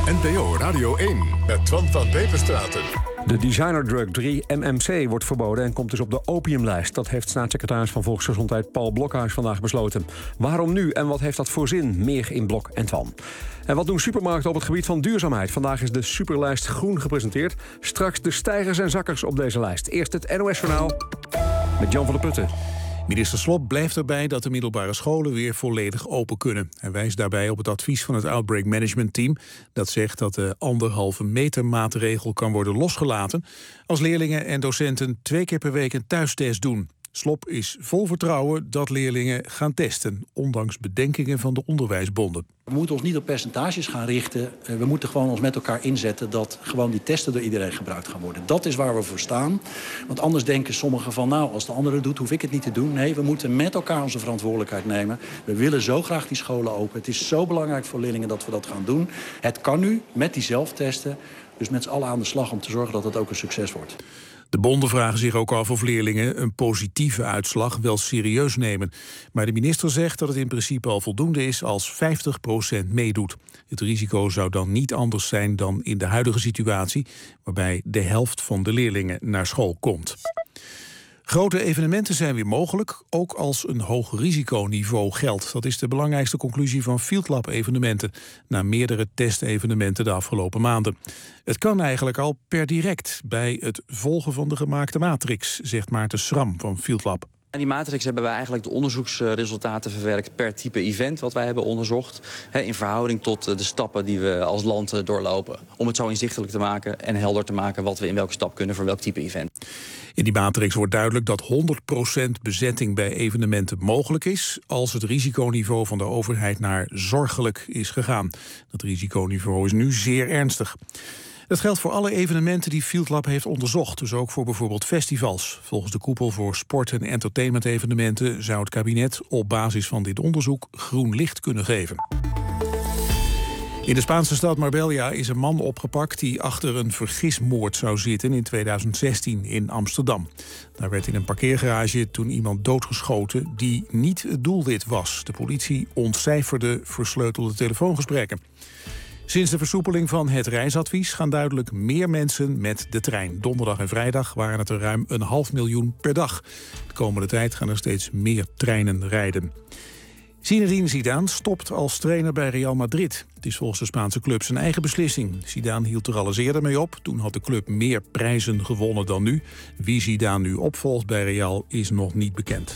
NPO Radio 1 met Twan van Peperstraten. De designerdrug 3-MMC wordt verboden en komt dus op de opiumlijst. Dat heeft staatssecretaris van Volksgezondheid Paul Blokhuis vandaag besloten. Waarom nu en wat heeft dat voor zin? Meer in Blok en Twan. En wat doen supermarkten op het gebied van duurzaamheid? Vandaag is de superlijst groen gepresenteerd. Straks de stijgers en zakkers op deze lijst. Eerst het NOS-journaal met Jan van der Putten. Minister Slop blijft erbij dat de middelbare scholen weer volledig open kunnen. Hij wijst daarbij op het advies van het Outbreak Management Team. Dat zegt dat de 1,5 meter maatregel kan worden losgelaten als leerlingen en docenten 2 keer per week een thuistest doen. Slop is vol vertrouwen dat leerlingen gaan testen, ondanks bedenkingen van de onderwijsbonden. We moeten ons niet op percentages gaan richten. We moeten gewoon ons met elkaar inzetten dat gewoon die testen door iedereen gebruikt gaan worden. Dat is waar we voor staan. Want anders denken sommigen van nou, als de andere het doet, hoef ik het niet te doen. Nee, we moeten met elkaar onze verantwoordelijkheid nemen. We willen zo graag die scholen open. Het is zo belangrijk voor leerlingen dat we dat gaan doen. Het kan nu met die zelftesten. Dus met z'n allen aan de slag om te zorgen dat het ook een succes wordt. De bonden vragen zich ook af of leerlingen een positieve uitslag wel serieus nemen. Maar de minister zegt dat het in principe al voldoende is als 50% meedoet. Het risico zou dan niet anders zijn dan in de huidige situatie, waarbij de helft van de leerlingen naar school komt. Grote evenementen zijn weer mogelijk, ook als een hoog risiconiveau geldt. Dat is de belangrijkste conclusie van Field Lab evenementen, na meerdere testevenementen de afgelopen maanden. Het kan eigenlijk al per direct bij het volgen van de gemaakte matrix, zegt Maarten Schram van Field Lab. In die matrix hebben wij eigenlijk de onderzoeksresultaten verwerkt per type event wat wij hebben onderzocht. In verhouding tot de stappen die we als land doorlopen. Om het zo inzichtelijk te maken en helder te maken wat we in welke stap kunnen voor welk type event. In die matrix wordt duidelijk dat 100% bezetting bij evenementen mogelijk is als het risiconiveau van de overheid naar zorgelijk is gegaan. Dat risiconiveau is nu zeer ernstig. Dat geldt voor alle evenementen die Field Lab heeft onderzocht. Dus ook voor bijvoorbeeld festivals. Volgens de koepel voor sport- en entertainment-evenementen zou het kabinet op basis van dit onderzoek groen licht kunnen geven. In de Spaanse stad Marbella is een man opgepakt die achter een vergismoord zou zitten in 2016 in Amsterdam. Daar werd in een parkeergarage toen iemand doodgeschoten die niet het doelwit was. De politie ontcijferde versleutelde telefoongesprekken. Sinds de versoepeling van het reisadvies gaan duidelijk meer mensen met de trein. Donderdag en vrijdag waren het er ruim 500.000 per dag. De komende tijd gaan er steeds meer treinen rijden. Zinedine Zidane stopt als trainer bij Real Madrid. Het is volgens de Spaanse club zijn eigen beslissing. Zidane hield er al eens eerder mee op. Toen had de club meer prijzen gewonnen dan nu. Wie Zidane nu opvolgt bij Real is nog niet bekend.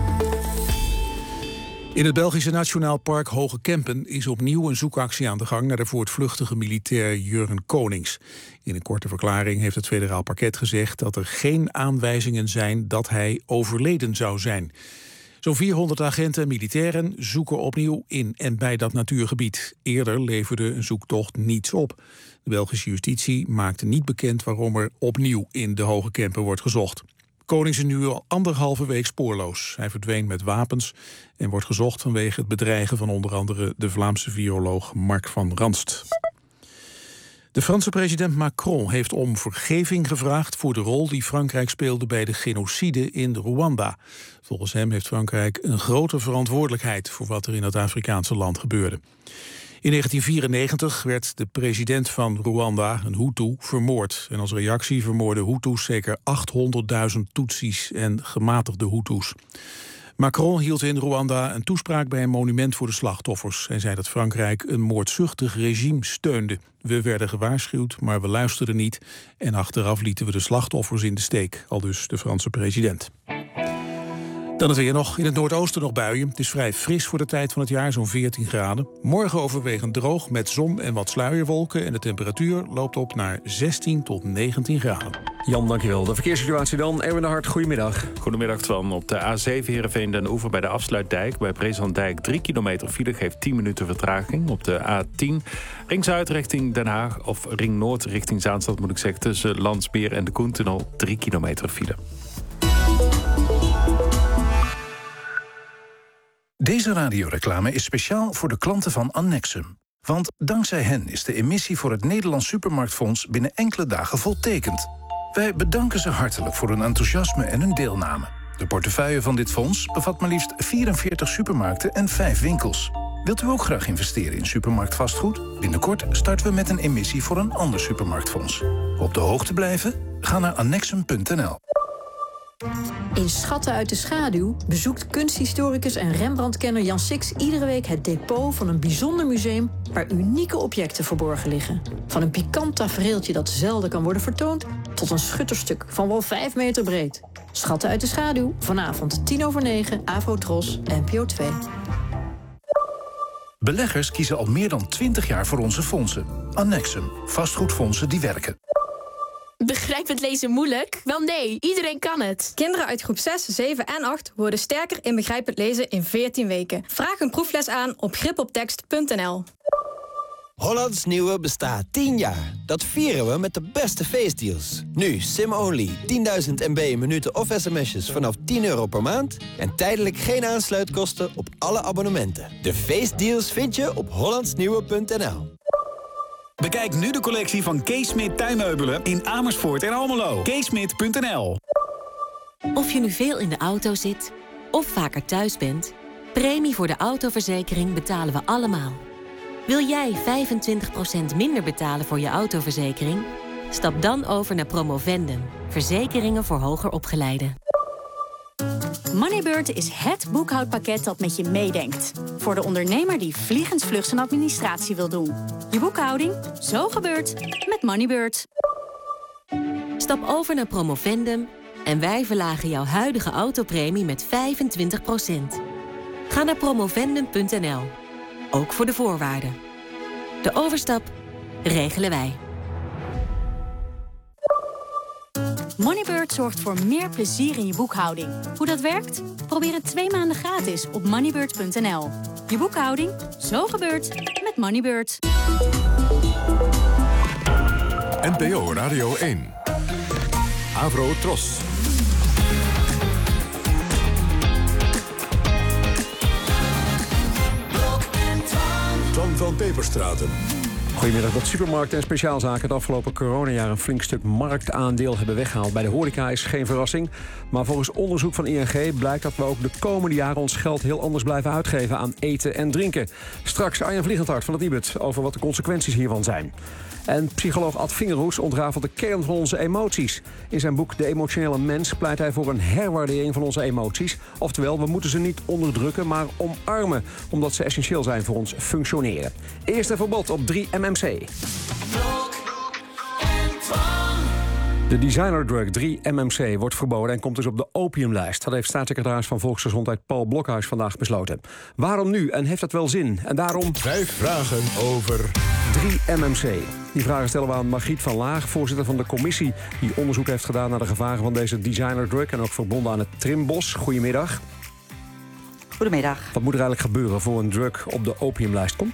In het Belgische Nationaal Park Hoge Kempen is opnieuw een zoekactie aan de gang naar de voortvluchtige militair Jurgen Konings. In een korte verklaring heeft het federaal parket gezegd dat er geen aanwijzingen zijn dat hij overleden zou zijn. Zo'n 400 agenten en militairen zoeken opnieuw in en bij dat natuurgebied. Eerder leverde een zoektocht niets op. De Belgische justitie maakte niet bekend waarom er opnieuw in de Hoge Kempen wordt gezocht. Konings is nu al 1,5 week spoorloos. Hij verdween met wapens en wordt gezocht vanwege het bedreigen van onder andere de Vlaamse viroloog Mark van Ranst. De Franse president Macron heeft om vergeving gevraagd voor de rol die Frankrijk speelde bij de genocide in Rwanda. Volgens hem heeft Frankrijk een grote verantwoordelijkheid voor wat er in het Afrikaanse land gebeurde. In 1994 werd de president van Rwanda, een Hutu, vermoord. En als reactie vermoorden Hutus zeker 800.000 Tutsis en gematigde Hutus. Macron hield in Rwanda een toespraak bij een monument voor de slachtoffers. Hij zei dat Frankrijk een moordzuchtig regime steunde. We werden gewaarschuwd, maar we luisterden niet. En achteraf lieten we de slachtoffers in de steek, aldus de Franse president. Dan het weer nog. In het noordoosten nog buien. Het is vrij fris voor de tijd van het jaar, zo'n 14 graden. Morgen overwegend droog met zon en wat sluierwolken. En de temperatuur loopt op naar 16 tot 19 graden. Jan, dankjewel. De verkeerssituatie dan. Erwin de Hart, goedemiddag. Goedemiddag, Twan. Op de A7 Heerenveen Den Oever bij de Afsluitdijk. Bij Breeslanddijk 3 kilometer file, geeft 10 minuten vertraging. Op de A10 Ring Zuid richting Den Haag, of Ring Noord richting Zaanstad moet ik zeggen. Tussen Landsmeer en de Koentunnel 3 kilometer file. Deze radioreclame is speciaal voor de klanten van Annexum. Want dankzij hen is de emissie voor het Nederlands Supermarktfonds binnen enkele dagen voltekend. Wij bedanken ze hartelijk voor hun enthousiasme en hun deelname. De portefeuille van dit fonds bevat maar liefst 44 supermarkten en 5 winkels. Wilt u ook graag investeren in supermarktvastgoed? Binnenkort starten we met een emissie voor een ander supermarktfonds. Op de hoogte blijven? Ga naar annexum.nl. In Schatten uit de Schaduw bezoekt kunsthistoricus en Rembrandt-kenner Jan Six iedere week het depot van een bijzonder museum waar unieke objecten verborgen liggen. Van een pikant tafereeltje dat zelden kan worden vertoond tot een schutterstuk van wel 5 meter breed. Schatten uit de Schaduw, vanavond 9:10, Avro-Tros, NPO 2. Beleggers kiezen al meer dan 20 jaar voor onze fondsen. Annexum, vastgoedfondsen die werken. Begrijpend lezen moeilijk? Wel nee, iedereen kan het. Kinderen uit groep 6, 7 en 8 worden sterker in begrijpend lezen in 14 weken. Vraag een proefles aan op gripoptekst.nl. Hollands Nieuwe bestaat 10 jaar. Dat vieren we met de beste feestdeals. Nu SIM-only 10.000 MB minuten of sms'jes vanaf €10 per maand. En tijdelijk geen aansluitkosten op alle abonnementen. De feestdeals vind je op hollandsnieuwe.nl. Bekijk nu de collectie van Kees Smit tuinmeubelen in Amersfoort en Almelo. keesmit.nl. Of je nu veel in de auto zit of vaker thuis bent, premie voor de autoverzekering betalen we allemaal. Wil jij 25% minder betalen voor je autoverzekering? Stap dan over naar Promovendum. Verzekeringen voor hoger opgeleiden. Moneybird is het boekhoudpakket dat met je meedenkt. Voor de ondernemer die vliegensvlug zijn administratie wil doen. Je boekhouding, zo gebeurt met Moneybird. Stap over naar Promovendum en wij verlagen jouw huidige autopremie met 25%. Ga naar promovendum.nl. Ook voor de voorwaarden. De overstap regelen wij. Moneybird zorgt voor meer plezier in je boekhouding. Hoe dat werkt? Probeer het 2 maanden gratis op moneybird.nl. Je boekhouding, zo gebeurt met Moneybird. NPO Radio 1. Avro-Tros. Twan van Peperstraten. Goedemiddag. Dat supermarkten en speciaalzaken het afgelopen coronajaar een flink stuk marktaandeel hebben weggehaald. Bij de horeca is geen verrassing. Maar volgens onderzoek van ING blijkt dat we ook de komende jaren ons geld heel anders blijven uitgeven aan eten en drinken. Straks Arjen Vliegendhart van het IBET over wat de consequenties hiervan zijn. En psycholoog Ad Vingerhoes ontrafelt de kern van onze emoties. In zijn boek De Emotionele Mens pleit hij voor een herwaardering van onze emoties. Oftewel, we moeten ze niet onderdrukken, maar omarmen, omdat ze essentieel zijn voor ons functioneren. Eerst een verbod op 3-MMC. De designerdrug 3-MMC wordt verboden en komt dus op de opiumlijst. Dat heeft staatssecretaris van Volksgezondheid Paul Blokhuis vandaag besloten. Waarom nu en heeft dat wel zin? En daarom 5 vragen over 3-MMC. Die vragen stellen we aan Margriet van Laag, voorzitter van de commissie die onderzoek heeft gedaan naar de gevaren van deze designerdrug en ook verbonden aan het Trimbos. Goedemiddag. Goedemiddag. Wat moet er eigenlijk gebeuren voor een drug op de opiumlijst komt?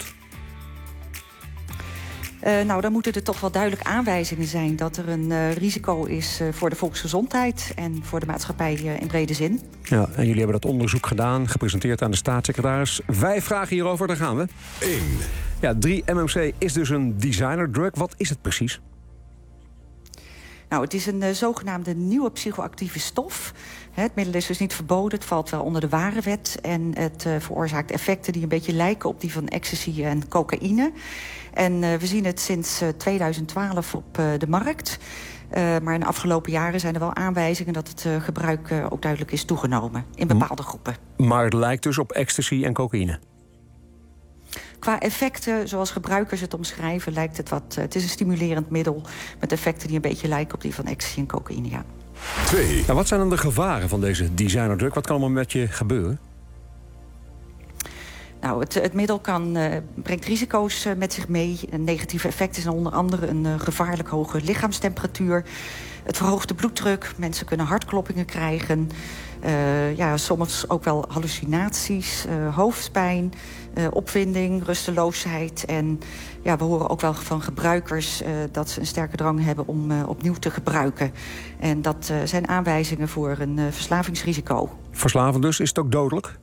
Nou, dan moeten er toch wel duidelijk aanwijzingen zijn dat er een risico is voor de volksgezondheid en voor de maatschappij in brede zin. Ja, en jullie hebben dat onderzoek gedaan, gepresenteerd aan de staatssecretaris. 5 vragen hierover, daar gaan we. 1. Ja, 3-MMC is dus een designerdrug. Wat is het precies? Nou, het is een zogenaamde nieuwe psychoactieve stof. Het middel is dus niet verboden, het valt wel onder de Warenwet. En het veroorzaakt effecten die een beetje lijken op die van ecstasy en cocaïne. En we zien het sinds 2012 op de markt. Maar in de afgelopen jaren zijn er wel aanwijzingen dat het gebruik ook duidelijk is toegenomen in bepaalde groepen. Maar het lijkt dus op ecstasy en cocaïne? Qua effecten, zoals gebruikers het omschrijven, lijkt het wat. Het is een stimulerend middel met effecten die een beetje lijken op die van ecstasy en cocaïne, ja. 2. Nou, wat zijn dan de gevaren van deze designerdrug? Wat kan allemaal met je gebeuren? Nou, het middel brengt risico's met zich mee. Een negatieve effect is onder andere een gevaarlijk hoge lichaamstemperatuur. Het verhoogt de bloeddruk. Mensen kunnen hartkloppingen krijgen. Soms ook wel hallucinaties, hoofdpijn, opwinding, rusteloosheid. En ja, we horen ook wel van gebruikers dat ze een sterke drang hebben om opnieuw te gebruiken. En dat zijn aanwijzingen voor een verslavingsrisico. Verslavend dus? Is het ook dodelijk?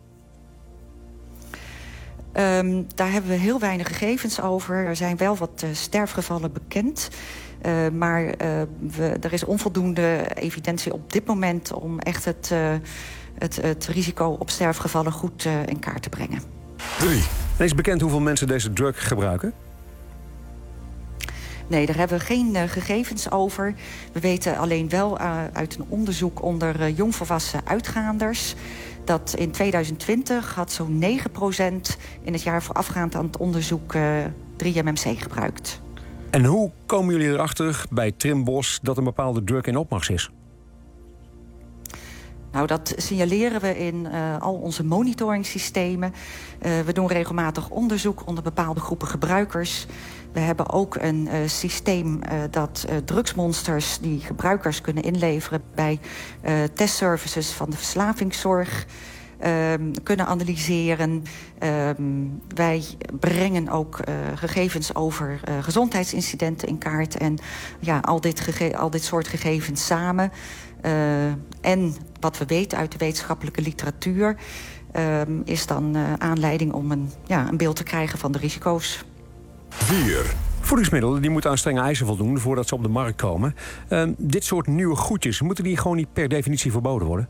Daar hebben we heel weinig gegevens over. Er zijn wel wat sterfgevallen bekend. Maar er is onvoldoende evidentie op dit moment om echt het risico op sterfgevallen goed in kaart te brengen. 3. En is bekend hoeveel mensen deze drug gebruiken? Nee, daar hebben we geen gegevens over. We weten alleen wel uit een onderzoek onder jongvolwassen uitgaanders dat in 2020 had zo'n 9% in het jaar voorafgaand aan het onderzoek 3-MMC gebruikt. En hoe komen jullie erachter bij Trimbos dat een bepaalde drug in opmars is? Nou, dat signaleren we in al onze monitoringssystemen. We doen regelmatig onderzoek onder bepaalde groepen gebruikers. We hebben ook een systeem dat drugsmonsters die gebruikers kunnen inleveren bij testservices van de verslavingszorg kunnen analyseren. Wij brengen ook gegevens over gezondheidsincidenten in kaart. En ja, al dit soort gegevens samen. En wat we weten uit de wetenschappelijke literatuur is dan aanleiding om een beeld te krijgen van de risico's. 4. Voedingsmiddelen die moeten aan strenge eisen voldoen voordat ze op de markt komen. Dit soort nieuwe goedjes, moeten die gewoon niet per definitie verboden worden?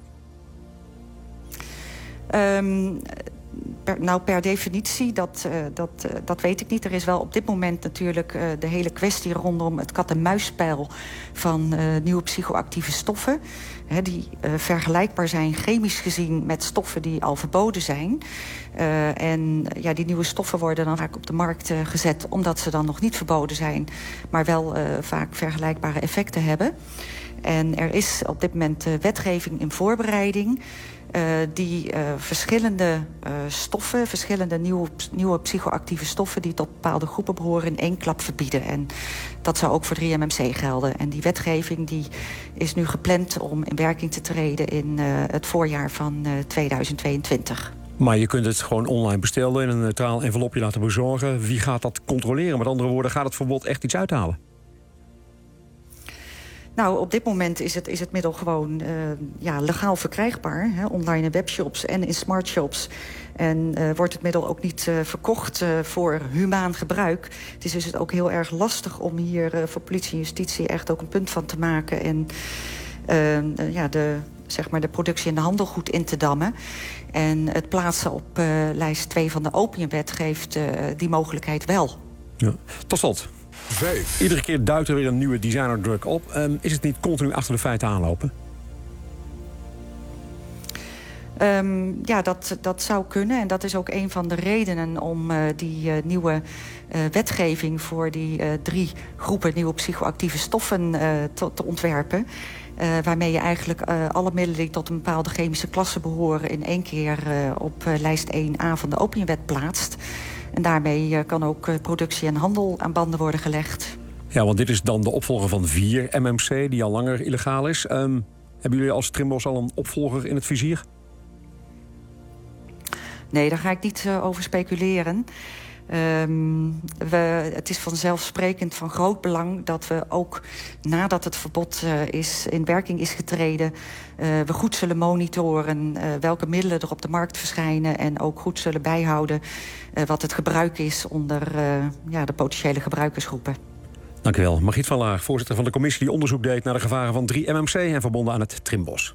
Per definitie, dat weet ik niet. Er is wel op dit moment natuurlijk de hele kwestie rondom het kat-en-muisspel van nieuwe psychoactieve stoffen. Die vergelijkbaar zijn chemisch gezien met stoffen die al verboden zijn. En die nieuwe stoffen worden dan vaak op de markt gezet omdat ze dan nog niet verboden zijn, maar wel vaak vergelijkbare effecten hebben. En er is op dit moment wetgeving in voorbereiding die verschillende stoffen, verschillende nieuwe psychoactieve stoffen die tot bepaalde groepen behoren in één klap verbieden. En dat zou ook voor 3-MMC gelden. En die wetgeving die is nu gepland om in werking te treden in het voorjaar van 2022. Maar je kunt het gewoon online bestellen, in een neutraal envelopje laten bezorgen. Wie gaat dat controleren? Met andere woorden, gaat het verbod echt iets uithalen? Nou, op dit moment is het middel gewoon legaal verkrijgbaar. Online in webshops en in smartshops. En wordt het middel ook niet verkocht voor humaan gebruik. Het is dus ook heel erg lastig om hier voor politie en justitie echt ook een punt van te maken. En de productie en de handel goed in te dammen. En het plaatsen op lijst 2 van de opiumwet geeft die mogelijkheid wel. Ja. Tot slot. 5. Iedere keer duikt er weer een nieuwe designerdrug op. Is het niet continu achter de feiten aanlopen? Dat zou kunnen. En dat is ook een van de redenen om die nieuwe wetgeving voor die 3 groepen nieuwe psychoactieve stoffen te ontwerpen. Waarmee je eigenlijk alle middelen die tot een bepaalde chemische klasse behoren in één keer op lijst 1A van de opiumwet plaatst. En daarmee kan ook productie en handel aan banden worden gelegd. Ja, want dit is dan de opvolger van 4-MMC, die al langer illegaal is. Hebben jullie als Trimbos al een opvolger in het vizier? Nee, daar ga ik niet over speculeren. Het is vanzelfsprekend van groot belang dat we ook nadat het verbod in werking is getreden, we goed zullen monitoren welke middelen er op de markt verschijnen en ook goed zullen bijhouden wat het gebruik is onder de potentiële gebruikersgroepen. Dank u wel. Margriet van Laag, voorzitter van de commissie die onderzoek deed naar de gevaren van 3-MMC en verbonden aan het Trimbos.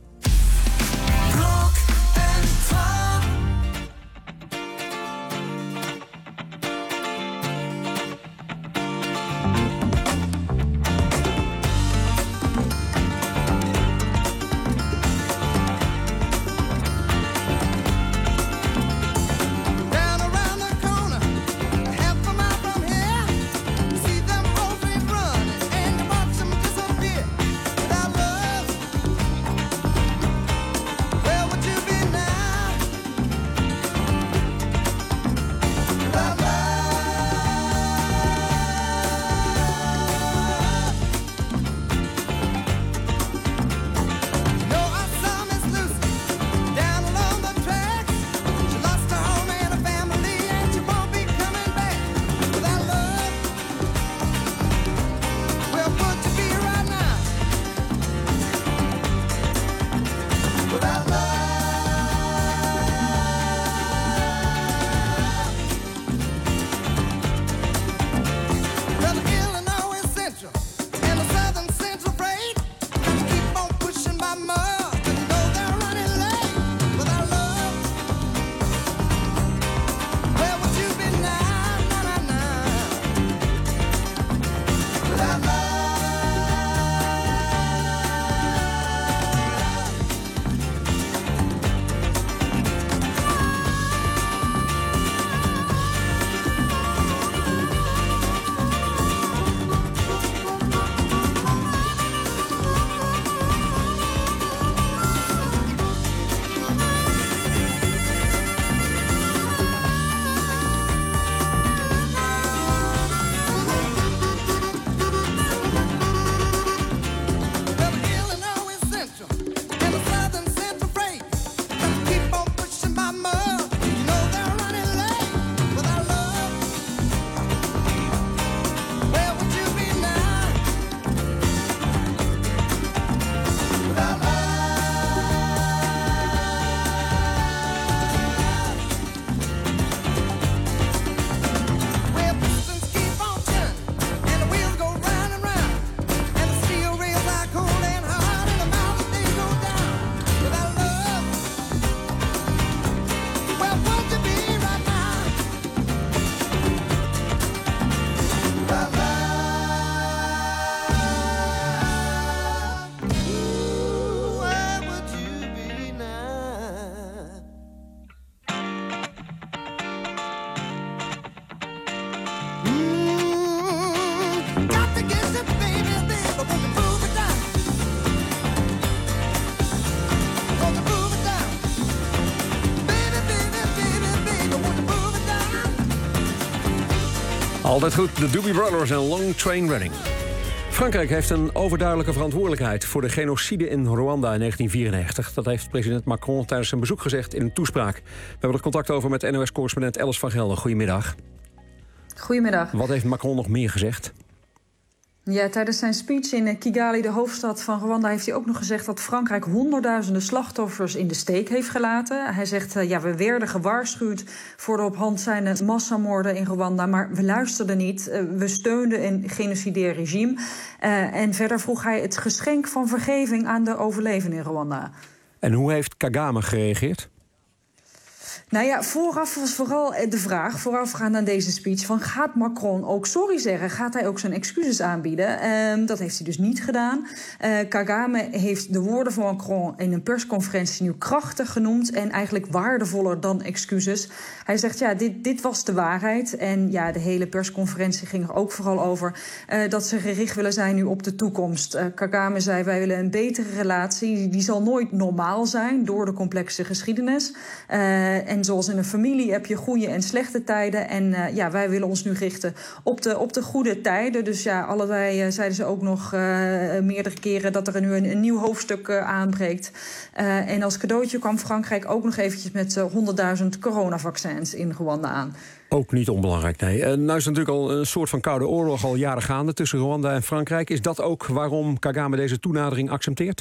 Altijd goed, de Doobie Brothers en Long Train Running. Frankrijk heeft een overduidelijke verantwoordelijkheid voor de genocide in Rwanda in 1994. Dat heeft president Macron tijdens zijn bezoek gezegd in een toespraak. We hebben er contact over met NOS-correspondent Alice van Gelder. Goedemiddag. Goedemiddag. Wat heeft Macron nog meer gezegd? Ja, tijdens zijn speech in Kigali, de hoofdstad van Rwanda, heeft hij ook nog gezegd dat Frankrijk honderdduizenden slachtoffers in de steek heeft gelaten. Hij zegt, we werden gewaarschuwd voor de op hand zijnde massamoorden in Rwanda, maar we luisterden niet. We steunden een genocidair regime. En verder vroeg hij het geschenk van vergeving aan de overlevenden in Rwanda. En hoe heeft Kagame gereageerd? Nou ja, vooraf was vooral de vraag, voorafgaand aan deze speech, van gaat Macron ook sorry zeggen? Gaat hij ook zijn excuses aanbieden? Dat heeft hij dus niet gedaan. Kagame heeft de woorden van Macron in een persconferentie nu krachtig genoemd en eigenlijk waardevoller dan excuses. Hij zegt, dit was de waarheid. En ja, de hele persconferentie ging er ook vooral over dat ze gericht willen zijn nu op de toekomst. Kagame zei, wij willen een betere relatie. Die zal nooit normaal zijn door de complexe geschiedenis. En zoals in een familie heb je goede en slechte tijden. En wij willen ons nu richten op de goede tijden. Dus ja, allebei zeiden ze ook nog meerdere keren dat er nu een nieuw hoofdstuk aanbreekt. En als cadeautje kwam Frankrijk ook nog eventjes met 100.000 coronavaccins in Rwanda aan. Ook niet onbelangrijk, nee. Nou is er natuurlijk al een soort van koude oorlog al jaren gaande tussen Rwanda en Frankrijk. Is dat ook waarom Kagame deze toenadering accepteert?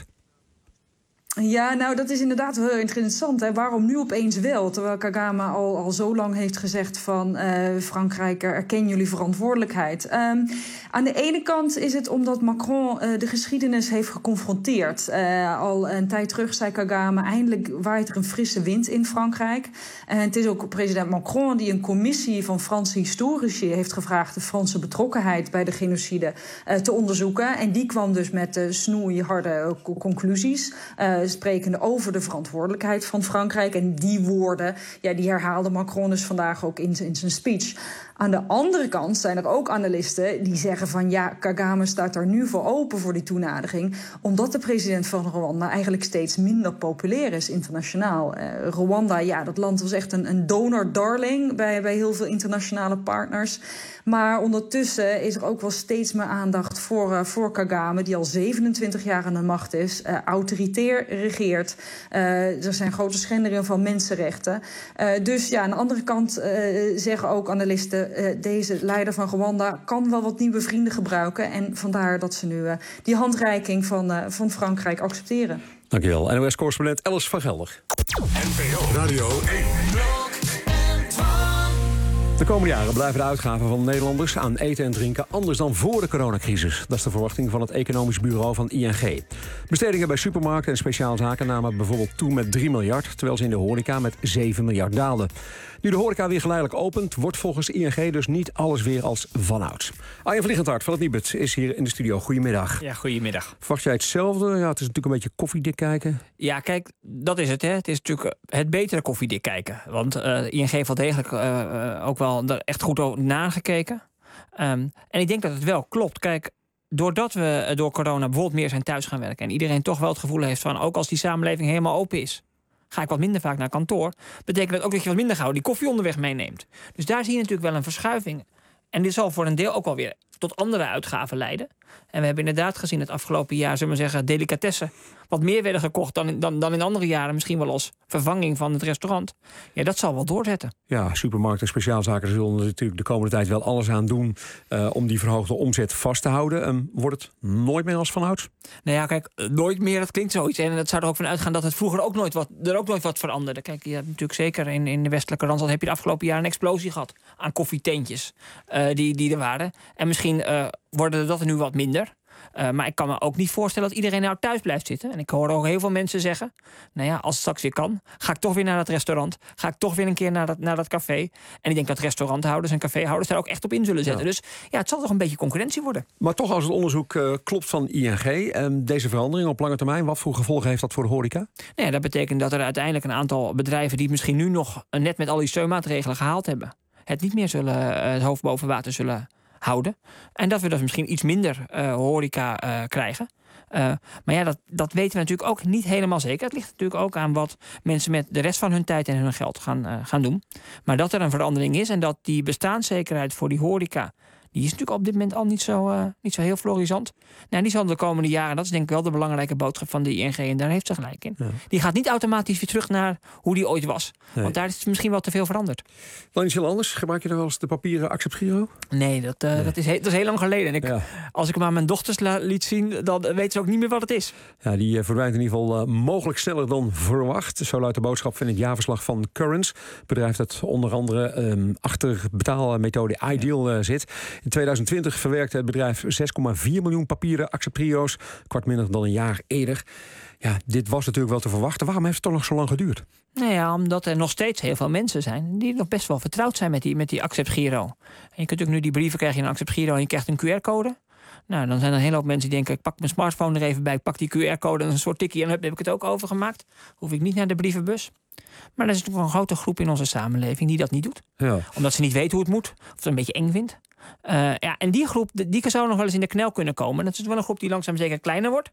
Ja, nou, dat is inderdaad wel heel interessant. Hè? Waarom nu opeens wel? Terwijl Kagame al zo lang heeft gezegd van Frankrijk, erken jullie verantwoordelijkheid. Aan de ene kant is het omdat Macron de geschiedenis heeft geconfronteerd. Al een tijd terug zei Kagame, eindelijk waait er een frisse wind in Frankrijk. En het is ook president Macron die een commissie van Franse historici heeft gevraagd de Franse betrokkenheid bij de genocide te onderzoeken. En die kwam dus met snoeiharde conclusies. Sprekende over de verantwoordelijkheid van Frankrijk. En die woorden, die herhaalde Macron dus vandaag ook in zijn speech. Aan de andere kant zijn er ook analisten die zeggen van Kagame staat er nu voor open voor die toenadering, omdat de president van Rwanda eigenlijk steeds minder populair is internationaal. Rwanda, dat land was echt een donor-darling bij heel veel internationale partners. Maar ondertussen is er ook wel steeds meer aandacht voor Kagame, die al 27 jaar aan de macht is, autoritair regeert. Er zijn grote schendingen van mensenrechten. Dus aan de andere kant zeggen ook analisten, deze leider van Rwanda kan wel wat nieuwe vrienden gebruiken. En vandaar dat ze nu die handreiking van Frankrijk accepteren. Dankjewel. NOS-correspondent Alice van Gelder. NPO Radio 1. De komende jaren blijven de uitgaven van Nederlanders aan eten en drinken anders dan voor de coronacrisis. Dat is de verwachting van het economisch bureau van ING. Bestedingen bij supermarkten en speciaalzaken namen bijvoorbeeld toe met 3 miljard... terwijl ze in de horeca met 7 miljard daalden. Nu de horeca weer geleidelijk opent, wordt volgens ING dus niet alles weer als vanouds. Arjen Vliegenthart van het Nibud is hier in de studio. Goedemiddag. Ja, goedemiddag. Verwacht jij hetzelfde? Ja, het is natuurlijk een beetje koffiedik kijken. Ja, kijk, dat is het. Hè. Het is natuurlijk het betere koffiedik kijken. Want ING heeft wel degelijk ook wel er echt goed over nagekeken. En ik denk dat het wel klopt. Kijk, doordat we door corona bijvoorbeeld meer zijn thuis gaan werken en iedereen toch wel het gevoel heeft van, ook als die samenleving helemaal open is, ga ik wat minder vaak naar kantoor, betekent dat ook dat je wat minder gauw die koffie onderweg meeneemt. Dus daar zie je natuurlijk wel een verschuiving. En dit zal voor een deel ook wel weer tot andere uitgaven leiden. En we hebben inderdaad gezien het afgelopen jaar, zullen we zeggen, delicatessen wat meer werden gekocht dan in andere jaren, misschien wel als vervanging van het restaurant. Ja, dat zal wel doorzetten. Ja, supermarkten en speciaalzaken zullen natuurlijk de komende tijd wel alles aan doen om die verhoogde omzet vast te houden. Wordt het nooit meer als vanouds? Nou ja, kijk, nooit meer, dat klinkt zoiets. En dat zou er ook van uitgaan dat het vroeger ook nooit wat veranderde. Kijk, je hebt natuurlijk zeker in de westelijke Randstad heb je de afgelopen jaren een explosie gehad aan koffietentjes die er waren. En misschien worden dat er nu wat minder. Maar ik kan me ook niet voorstellen dat iedereen nou thuis blijft zitten. En ik hoor ook heel veel mensen zeggen, nou ja, als het straks weer kan, ga ik toch weer naar dat restaurant. Ga ik toch weer een keer naar dat café. En ik denk dat restauranthouders en caféhouders daar ook echt op in zullen zetten. Ja. Dus ja, het zal toch een beetje concurrentie worden. Maar toch, als het onderzoek klopt van ING, deze verandering op lange termijn, wat voor gevolgen heeft dat voor de horeca? Nou ja, dat betekent dat er uiteindelijk een aantal bedrijven die het misschien nu nog net met al die steunmaatregelen gehaald hebben, het niet meer zullen het hoofd boven water zullen houden. En dat we dus misschien iets minder horeca krijgen. Maar ja, dat weten we natuurlijk ook niet helemaal zeker. Het ligt natuurlijk ook aan wat mensen met de rest van hun tijd en hun geld gaan doen. Maar dat er een verandering is en dat die bestaanszekerheid voor die horeca, die is natuurlijk op dit moment al niet zo heel florisant. Nou, die zal de komende jaren, dat is denk ik wel de belangrijke boodschap van de ING, en daar heeft ze gelijk in. Ja. Die gaat niet automatisch weer terug naar hoe die ooit was. Nee. Want daar is het misschien wel te veel veranderd. Dan iets heel anders. Gebruik je nog wel eens de papieren Accept-Giro? Nee, dat is heel lang geleden. En als ik hem aan mijn dochters liet zien, dan weten ze ook niet meer wat het is. Ja, die verdwijnt in ieder geval mogelijk sneller dan verwacht. Zo luidt de boodschap van het jaarverslag van Currents. Het bedrijf dat onder andere achter betaalmethode Ideal zit. In 2020 verwerkte het bedrijf 6,4 miljoen papieren Accept-Giro's. Kwart minder dan een jaar eerder. Ja, dit was natuurlijk wel te verwachten. Waarom heeft het toch nog zo lang geduurd? Nou ja, omdat er nog steeds heel veel mensen zijn die nog best wel vertrouwd zijn met die Accept-Giro. En je kunt natuurlijk nu die brieven krijgen in een Accept-Giro en je krijgt een QR-code. Nou, dan zijn er een hele hoop mensen die denken, ik pak mijn smartphone er even bij, ik pak die QR-code en een soort tikkie en heb ik het ook overgemaakt. Hoef ik niet naar de brievenbus. Maar er is natuurlijk een grote groep in onze samenleving die dat niet doet. Ja. Omdat ze niet weet hoe het moet, of het een beetje eng vindt. En die groep, die zou nog wel eens in de knel kunnen komen. Dat is wel een groep die langzaam zeker kleiner wordt.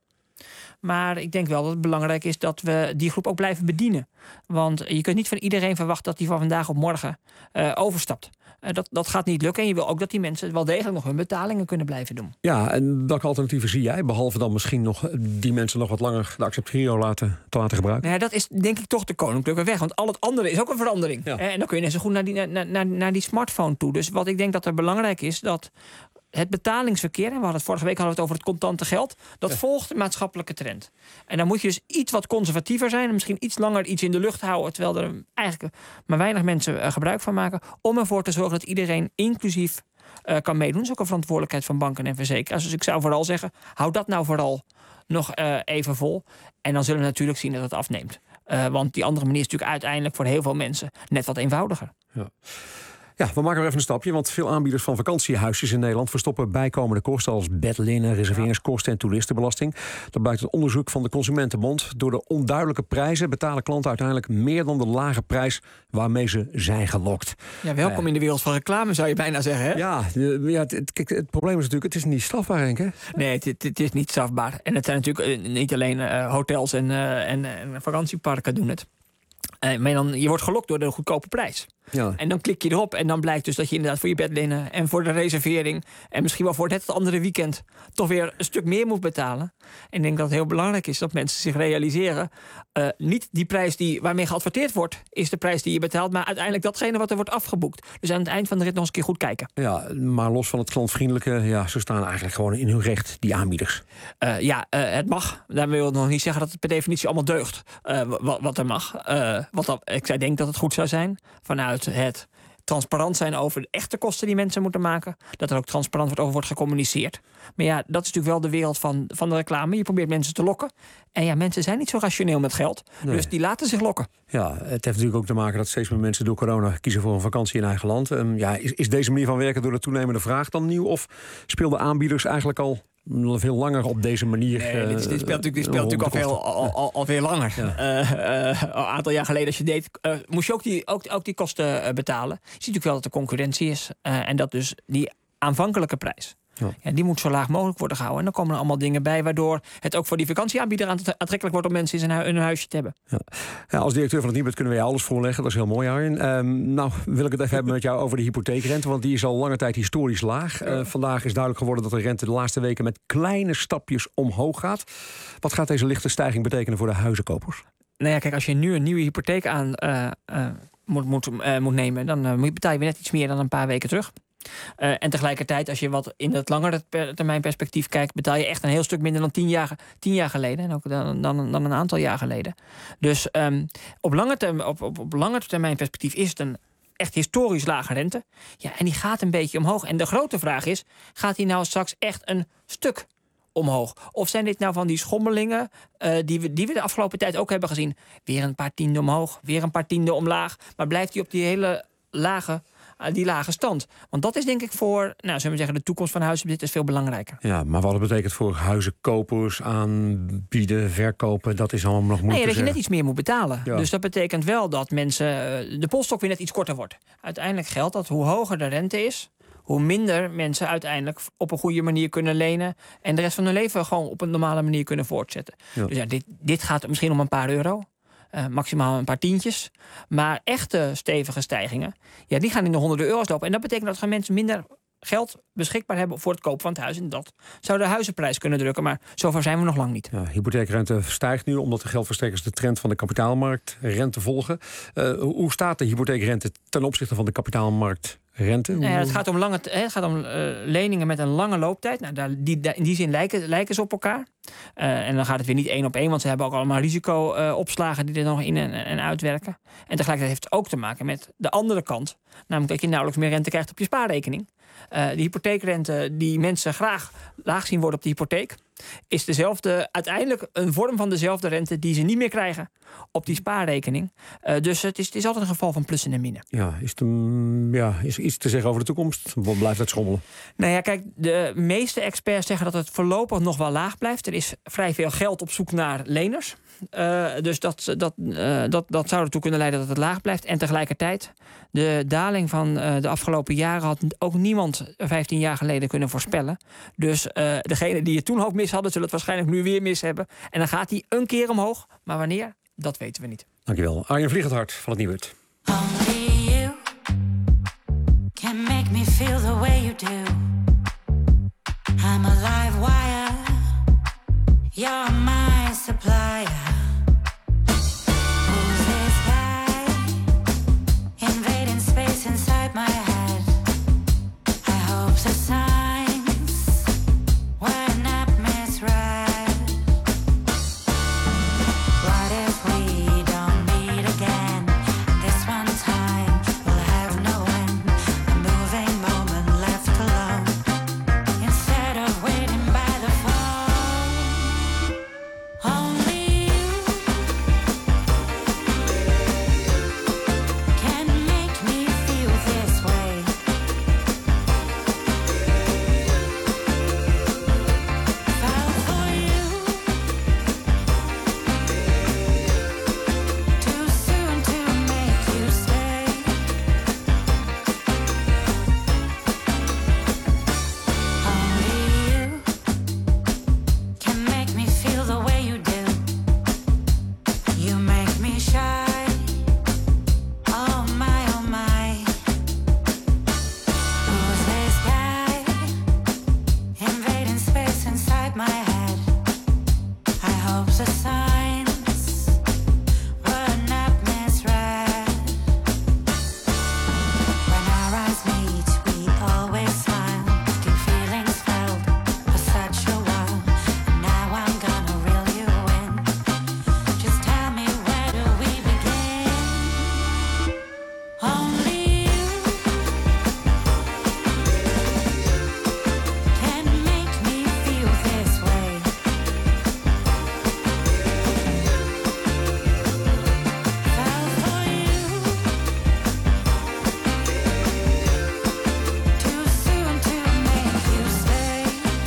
Maar ik denk wel dat het belangrijk is dat we die groep ook blijven bedienen. Want je kunt niet van iedereen verwachten dat die van vandaag op morgen overstapt. Dat gaat niet lukken. En je wil ook dat die mensen wel degelijk nog hun betalingen kunnen blijven doen. Ja, en welke alternatieven zie jij? Behalve dan misschien nog die mensen nog wat langer de Accept-Giro te laten gebruiken? Nou ja, dat is denk ik toch de koninklijke weg. Want al het andere is ook een verandering. Ja. En dan kun je net zo goed naar die smartphone toe. Dus wat ik denk dat er belangrijk is, dat het betalingsverkeer, en vorige week hadden we het over het contante geld, dat volgt de maatschappelijke trend. En dan moet je dus iets wat conservatiever zijn en misschien iets langer iets in de lucht houden, terwijl er eigenlijk maar weinig mensen gebruik van maken, om ervoor te zorgen dat iedereen inclusief kan meedoen. Dat is ook een verantwoordelijkheid van banken en verzekeraars. Dus ik zou vooral zeggen, hou dat nou vooral nog even vol. En dan zullen we natuurlijk zien dat het afneemt. Want die andere manier is natuurlijk uiteindelijk voor heel veel mensen net wat eenvoudiger. Ja. Ja, we maken weer even een stapje, want veel aanbieders van vakantiehuisjes in Nederland verstoppen bijkomende kosten als bedlinnen, reserveringskosten en toeristenbelasting. Dat blijkt uit onderzoek van de Consumentenbond. Door de onduidelijke prijzen betalen klanten uiteindelijk meer dan de lage prijs waarmee ze zijn gelokt. Ja, welkom in de wereld van reclame, zou je bijna zeggen, hè? Ja, kijk, het probleem is natuurlijk, het is niet strafbaar, denk ik. Nee, het is niet strafbaar. En het zijn natuurlijk niet alleen hotels en vakantieparken doen het. Maar dan, je wordt gelokt door de goedkope prijs. Ja. En dan klik je erop en dan blijkt dus dat je inderdaad voor je bedlinnen en voor de reservering en misschien wel voor het andere weekend toch weer een stuk meer moet betalen. En ik denk dat het heel belangrijk is dat mensen zich realiseren, niet die prijs waarmee geadverteerd wordt, is de prijs die je betaalt, maar uiteindelijk datgene wat er wordt afgeboekt. Dus aan het eind van de rit nog eens een keer goed kijken. Ja, maar los van het klantvriendelijke, ze staan eigenlijk gewoon in hun recht, die aanbieders. Het mag. Daarmee wil ik nog niet zeggen dat het per definitie allemaal deugt wat er mag. Ik denk dat het goed zou zijn vanuit het transparant zijn over de echte kosten die mensen moeten maken. Dat er ook transparant over wordt gecommuniceerd. Maar ja, dat is natuurlijk wel de wereld van de reclame. Je probeert mensen te lokken. En ja, mensen zijn niet zo rationeel met geld. Nee. Dus die laten zich lokken. Ja, het heeft natuurlijk ook te maken dat steeds meer mensen door corona kiezen voor een vakantie in eigen land. Is deze manier van werken door de toenemende vraag dan nieuw? Of speelden aanbieders eigenlijk al veel langer op deze manier? Nee, dit speelt natuurlijk al veel langer. Ja. Een aantal jaar geleden, als je deed, moest je ook die kosten betalen. Je ziet natuurlijk wel dat er concurrentie is. En dat dus die aanvankelijke prijs, die moet zo laag mogelijk worden gehouden. En dan komen er allemaal dingen bij waardoor het ook voor die vakantieaanbieder aantrekkelijk wordt om mensen in hun huisje te hebben. Ja, als directeur van het Nibud kunnen we je alles voorleggen. Dat is heel mooi, Arjen. Nou, wil ik het even hebben met jou over de hypotheekrente, want die is al lange tijd historisch laag. Vandaag is duidelijk geworden dat de rente de laatste weken met kleine stapjes omhoog gaat. Wat gaat deze lichte stijging betekenen voor de huizenkopers? Nou ja, kijk, als je nu een nieuwe hypotheek aan moet nemen, dan betaal je weer net iets meer dan een paar weken terug. En tegelijkertijd, als je wat in het langere termijn perspectief kijkt, betaal je echt een heel stuk minder dan 10 jaar geleden. En ook dan een aantal jaar geleden. Dus op lange termijn perspectief is het een echt historisch lage rente. Ja, en die gaat een beetje omhoog. En de grote vraag is, gaat die nou straks echt een stuk omhoog? Of zijn dit nou van die schommelingen die we de afgelopen tijd ook hebben gezien? Weer een paar tienden omhoog, weer een paar tienden omlaag. Maar blijft die op die hele lage stand? Want dat is denk ik voor, zullen we zeggen, de toekomst van huizenbezit is veel belangrijker. Ja, maar wat het betekent voor huizenkopers, aanbieden, verkopen, dat is allemaal nog moeilijk. Dat je net iets meer moet betalen. Ja. Dus dat betekent wel dat mensen de polstok weer net iets korter wordt. Uiteindelijk geldt dat hoe hoger de rente is, hoe minder mensen uiteindelijk op een goede manier kunnen lenen en de rest van hun leven gewoon op een normale manier kunnen voortzetten. Ja. Dus ja, dit gaat misschien om een paar euro. Maximaal een paar tientjes. Maar echte stevige stijgingen, ja, die gaan in de honderden euro's lopen. En dat betekent dat mensen minder geld beschikbaar hebben voor het kopen van het huis. En dat zou de huizenprijs kunnen drukken. Maar zover zijn we nog lang niet. Ja, hypotheekrente stijgt nu omdat de geldverstrekkers de trend van de kapitaalmarktrente volgen. Hoe staat de hypotheekrente ten opzichte van de kapitaalmarktrente? Het gaat om leningen met een lange looptijd. Nou, in die zin lijken ze op elkaar. En dan gaat het weer niet 1 op 1, want ze hebben ook allemaal risico-opslagen die er nog in en uitwerken. En tegelijkertijd heeft het ook te maken met de andere kant. Namelijk dat je nauwelijks meer rente krijgt op je spaarrekening. De hypotheekrente die mensen graag laag zien worden op de hypotheek, is uiteindelijk een vorm van dezelfde rente die ze niet meer krijgen op die spaarrekening. Dus het is altijd een geval van plussen en minnen. Ja, is iets te zeggen over de toekomst? Wat blijft het schommelen? Nou ja, kijk, de meeste experts zeggen dat het voorlopig nog wel laag blijft. Er is vrij veel geld op zoek naar leners. Dus dat zou ertoe kunnen leiden dat het laag blijft. En tegelijkertijd, de daling van de afgelopen jaren had ook niemand 15 jaar geleden kunnen voorspellen. Dus degene die het toen ook mis hadden, zullen het waarschijnlijk nu weer mis hebben. En dan gaat die een keer omhoog. Maar wanneer, dat weten we niet. Dankjewel. Arjen Vliegendhart van het Nieuwsuur. Only you can make me feel the way you do. I'm a live wire. You're my supplier. Who's this guy invading space inside my head? I hope the signs were not misread. What if we don't meet again? This one time we'll have no end. A moving moment left alone. Instead of waiting by the phone. Only you can make me feel this way. Fell for you too soon to make you stay. Only you can make me feel the way you do. You make me shy. Oh my, oh my. Who's this guy invading space inside my head? I hope the signs were not misread. When our eyes meet, we always smile. Deep feelings felt for such a while. Now I'm gonna reel you in. Just tell me, where do we begin? Only you can make me feel this way. Fell for you too soon to make you stay.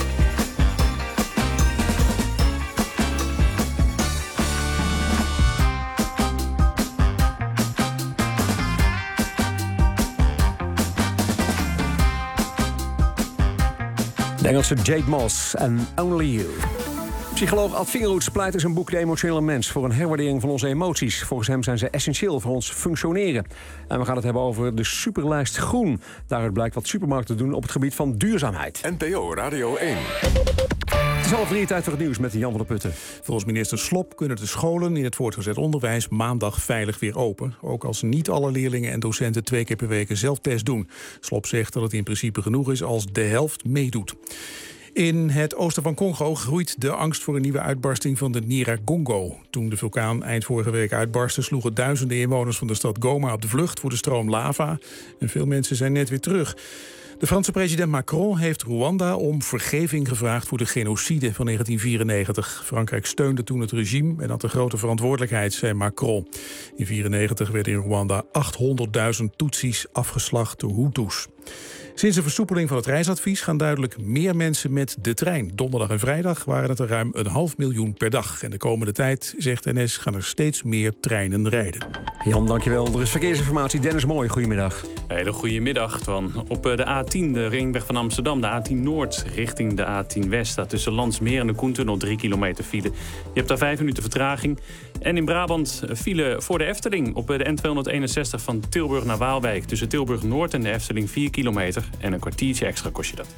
De Engelse Jade Moss en Only You. Psycholoog Ad Vingerhoets pleit in zijn boek De Emotionele Mens voor een herwaardering van onze emoties. Volgens hem zijn ze essentieel voor ons functioneren. En we gaan het hebben over de superlijst groen. Daaruit blijkt wat supermarkten doen op het gebied van duurzaamheid. NPO Radio 1. Het is 2:30 tijd voor het nieuws met Jan van der Putten. Volgens minister Slop kunnen de scholen in het voortgezet onderwijs maandag veilig weer open. Ook als niet alle leerlingen en docenten 2 keer per week een zelftest doen. Slop zegt dat het in principe genoeg is als de helft meedoet. In het oosten van Congo groeit de angst voor een nieuwe uitbarsting van de Nyiragongo. Toen de vulkaan eind vorige week uitbarstte, sloegen duizenden inwoners van de stad Goma op de vlucht voor de stroom lava. En veel mensen zijn net weer terug. De Franse president Macron heeft Rwanda om vergeving gevraagd voor de genocide van 1994. Frankrijk steunde toen het regime en had de grote verantwoordelijkheid, zei Macron. In 1994 werden in Rwanda 800.000 Tutsis afgeslacht door Hutus. Sinds de versoepeling van het reisadvies gaan duidelijk meer mensen met de trein. Donderdag en vrijdag waren het er ruim 500.000 per dag. En de komende tijd, zegt NS, gaan er steeds meer treinen rijden. Jan, dankjewel. Er is verkeersinformatie. Dennis Mooi, goedemiddag. Hele goede middag, Twan. Op de A10, de ringweg van Amsterdam, de A10 Noord richting de A10 West. Staat tussen Landsmeer en de Koentunnel 3 kilometer file. Je hebt daar 5 minuten vertraging. En in Brabant file voor de Efteling op de N261 van Tilburg naar Waalwijk. Tussen Tilburg Noord en de Efteling 4 kilometer. En een kwartiertje extra kost je dat.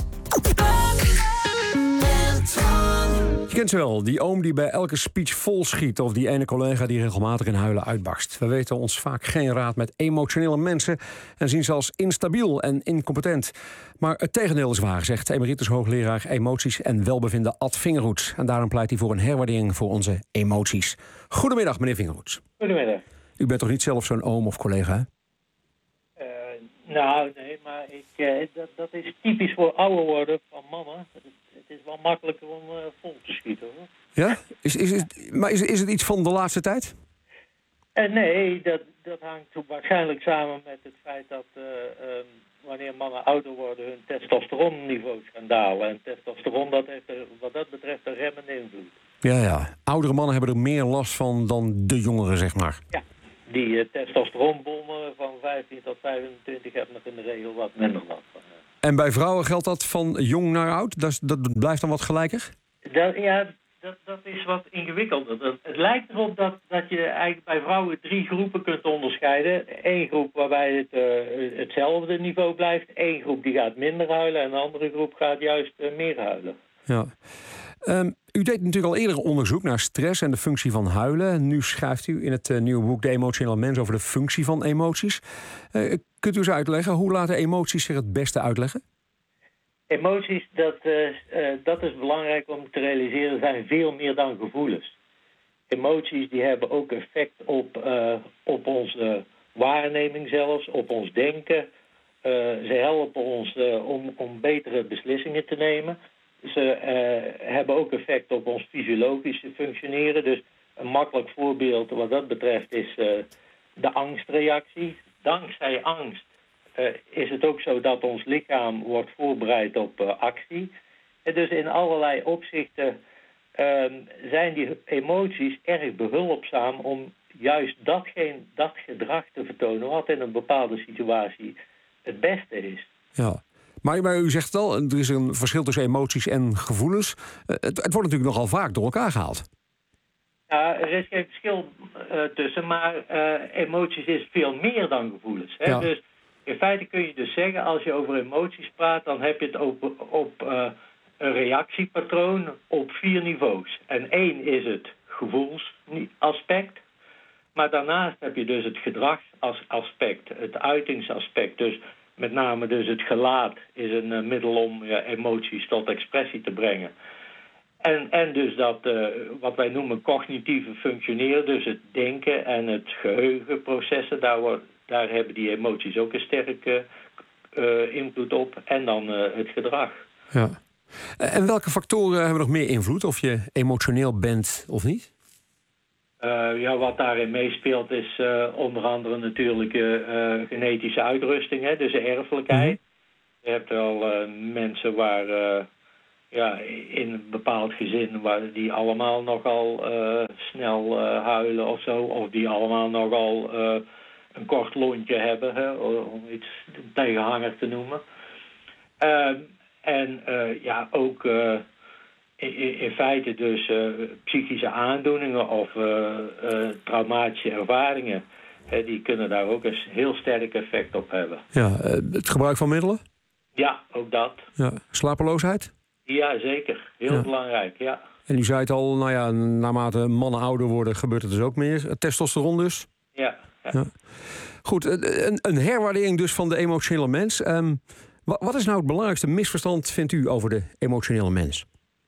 Je kent ze wel, die oom die bij elke speech vol schiet... of die ene collega die regelmatig in huilen uitbarst. We weten ons vaak geen raad met emotionele mensen... en zien ze als instabiel en incompetent. Maar het tegendeel is waar, zegt emeritus hoogleraar emoties... en welbevinden Ad Vingerhoets. En daarom pleit hij voor een herwaardering voor onze emoties. Goedemiddag, meneer Vingerhoets. Goedemiddag. U bent toch niet zelf zo'n oom of collega, hè? Nou, nee, maar dat is typisch voor ouder worden van mannen. Het is wel makkelijker om vol te schieten, hoor. Ja? Is het iets van de laatste tijd? Nee, dat hangt waarschijnlijk samen met het feit dat wanneer mannen ouder worden hun testosteronniveaus gaan dalen. En testosteron, dat heeft wat dat betreft een remmende invloed. Ja. Oudere mannen hebben er meer last van dan de jongeren, zeg maar. Ja. Die testosteronbommen van 15 tot 25 hebben er in de regel wat minder last van. En bij vrouwen geldt dat van jong naar oud? Dat blijft dan wat gelijker? Dat is wat ingewikkelder. Het lijkt erop dat je eigenlijk bij vrouwen 3 groepen kunt onderscheiden. Eén groep waarbij het hetzelfde niveau blijft. Eén groep die gaat minder huilen en een andere groep gaat juist meer huilen. Ja. U deed natuurlijk al eerder onderzoek naar stress en de functie van huilen. Nu schrijft u in het nieuwe boek De Emotionele Mens over de functie van emoties. Kunt u eens uitleggen, hoe laten emoties zich het beste uitleggen? Emoties, dat is belangrijk om te realiseren, zijn veel meer dan gevoelens. Emoties die hebben ook effect op onze waarneming zelfs, op ons denken. Ze helpen ons om betere beslissingen te nemen. Ze hebben ook effect op ons fysiologische functioneren. Dus een makkelijk voorbeeld wat dat betreft is de angstreactie. Dankzij angst is het ook zo dat ons lichaam wordt voorbereid op actie. En dus in allerlei opzichten zijn die emoties erg behulpzaam om juist dat gedrag te vertonen wat in een bepaalde situatie het beste is. Ja. Maar u zegt het al, er is een verschil tussen emoties en gevoelens. Het wordt natuurlijk nogal vaak door elkaar gehaald. Ja, er is geen verschil tussen, maar emoties is veel meer dan gevoelens. Hè? Ja. Dus in feite kun je dus zeggen, als je over emoties praat, dan heb je het op een reactiepatroon op 4 niveaus. En 1 is het gevoelsaspect, maar daarnaast heb je dus het gedragsaspect, het uitingsaspect. Dus met name dus het gelaat is een middel om emoties tot expressie te brengen. En dus dat wat wij noemen cognitieve functioneren, dus het denken en het geheugenprocessen, daar hebben die emoties ook een sterke invloed op. En dan het gedrag. Ja. En welke factoren hebben nog meer invloed, of je emotioneel bent of niet? Wat daarin meespeelt is onder andere natuurlijk genetische uitrusting, hè, dus de erfelijkheid. Je hebt wel mensen waar in een bepaald gezin waar die allemaal nogal snel huilen of zo, of die allemaal nogal een kort lontje hebben, hè, om iets tegenhanger te noemen. Ook in feite dus psychische aandoeningen of traumatische ervaringen, die kunnen daar ook een heel sterk effect op hebben. Ja, het gebruik van middelen? Ja, ook dat. Ja, slapeloosheid? Ja, zeker. Heel belangrijk, ja. En u zei het al, naarmate mannen ouder worden gebeurt het dus ook meer. Testosteron dus? Ja. Goed, een herwaardering dus van de emotionele mens. Wat is nou het belangrijkste misverstand, vindt u, over de emotionele mens?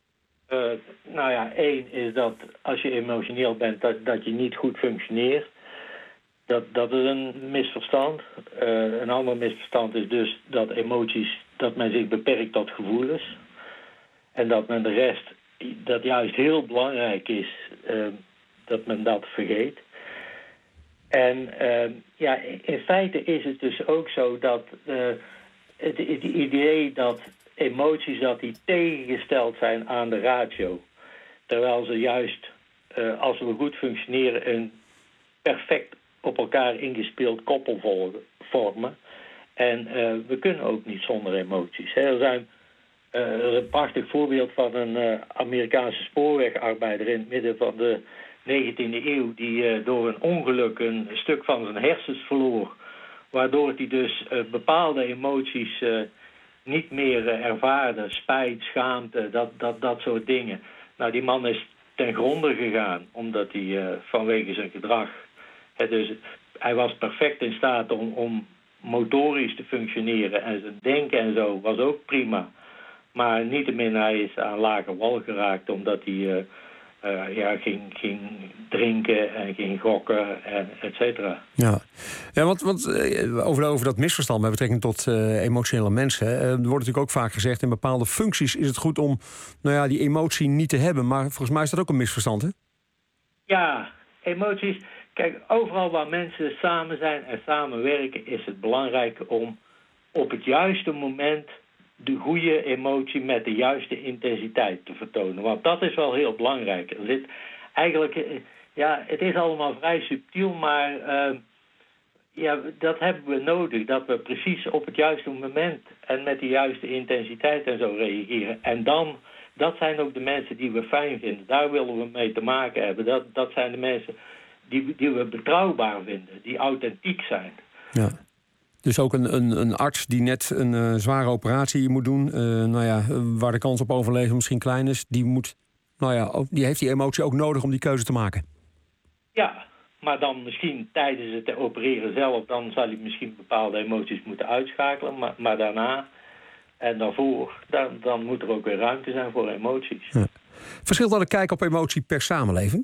1 is dat als je emotioneel bent, dat je niet goed functioneert. Dat is een misverstand. Een ander misverstand is dus dat dat men zich beperkt tot gevoelens. En dat men de rest, dat juist heel belangrijk is, dat men dat vergeet. En in feite is het dus ook zo dat het idee dat emoties dat die tegengesteld zijn aan de ratio. Terwijl ze juist, als we goed functioneren, een perfect op elkaar ingespeeld koppel vormen. En we kunnen ook niet zonder emoties. Er is een prachtig voorbeeld van een Amerikaanse spoorwegarbeider in het midden van de 19e eeuw... die door een ongeluk een stuk van zijn hersens verloor. Waardoor hij dus bepaalde emoties niet meer ervaarde. Spijt, schaamte, dat soort dingen. Nou, die man is ten gronde gegaan, omdat hij vanwege zijn gedrag... dus hij was perfect in staat om motorisch te functioneren en zijn denken en zo was ook prima. Maar niettemin, hij is aan lage wal geraakt omdat hij ging drinken en ging gokken en et cetera. Ja, want over dat misverstand met betrekking tot emotionele mensen... er wordt natuurlijk ook vaak gezegd, in bepaalde functies is het goed om die emotie niet te hebben. Maar volgens mij is dat ook een misverstand, hè? Ja, emoties... Kijk, overal waar mensen samen zijn en samenwerken... is het belangrijk om op het juiste moment... de goede emotie met de juiste intensiteit te vertonen. Want dat is wel heel belangrijk. Er zit eigenlijk... het is allemaal vrij subtiel, maar... dat hebben we nodig. Dat we precies op het juiste moment... en met de juiste intensiteit en zo reageren. En dan... Dat zijn ook de mensen die we fijn vinden. Daar willen we mee te maken hebben. Dat zijn de mensen... Die we betrouwbaar vinden, die authentiek zijn. Ja. Dus ook een arts die net een zware operatie moet doen... waar de kans op overleven misschien klein is... die heeft die emotie ook nodig om die keuze te maken. Ja, maar dan misschien tijdens het opereren zelf... dan zal hij misschien bepaalde emoties moeten uitschakelen... maar daarna en daarvoor... dan moet er ook weer ruimte zijn voor emoties. Ja. Verschilt dat de kijk op emotie per samenleving?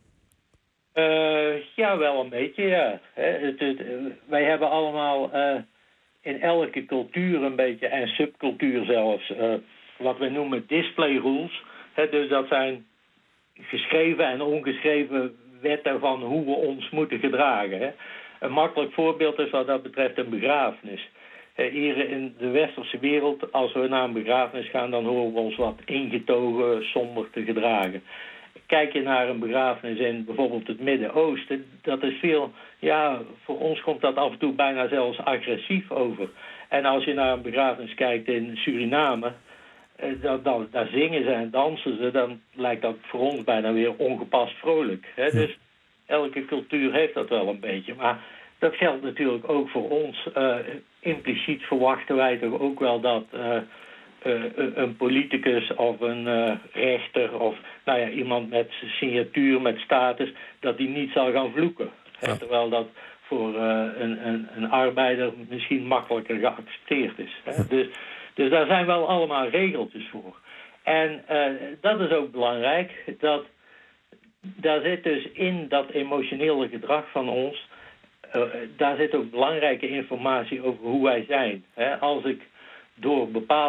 Ja, wel een beetje, ja. Wij hebben allemaal in elke cultuur een beetje, en subcultuur zelfs, wat we noemen display rules. Dus dat zijn geschreven en ongeschreven wetten van hoe we ons moeten gedragen. Een makkelijk voorbeeld is wat dat betreft een begrafenis. Hier in de westerse wereld, als we naar een begrafenis gaan, dan horen we ons wat ingetogen, somber te gedragen. Kijk je naar een begrafenis in bijvoorbeeld het Midden-Oosten... dat is veel... Ja, voor ons komt dat af en toe bijna zelfs agressief over. En als je naar een begrafenis kijkt in Suriname... daar zingen ze en dansen ze... dan lijkt dat voor ons bijna weer ongepast vrolijk. Hè? Dus elke cultuur heeft dat wel een beetje. Maar dat geldt natuurlijk ook voor ons. Impliciet verwachten wij toch ook wel dat... een politicus of een rechter of iemand met signatuur, met status, dat die niet zal gaan vloeken. Ja. Terwijl dat voor een arbeider misschien makkelijker geaccepteerd is. Ja. Dus daar zijn wel allemaal regeltjes voor. En dat is ook belangrijk. Daar zit dus in dat emotionele gedrag van ons, daar zit ook belangrijke informatie over hoe wij zijn. Als ik door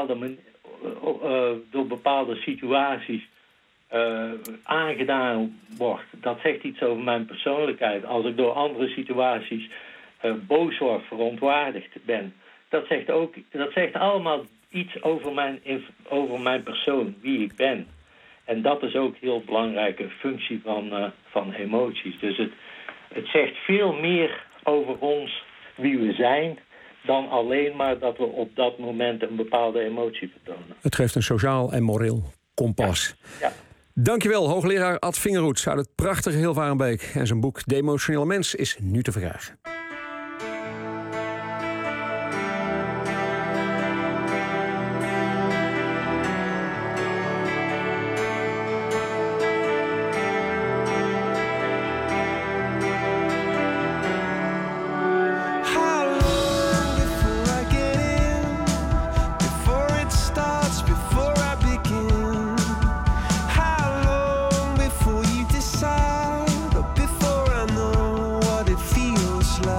bepaalde situaties aangedaan wordt. Dat zegt iets over mijn persoonlijkheid. Als ik door andere situaties boos word, verontwaardigd ben. Dat zegt allemaal iets over mijn persoon, wie ik ben. En dat is ook een heel belangrijke functie van emoties. Dus het zegt veel meer over ons, wie we zijn, dan alleen maar dat we op dat moment een bepaalde emotie vertonen. Het geeft een sociaal en moreel kompas. Ja. Dankjewel, hoogleraar Ad Vingerhoed uit het prachtige Hilvarenbeek. En zijn boek De Emotionele Mens is nu te verkrijgen. Before I know what it feels like.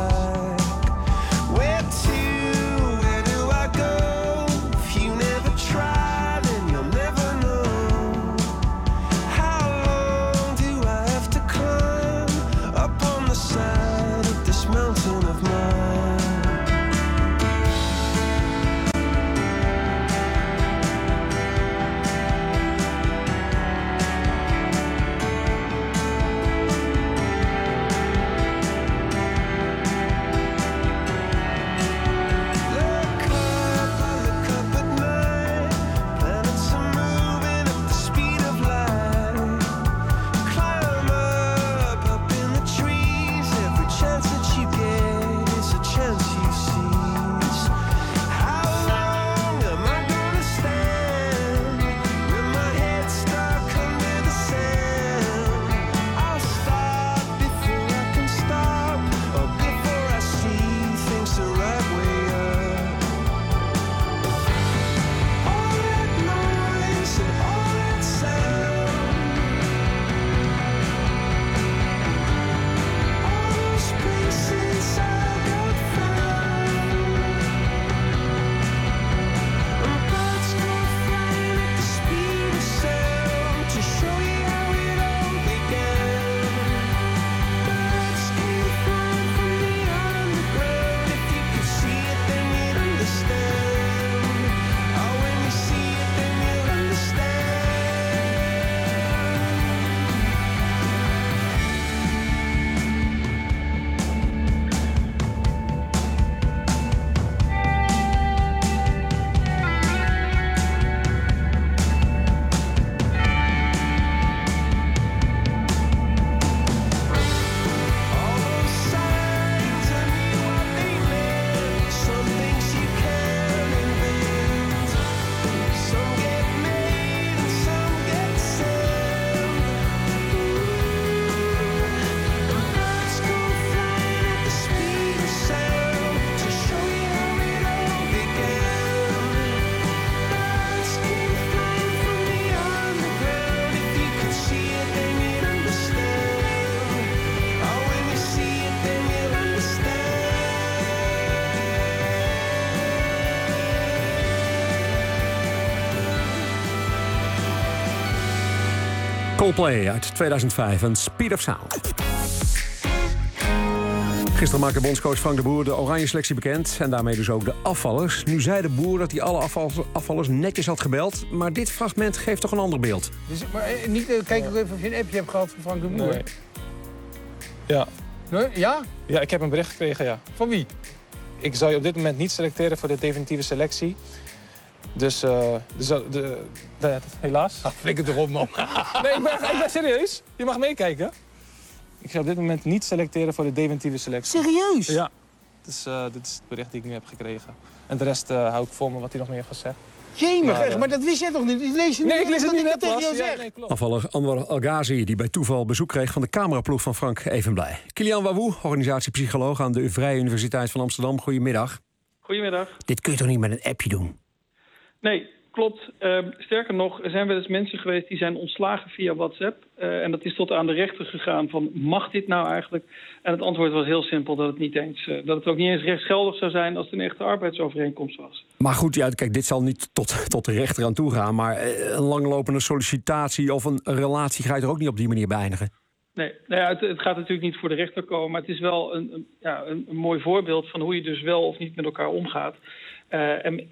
Coldplay uit 2005, een Speed of Sound. Gisteren maakte bondscoach Frank de Boer de oranje selectie bekend. En daarmee dus ook de afvallers. Nu zei de Boer dat hij alle afvallers netjes had gebeld. Maar dit fragment geeft toch een ander beeld. Dus, maar niet kijk ook even of je een appje hebt gehad van Frank de Boer. Nee. Ja. Nee? Ja? Ja, ik heb een bericht gekregen, ja. Van wie? Ik zou je op dit moment niet selecteren voor de definitieve selectie. Dus helaas. Flikker toch op, man. Nee, ik ben serieus. Je mag meekijken. Ik ga op dit moment niet selecteren voor de definitieve selectie. Serieus? Ja. Dit is het bericht die ik nu heb gekregen. En de rest hou ik voor me wat hij nog meer heeft gezegd. Jemig, maar dat wist jij toch niet? Lees je nee, ik lees het nu net tegen pas. jou zeg. Ja, nee, klopt. Afvaller Anwar El-Ghazi, die bij toeval bezoek kreeg van de cameraploeg van Frank Evenblij. Kilian Wawoe, organisatiepsycholoog aan de Vrije Universiteit van Amsterdam. Goedemiddag. Goedemiddag. Dit kun je toch niet met een appje doen? Nee, klopt. Sterker nog, er zijn wel eens mensen geweest die zijn ontslagen via WhatsApp. En dat is tot aan de rechter gegaan van, mag dit nou eigenlijk? En het antwoord was heel simpel, dat het ook niet eens rechtsgeldig zou zijn als het een echte arbeidsovereenkomst was. Maar goed, ja, kijk, dit zal niet tot de rechter aan toe gaan. Maar een langlopende sollicitatie of een relatie ga je er ook niet op die manier beëindigen. Nee, nou ja, het gaat natuurlijk niet voor de rechter komen. Maar het is wel een mooi voorbeeld van hoe je dus wel of niet met elkaar omgaat. En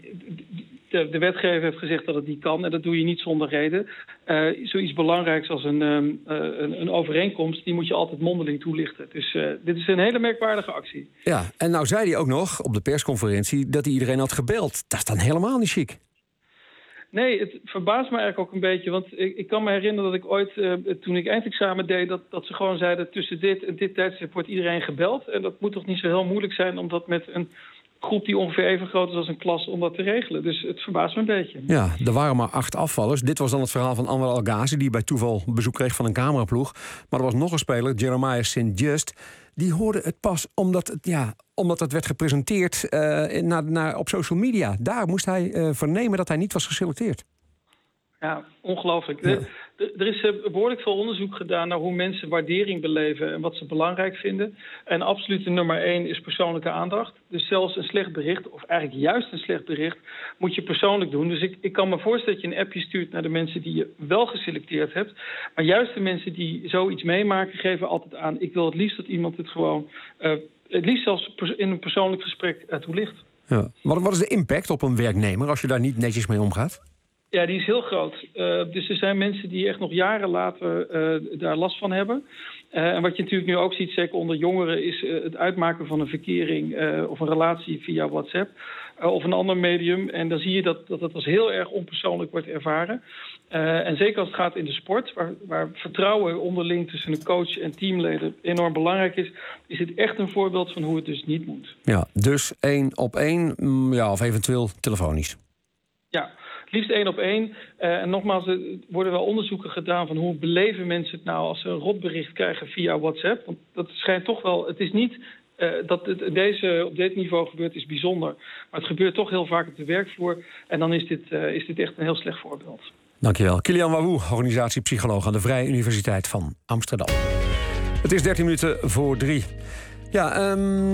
de wetgever heeft gezegd dat het niet kan. En dat doe je niet zonder reden. Zoiets belangrijks als een overeenkomst, die moet je altijd mondeling toelichten. Dus dit is een hele merkwaardige actie. Ja, en nou zei hij ook nog op de persconferentie dat hij iedereen had gebeld. Dat is dan helemaal niet chic. Nee, het verbaast me eigenlijk ook een beetje. Want ik kan me herinneren dat ik ooit, toen ik eindexamen deed, dat ze gewoon zeiden, tussen dit en dit tijdstip wordt iedereen gebeld. En dat moet toch niet zo heel moeilijk zijn om dat met een groep die ongeveer even groot is als een klas om dat te regelen. Dus het verbaast me een beetje. Ja, er waren maar 8 afvallers. Dit was dan het verhaal van Anwar El-Ghazi, die bij toeval bezoek kreeg van een cameraploeg. Maar er was nog een speler, Jeremiah St. Just. Die hoorde het pas omdat het werd gepresenteerd op social media. Daar moest hij vernemen dat hij niet was geselecteerd. Ja, ongelooflijk. Ja. Er is behoorlijk veel onderzoek gedaan naar hoe mensen waardering beleven en wat ze belangrijk vinden. En absoluut nummer 1 is persoonlijke aandacht. Dus zelfs een slecht bericht, of eigenlijk juist een slecht bericht, moet je persoonlijk doen. Dus ik kan me voorstellen dat je een appje stuurt naar de mensen die je wel geselecteerd hebt. Maar juist de mensen die zoiets meemaken, geven altijd aan, ik wil het liefst dat iemand het gewoon, het liefst zelfs in een persoonlijk gesprek toelicht. Ja. Wat is de impact op een werknemer als je daar niet netjes mee omgaat? Ja, die is heel groot. Dus er zijn mensen die echt nog jaren later daar last van hebben. En wat je natuurlijk nu ook ziet, zeker onder jongeren, is het uitmaken van een verkering of een relatie via WhatsApp of een ander medium. En dan zie je dat als heel erg onpersoonlijk wordt ervaren. En zeker als het gaat in de sport, waar vertrouwen onderling tussen een coach en teamleden enorm belangrijk is het echt een voorbeeld van hoe het dus niet moet. Ja, dus 1-op-1, of eventueel telefonisch. Ja. Liefst 1-op-1. En nogmaals, er worden wel onderzoeken gedaan van hoe beleven mensen het nou als ze een rotbericht krijgen via WhatsApp. Want dat schijnt toch wel, het is niet dat het op dit niveau gebeurt, is bijzonder. Maar het gebeurt toch heel vaak op de werkvloer. En dan is dit echt een heel slecht voorbeeld. Dankjewel. Kilian Wawoe, organisatiepsycholoog aan de Vrije Universiteit van Amsterdam. Het is 3:13. Ja,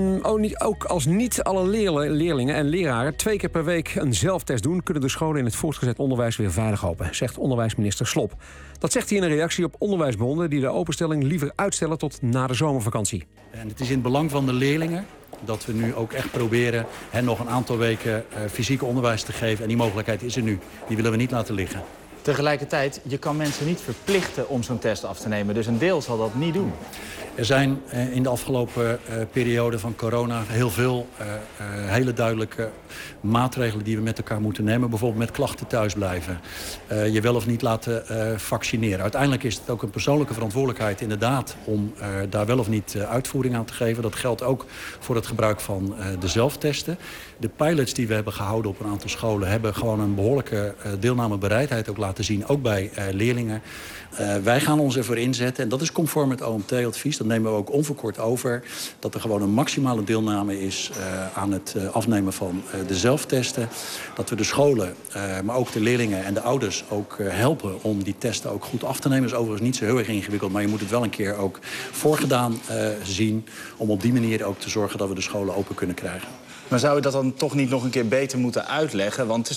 ook als niet alle leerlingen en leraren 2 keer per week een zelftest doen, kunnen de scholen in het voortgezet onderwijs weer veilig open, zegt onderwijsminister Slop. Dat zegt hij in een reactie op onderwijsbonden die de openstelling liever uitstellen tot na de zomervakantie. En het is in het belang van de leerlingen dat we nu ook echt proberen hen nog een aantal weken fysiek onderwijs te geven. En die mogelijkheid is er nu. Die willen we niet laten liggen. Tegelijkertijd, je kan mensen niet verplichten om zo'n test af te nemen. Dus een deel zal dat niet doen. Er zijn in de afgelopen periode van corona heel veel hele duidelijke maatregelen die we met elkaar moeten nemen. Bijvoorbeeld met klachten thuisblijven. Je wel of niet laten vaccineren. Uiteindelijk is het ook een persoonlijke verantwoordelijkheid inderdaad om daar wel of niet uitvoering aan te geven. Dat geldt ook voor het gebruik van de zelftesten. De pilots die we hebben gehouden op een aantal scholen hebben gewoon een behoorlijke deelnamebereidheid ook laten zien. Ook bij leerlingen. Wij gaan ons ervoor inzetten, en dat is conform het OMT-advies, dat nemen we ook onverkort over, dat er gewoon een maximale deelname is aan het afnemen van de zelftesten. Dat we de scholen, maar ook de leerlingen en de ouders ook helpen om die testen ook goed af te nemen. Dat is overigens niet zo heel erg ingewikkeld, maar je moet het wel een keer ook voorgedaan zien, om op die manier ook te zorgen dat we de scholen open kunnen krijgen. Maar zou je dat dan toch niet nog een keer beter moeten uitleggen? Want het is natuurlijk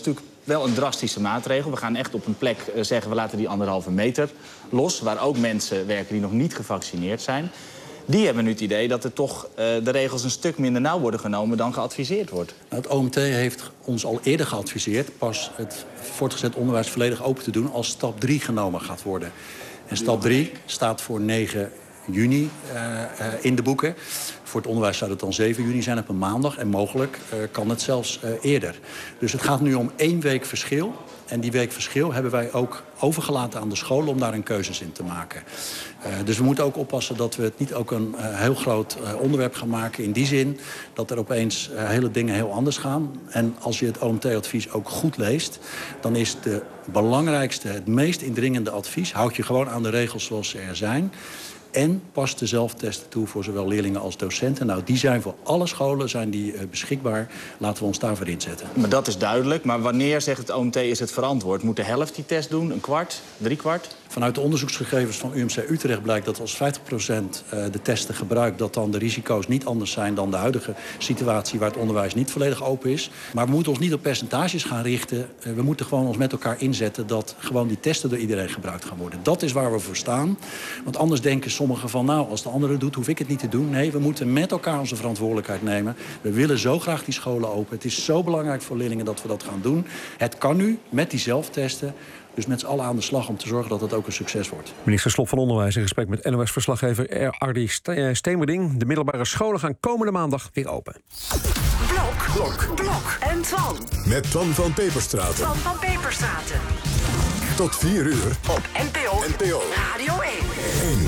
wel een drastische maatregel. We gaan echt op een plek zeggen, we laten die 1,5 meter los, waar ook mensen werken die nog niet gevaccineerd zijn. Die hebben nu het idee dat er toch de regels een stuk minder nauw worden genomen dan geadviseerd wordt. Het OMT heeft ons al eerder geadviseerd pas het voortgezet onderwijs volledig open te doen als stap 3 genomen gaat worden. En stap 3 staat voor 9 juni in de boeken. Voor het onderwijs zou het dan 7 juni zijn op een maandag. En mogelijk kan het zelfs eerder. Dus het gaat nu om 1 week verschil. En die week verschil hebben wij ook overgelaten aan de scholen om daar een keuzes in te maken. Dus we moeten ook oppassen dat we het niet ook een heel groot onderwerp gaan maken. In die zin dat er opeens hele dingen heel anders gaan. En als je het OMT-advies ook goed leest, dan is de belangrijkste, het meest indringende advies, houd je gewoon aan de regels zoals ze er zijn. En pas de zelftesten toe voor zowel leerlingen als docenten. Nou, die zijn voor alle scholen beschikbaar. Laten we ons daarvoor inzetten. Maar dat is duidelijk. Maar wanneer, zegt het OMT, is het verantwoord? Moet de helft die test doen? Een kwart? 3/4? Vanuit de onderzoeksgegevens van UMC Utrecht blijkt dat als 50% de testen gebruikt, dat dan de risico's niet anders zijn dan de huidige situatie waar het onderwijs niet volledig open is. Maar we moeten ons niet op percentages gaan richten. We moeten gewoon ons met elkaar inzetten dat gewoon die testen door iedereen gebruikt gaan worden. Dat is waar we voor staan. Want anders denken sommigen van, nou, als de andere het doet, hoef ik het niet te doen. Nee, we moeten met elkaar onze verantwoordelijkheid nemen. We willen zo graag die scholen open. Het is zo belangrijk voor leerlingen dat we dat gaan doen. Het kan nu met die zelftesten. Dus met z'n allen aan de slag om te zorgen dat het ook een succes wordt. Minister Slop van Onderwijs in gesprek met NOS-verslaggever Ardy Stemerding. De middelbare scholen gaan komende maandag weer open. Blok en Twan. Met Twan van Peperstraten. Twan van Peperstraten. Tot 4 uur. Op NPO Radio 1.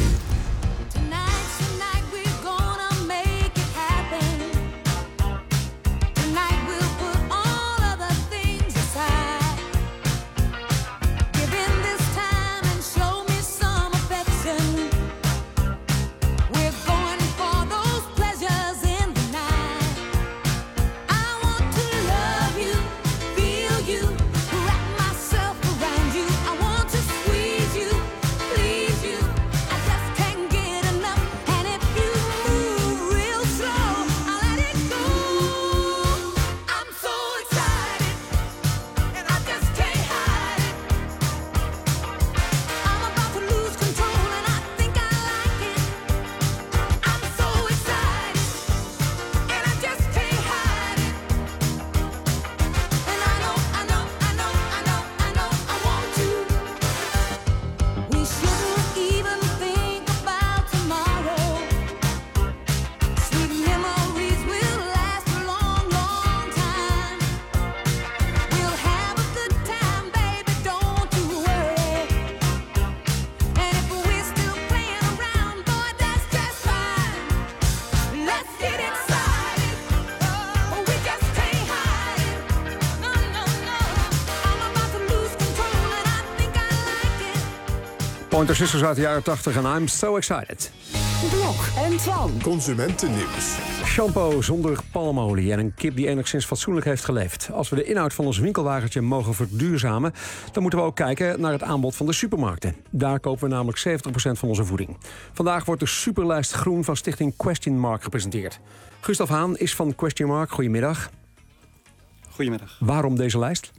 Pointer Sisters uit de jaren 80 en I'm so excited. Blok en Twan. Consumentennieuws. Shampoo zonder palmolie en een kip die enigszins fatsoenlijk heeft geleefd. Als we de inhoud van ons winkelwagentje mogen verduurzamen, dan moeten we ook kijken naar het aanbod van de supermarkten. Daar kopen we namelijk 70% van onze voeding. Vandaag wordt de superlijst groen van stichting Question Mark gepresenteerd. Gustav Haan is van Question Mark. Goedemiddag. Goedemiddag. Waarom deze lijst?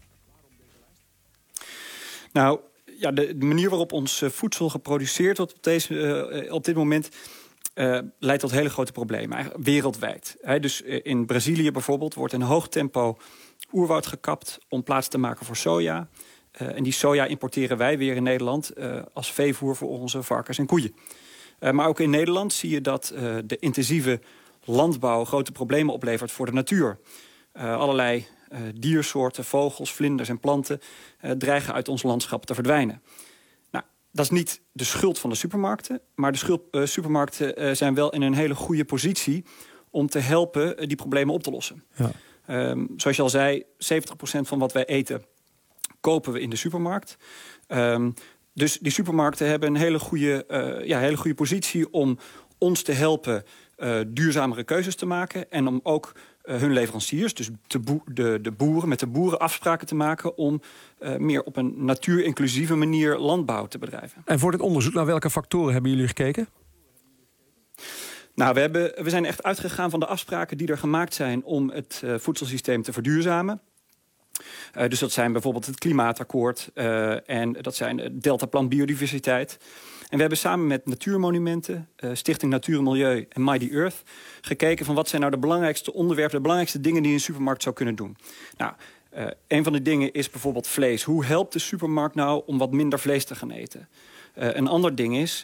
Nou, ja, de manier waarop ons voedsel geproduceerd wordt op dit moment leidt tot hele grote problemen, eigenlijk wereldwijd. Dus in Brazilië bijvoorbeeld wordt in hoog tempo oerwoud gekapt om plaats te maken voor soja. En die soja importeren wij weer in Nederland als veevoer voor onze varkens en koeien. Maar ook in Nederland zie je dat de intensieve landbouw grote problemen oplevert voor de natuur. Allerlei diersoorten, vogels, vlinders en planten dreigen uit ons landschap te verdwijnen. Nou, dat is niet de schuld van de supermarkten, maar de supermarkten zijn wel in een hele goede positie om te helpen die problemen op te lossen. Ja. Zoals je al zei, 70% van wat wij eten kopen we in de supermarkt. Dus die supermarkten hebben een hele goede positie om ons te helpen duurzamere keuzes te maken en om ook hun leveranciers, dus de boeren, met de boeren afspraken te maken om meer op een natuurinclusieve manier landbouw te bedrijven. En voor dit onderzoek, naar welke factoren hebben jullie gekeken? Nou, we zijn echt uitgegaan van de afspraken die er gemaakt zijn om het voedselsysteem te verduurzamen. Dus dat zijn bijvoorbeeld het Klimaatakkoord en dat zijn het Deltaplan Biodiversiteit. En we hebben samen met Natuurmonumenten, Stichting Natuur en Milieu en Mighty Earth gekeken van wat zijn nou de belangrijkste onderwerpen, de belangrijkste dingen die een supermarkt zou kunnen doen. Nou, een van de dingen is bijvoorbeeld vlees. Hoe helpt de supermarkt nou om wat minder vlees te gaan eten? Een ander ding is,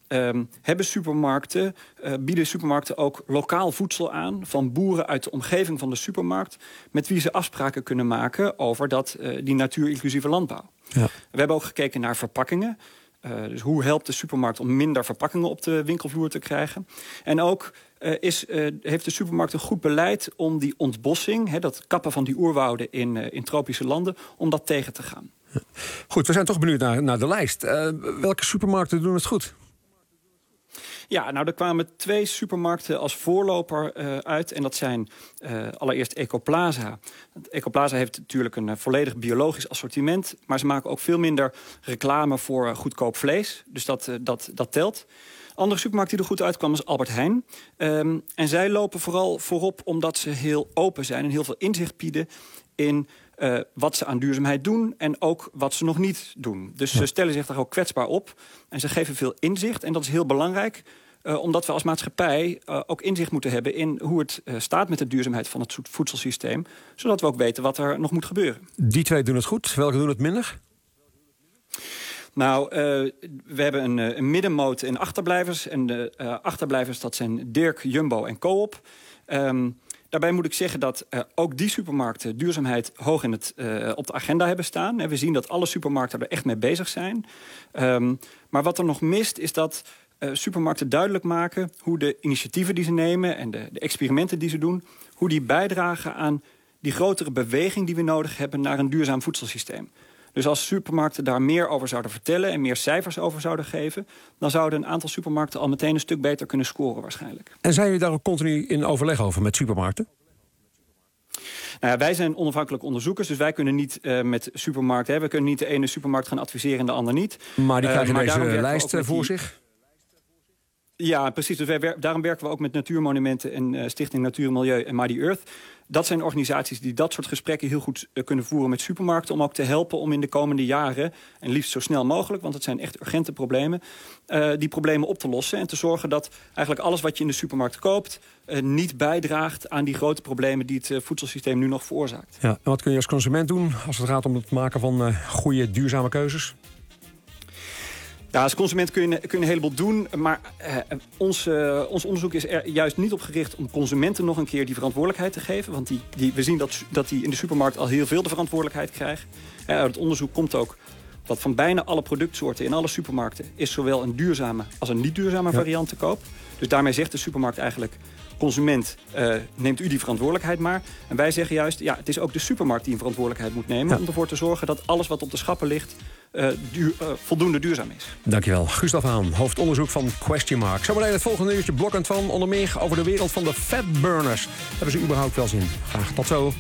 bieden supermarkten ook lokaal voedsel aan van boeren uit de omgeving van de supermarkt, met wie ze afspraken kunnen maken over die natuur-inclusieve landbouw. Ja. We hebben ook gekeken naar verpakkingen. Dus hoe helpt de supermarkt om minder verpakkingen op de winkelvloer te krijgen? En ook heeft de supermarkt een goed beleid om die ontbossing, dat kappen van die oerwouden in tropische landen, om dat tegen te gaan. Ja. Goed, we zijn toch benieuwd naar de lijst. Welke supermarkten doen het goed? Ja, nou, er kwamen 2 supermarkten als voorloper uit. En dat zijn allereerst Ecoplaza. Ecoplaza heeft natuurlijk een volledig biologisch assortiment, maar ze maken ook veel minder reclame voor goedkoop vlees. Dus dat telt. Andere supermarkt die er goed uitkwam is Albert Heijn. En zij lopen vooral voorop omdat ze heel open zijn en heel veel inzicht bieden in wat ze aan duurzaamheid doen en ook wat ze nog niet doen. Dus ze stellen zich daar ook kwetsbaar op en ze geven veel inzicht. En dat is heel belangrijk, omdat we als maatschappij ook inzicht moeten hebben in hoe het staat met de duurzaamheid van het voedselsysteem, zodat we ook weten wat er nog moet gebeuren. Die 2 doen het goed. Welke doen het minder? Nou, we hebben een middenmoot en achterblijvers. En de achterblijvers, dat zijn Dirk, Jumbo en Coop. Daarbij moet ik zeggen dat ook die supermarkten duurzaamheid hoog op de agenda hebben staan. En we zien dat alle supermarkten er echt mee bezig zijn. Maar wat er nog mist is dat supermarkten duidelijk maken hoe de initiatieven die ze nemen en de experimenten die ze doen, hoe die bijdragen aan die grotere beweging die we nodig hebben naar een duurzaam voedselsysteem. Dus als supermarkten daar meer over zouden vertellen en meer cijfers over zouden geven, dan zouden een aantal supermarkten al meteen een stuk beter kunnen scoren waarschijnlijk. En zijn jullie daar ook continu in overleg over met supermarkten? Nou ja, wij zijn onafhankelijk onderzoekers, dus wij kunnen niet met supermarkten. We kunnen niet de ene supermarkt gaan adviseren en de ander niet. Maar die krijgen deze lijst voor zich? Ja, precies. Dus daarom werken we ook met Natuurmonumenten en Stichting Natuur en Milieu en Mighty Earth. Dat zijn organisaties die dat soort gesprekken heel goed kunnen voeren met supermarkten, om ook te helpen om in de komende jaren, en liefst zo snel mogelijk, want het zijn echt urgente problemen, die problemen op te lossen en te zorgen dat eigenlijk alles wat je in de supermarkt koopt niet bijdraagt aan die grote problemen die het voedselsysteem nu nog veroorzaakt. Ja, en wat kun je als consument doen als het gaat om het maken van goede, duurzame keuzes? Ja, als consument kun je een heleboel doen, maar ons onderzoek is er juist niet op gericht om consumenten nog een keer die verantwoordelijkheid te geven. Want we zien dat die in de supermarkt al heel veel de verantwoordelijkheid krijgen. Uit het onderzoek komt ook dat van bijna alle productsoorten in alle supermarkten is zowel een duurzame als een niet duurzame variant te koop. Dus daarmee zegt de supermarkt eigenlijk, consument, neemt u die verantwoordelijkheid maar. En wij zeggen juist, ja, het is ook de supermarkt die een verantwoordelijkheid moet nemen om ervoor te zorgen dat alles wat op de schappen ligt voldoende duurzaam is. Dankjewel. Gustav Haan, hoofdonderzoek van Question Mark. Zometeen het volgende uurtje Blok en Twan, onder meer over de wereld van de fatburners. Hebben ze überhaupt wel zin? Graag tot zo.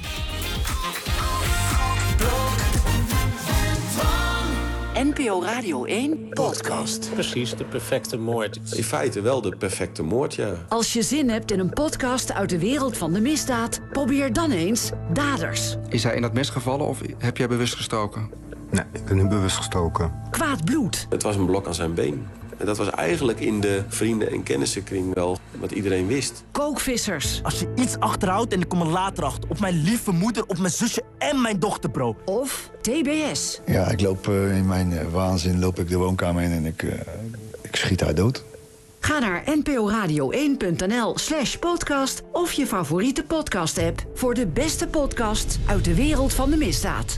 NPO Radio 1 podcast. Precies, de perfecte moord. In feite wel de perfecte moord, ja. Als je zin hebt in een podcast uit de wereld van de misdaad, probeer dan eens Daders. Is hij in dat mes gevallen of heb jij bewust gestoken? Nee, ik ben niet bewust gestoken. Kwaad bloed. Het was een blok aan zijn been. En dat was eigenlijk in de vrienden- en kennissenkring wel wat iedereen wist. Kookvissers. Als je iets achterhoudt en ik kom er later achter, op mijn lieve moeder, op mijn zusje en mijn dochter, bro. Of TBS. Ja, ik loop in mijn waanzin loop ik de woonkamer in en ik schiet haar dood. Ga naar nporadio1.nl/podcast of je favoriete podcast-app voor de beste podcast uit de wereld van de misdaad.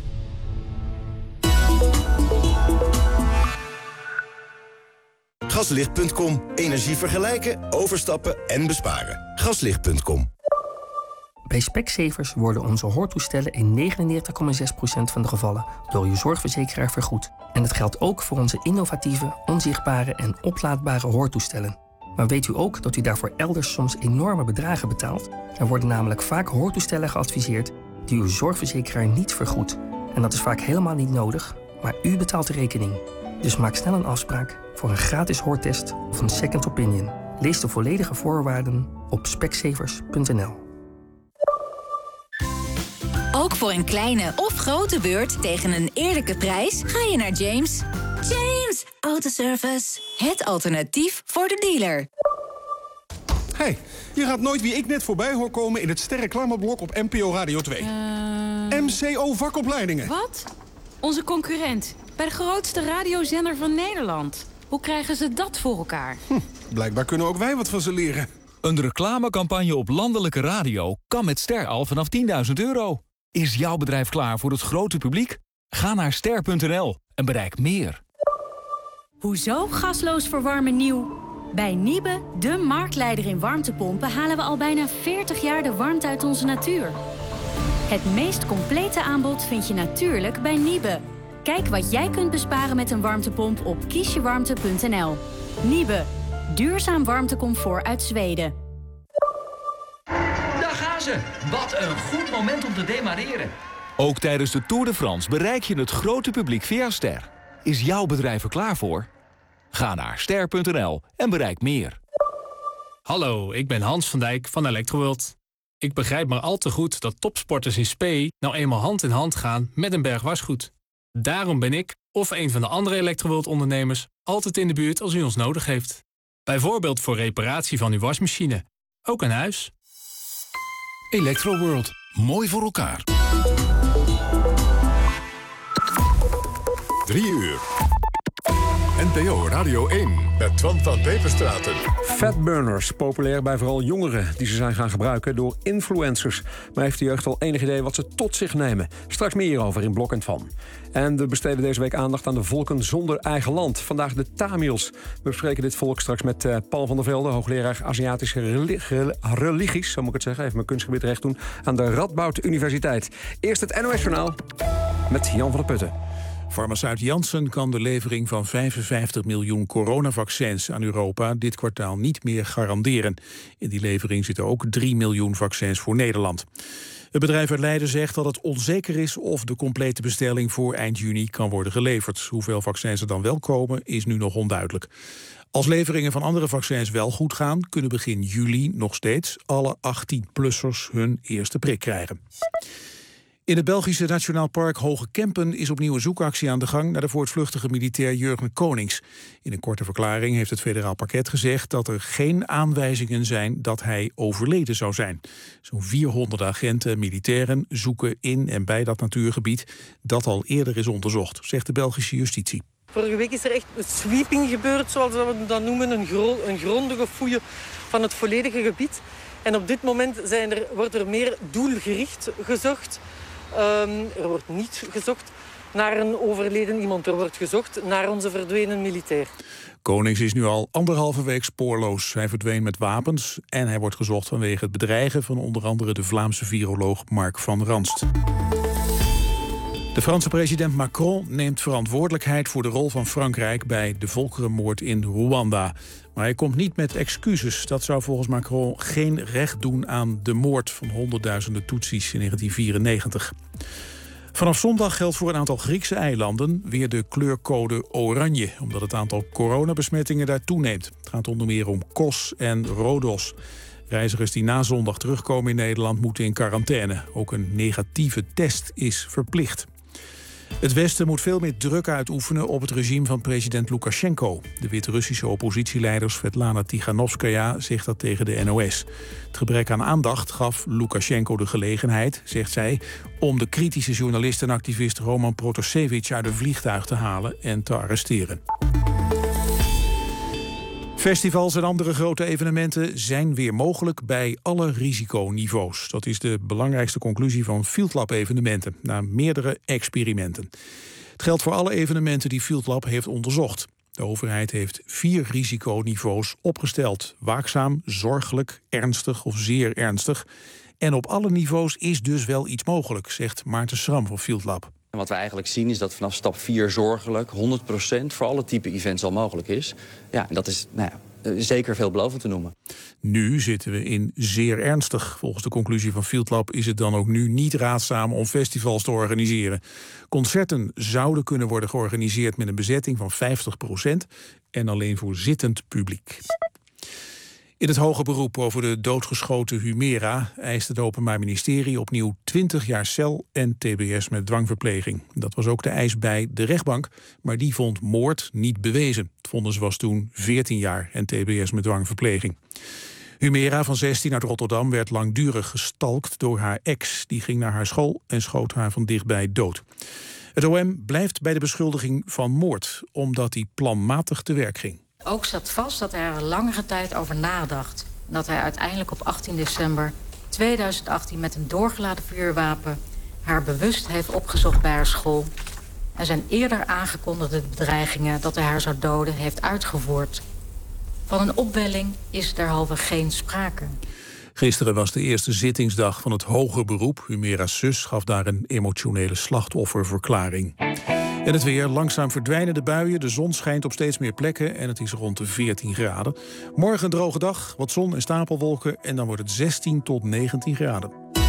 Gaslicht.com. Energie vergelijken, overstappen en besparen. Gaslicht.com. Bij Specsavers worden onze hoortoestellen in 99,6% van de gevallen door uw zorgverzekeraar vergoed. En dat geldt ook voor onze innovatieve, onzichtbare en oplaadbare hoortoestellen. Maar weet u ook dat u daarvoor elders soms enorme bedragen betaalt? Er worden namelijk vaak hoortoestellen geadviseerd die uw zorgverzekeraar niet vergoedt. En dat is vaak helemaal niet nodig, maar u betaalt de rekening. Dus maak snel een afspraak voor een gratis hoortest of een second opinion. Lees de volledige voorwaarden op specsavers.nl. Ook Ook voor een kleine of grote beurt tegen een eerlijke prijs ga je naar James. James Autoservice. Het alternatief voor de dealer. Hey, je gaat nooit wie ik net voorbij hoor komen in het sterreclameblok op NPO Radio 2. MCO vakopleidingen. Wat? Onze concurrent. Bij de grootste radiozender van Nederland. Hoe krijgen ze dat voor elkaar? Blijkbaar kunnen ook wij wat van ze leren. Een reclamecampagne op landelijke radio kan met Ster al vanaf €10.000. Is jouw bedrijf klaar voor het grote publiek? Ga naar ster.nl en bereik meer. Hoezo gasloos verwarmen nieuw? Bij Niebe, de marktleider in warmtepompen, halen we al bijna 40 jaar de warmte uit onze natuur. Het meest complete aanbod vind je natuurlijk bij Niebe. Kijk wat jij kunt besparen met een warmtepomp op kiesjewarmte.nl. Niebe, duurzaam warmtecomfort uit Zweden. Daar gaan ze! Wat een goed moment om te demareren. Ook tijdens de Tour de France bereik je het grote publiek via Ster. Is jouw bedrijf er klaar voor? Ga naar ster.nl en bereik meer. Hallo, ik ben Hans van Dijk van Electroworld. Ik begrijp maar al te goed dat topsporters in spe nou eenmaal hand in hand gaan met een berg wasgoed. Daarom ben ik, of een van de andere Electroworld-ondernemers, altijd in de buurt als u ons nodig heeft. Bijvoorbeeld voor reparatie van uw wasmachine. Ook aan huis. Electroworld. Mooi voor elkaar. 3 uur. NPO Radio 1 met Twan van Peperstraten. Fatburners, populair bij vooral jongeren die ze zijn gaan gebruiken door influencers. Maar heeft de jeugd al enig idee wat ze tot zich nemen? Straks meer hierover in Blok en Twan. En we besteden deze week aandacht aan de volken zonder eigen land. Vandaag de Tamils. We bespreken dit volk straks met Paul van der Velde, hoogleraar Aziatische religies, zo moet ik het zeggen, even mijn kunstgebied recht doen, aan de Radboud Universiteit. Eerst het NOS-journaal met Jan van der Putten. Farmaceut Janssen kan de levering van 55 miljoen coronavaccins aan Europa dit kwartaal niet meer garanderen. In die levering zitten ook 3 miljoen vaccins voor Nederland. Het bedrijf uit Leiden zegt dat het onzeker is of de complete bestelling voor eind juni kan worden geleverd. Hoeveel vaccins er dan wel komen is nu nog onduidelijk. Als leveringen van andere vaccins wel goed gaan, kunnen begin juli nog steeds alle 18-plussers hun eerste prik krijgen. In het Belgische Nationaal Park Hoge Kempen is opnieuw een zoekactie aan de gang naar de voortvluchtige militair Jurgen Konings. In een korte verklaring heeft het federaal parket gezegd dat er geen aanwijzingen zijn dat hij overleden zou zijn. Zo'n 400 agenten en militairen zoeken in en bij dat natuurgebied dat al eerder is onderzocht, zegt de Belgische justitie. Vorige week is er echt een sweeping gebeurd, zoals we dat noemen, een grondige fouille van het volledige gebied. En op dit moment wordt er meer doelgericht gezocht. Er wordt niet gezocht naar een overleden iemand. Er wordt gezocht naar onze verdwenen militair. Konings is nu al 1,5 week spoorloos. Hij verdween met wapens en hij wordt gezocht vanwege het bedreigen van onder andere de Vlaamse viroloog Mark van Ranst. De Franse president Macron neemt verantwoordelijkheid voor de rol van Frankrijk bij de volkerenmoord in Rwanda. Maar hij komt niet met excuses. Dat zou volgens Macron geen recht doen aan de moord van honderdduizenden Tutsis in 1994. Vanaf zondag geldt voor een aantal Griekse eilanden weer de kleurcode oranje, omdat het aantal coronabesmettingen daar toeneemt. Het gaat onder meer om Kos en Rodos. Reizigers die na zondag terugkomen in Nederland moeten in quarantaine. Ook een negatieve test is verplicht. Het Westen moet veel meer druk uitoefenen op het regime van president Lukashenko. De Wit-Russische oppositieleider Svetlana Tiganovskaya zegt dat tegen de NOS. Het gebrek aan aandacht gaf Lukashenko de gelegenheid, zegt zij, om de kritische journalist en activist Roman Protasevich uit een vliegtuig te halen en te arresteren. Festivals en andere grote evenementen zijn weer mogelijk bij alle risiconiveaus. Dat is de belangrijkste conclusie van Field Lab evenementen, na meerdere experimenten. Het geldt voor alle evenementen die Field Lab heeft onderzocht. De overheid heeft 4 risiconiveaus opgesteld. Waakzaam, zorgelijk, ernstig of zeer ernstig. En op alle niveaus is dus wel iets mogelijk, zegt Maarten Schram van Field Lab. En wat we eigenlijk zien is dat vanaf stap 4 zorgelijk 100% voor alle type events al mogelijk is. Ja, en dat is zeker veelbelovend te noemen. Nu zitten we in zeer ernstig. Volgens de conclusie van Field Lab is het dan ook nu niet raadzaam om festivals te organiseren. Concerten zouden kunnen worden georganiseerd met een bezetting van 50% en alleen voor zittend publiek. In het hoge beroep over de doodgeschoten Humera eist het Openbaar Ministerie opnieuw 20 jaar cel en tbs met dwangverpleging. Dat was ook de eis bij de rechtbank, maar die vond moord niet bewezen. Het vonnis was toen 14 jaar en tbs met dwangverpleging. Humera van 16 uit Rotterdam werd langdurig gestalkt door haar ex. Die ging naar haar school en schoot haar van dichtbij dood. Het OM blijft bij de beschuldiging van moord, omdat hij planmatig te werk ging. Ook zat vast dat hij er langere tijd over nadacht. Dat hij uiteindelijk op 18 december 2018 met een doorgeladen vuurwapen haar bewust heeft opgezocht bij haar school. En zijn eerder aangekondigde bedreigingen dat hij haar zou doden heeft uitgevoerd. Van een opwelling is derhalve geen sprake. Gisteren was de eerste zittingsdag van het hoger beroep. Humera's zus gaf daar een emotionele slachtofferverklaring. En het weer, langzaam verdwijnen de buien. De zon schijnt op steeds meer plekken en het is rond de 14 graden. Morgen een droge dag, wat zon en stapelwolken en dan wordt het 16 tot 19 graden.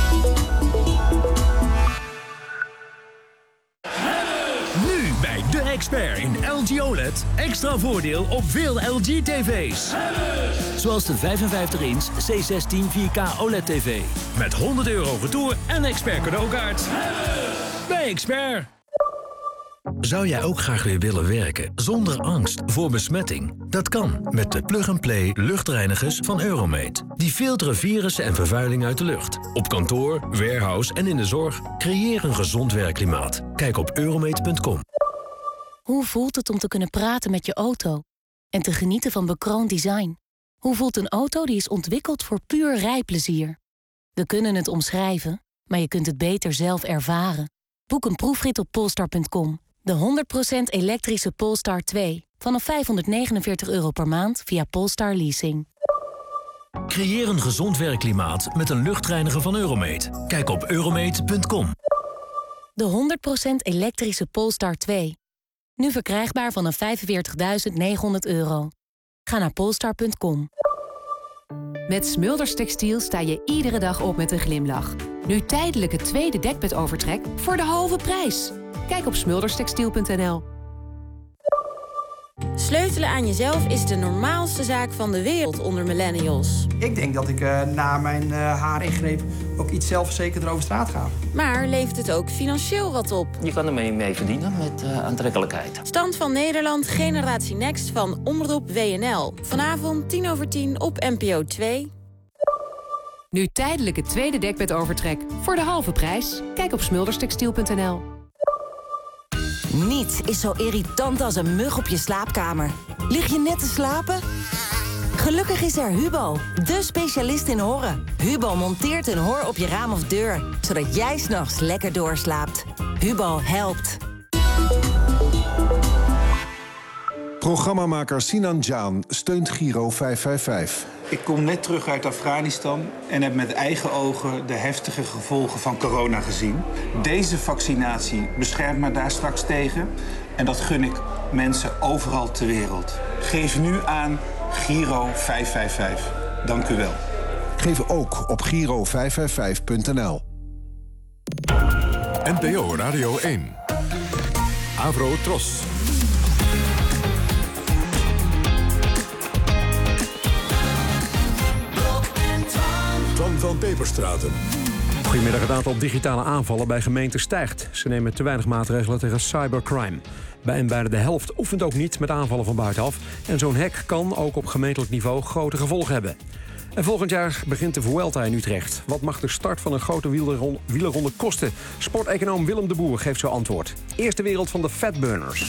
Nu bij De Expert in LG OLED extra voordeel op veel LG-tv's. Zoals de 55-inch C16 4K OLED-tv. Met €100 retour en expert cadeaukaart. Bij Expert. Zou jij ook graag weer willen werken zonder angst voor besmetting? Dat kan met de plug-and-play luchtreinigers van Euromate. Die filteren virussen en vervuiling uit de lucht. Op kantoor, warehouse en in de zorg. Creëer een gezond werkklimaat. Kijk op euromate.com. Hoe voelt het om te kunnen praten met je auto? En te genieten van bekroond design? Hoe voelt een auto die is ontwikkeld voor puur rijplezier? We kunnen het omschrijven, maar je kunt het beter zelf ervaren. Boek een proefrit op Polestar.com. De 100% elektrische Polestar 2. Vanaf €549 per maand via Polestar Leasing. Creëer een gezond werkklimaat met een luchtreiniger van Euromate. Kijk op euromate.com. De 100% elektrische Polestar 2. Nu verkrijgbaar vanaf €45.900. Ga naar polestar.com. Met Smulders Textiel sta je iedere dag op met een glimlach. Nu tijdelijk het tweede dekbedovertrek voor de halve prijs. Kijk op smulderstextiel.nl. Sleutelen aan jezelf is de normaalste zaak van de wereld onder millennials. Ik denk dat ik na mijn haaringreep ook iets zelfverzekerder over straat ga. Maar levert het ook financieel wat op? Je kan ermee mee verdienen met aantrekkelijkheid. Stand van Nederland, Generatie Next van Omroep WNL. Vanavond 10:10 op NPO 2. Nu tijdelijk het tweede dekbedovertrek voor de halve prijs. Kijk op smulderstextiel.nl. Niets is zo irritant als een mug op je slaapkamer. Lig je net te slapen? Gelukkig is er Hubo, de specialist in horren. Hubo monteert een hor op je raam of deur, zodat jij 's nachts lekker doorslaapt. Hubo helpt. Programmamaker Sinan Jaan steunt Giro 555. Ik kom net terug uit Afghanistan en heb met eigen ogen de heftige gevolgen van corona gezien. Deze vaccinatie beschermt me daar straks tegen en dat gun ik mensen overal ter wereld. Geef nu aan Giro 555. Dank u wel. Geef ook op giro555.nl. NPO Radio 1. Avro Tros. Twan van Peperstraten. Goedemiddag. Het aantal digitale aanvallen bij gemeenten stijgt. Ze nemen te weinig maatregelen tegen cybercrime. Bijna de helft oefent ook niet met aanvallen van buitenaf. En zo'n hack kan ook op gemeentelijk niveau grote gevolgen hebben. En volgend jaar begint de Vuelta in Utrecht. Wat mag de start van een grote wielerronde kosten? Sporteconoom Willem de Boer geeft zo antwoord. Eerst de wereld van de fatburners.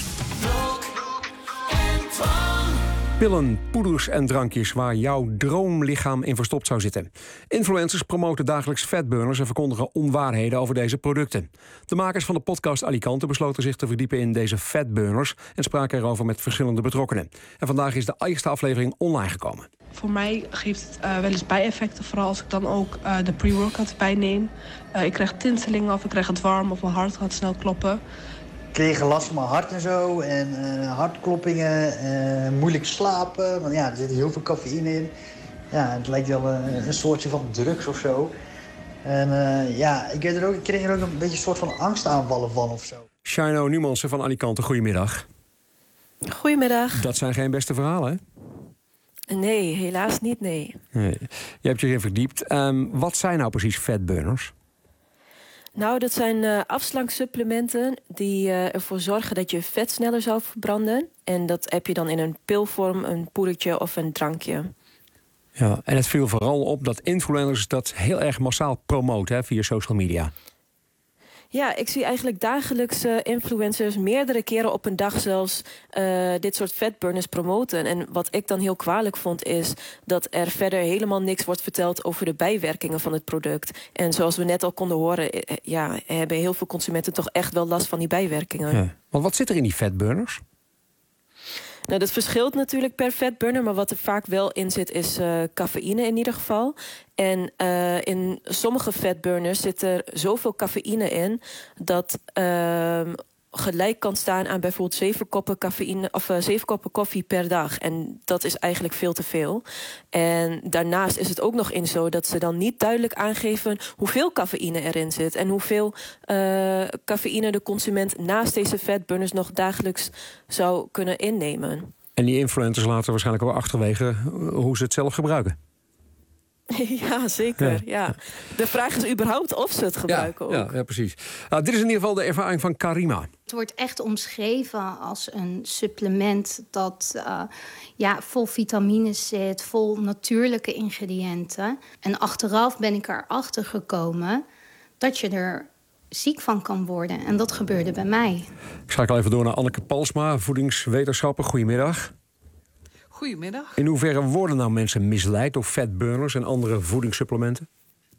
Pillen, poeders en drankjes waar jouw droomlichaam in verstopt zou zitten. Influencers promoten dagelijks fatburners en verkondigen onwaarheden over deze producten. De makers van de podcast Alicante besloten zich te verdiepen in deze fatburners en spraken erover met verschillende betrokkenen. En vandaag is de eerste aflevering online gekomen. Voor mij geeft het wel eens bijeffecten, vooral als ik dan ook de pre-workout bijneem. Ik krijg tintelingen of ik krijg het warm of mijn hart gaat snel kloppen. Ik kreeg last van mijn hart en zo, en hartkloppingen, moeilijk slapen. Want ja, er zit heel veel cafeïne in. Ja, het lijkt wel een soortje van drugs of zo. En ja, ik kreeg er ook een beetje een soort van angstaanvallen van of zo. Shino Numansen van Alicante, goedemiddag. Goedemiddag. Dat zijn geen beste verhalen, hè? Nee, helaas niet, nee. Je hebt je erin verdiept. Wat zijn nou precies fatburners? Nou, dat zijn afslanksupplementen die ervoor zorgen dat je vet sneller zou verbranden. En dat heb je dan in een pilvorm, een poedertje of een drankje. Ja, en het viel vooral op dat influencers dat heel erg massaal promoten via social media. Ja, ik zie eigenlijk dagelijks influencers meerdere keren op een dag zelfs dit soort fatburners promoten. En wat ik dan heel kwalijk vond is dat er verder helemaal niks wordt verteld over de bijwerkingen van het product. En zoals we net al konden horen, hebben heel veel consumenten toch echt wel last van die bijwerkingen. Ja. Want wat zit er in die fatburners? Nou, dat verschilt natuurlijk per fatburner, maar wat er vaak wel in zit is cafeïne in ieder geval. En in sommige fatburners zit er zoveel cafeïne in dat gelijk kan staan aan bijvoorbeeld 7 koppen cafeïne of 7 koppen koffie per dag. En dat is eigenlijk veel te veel. En daarnaast is het ook nog in zo dat ze dan niet duidelijk aangeven hoeveel cafeïne erin zit en hoeveel cafeïne de consument naast deze fatburners nog dagelijks zou kunnen innemen. En die influencers laten waarschijnlijk wel achterwege hoe ze het zelf gebruiken. Ja, zeker. Ja. De vraag is überhaupt of ze het gebruiken ook. Ja, precies. Nou, dit is in ieder geval de ervaring van Karima. Het wordt echt omschreven als een supplement dat vol vitamines zit, vol natuurlijke ingrediënten. En achteraf ben ik erachter gekomen dat je er ziek van kan worden. En dat gebeurde bij mij. Ik schakel even door naar Anneke Palsma, voedingswetenschapper. Goedemiddag. Goedemiddag. In hoeverre worden nou mensen misleid door fatburners en andere voedingssupplementen?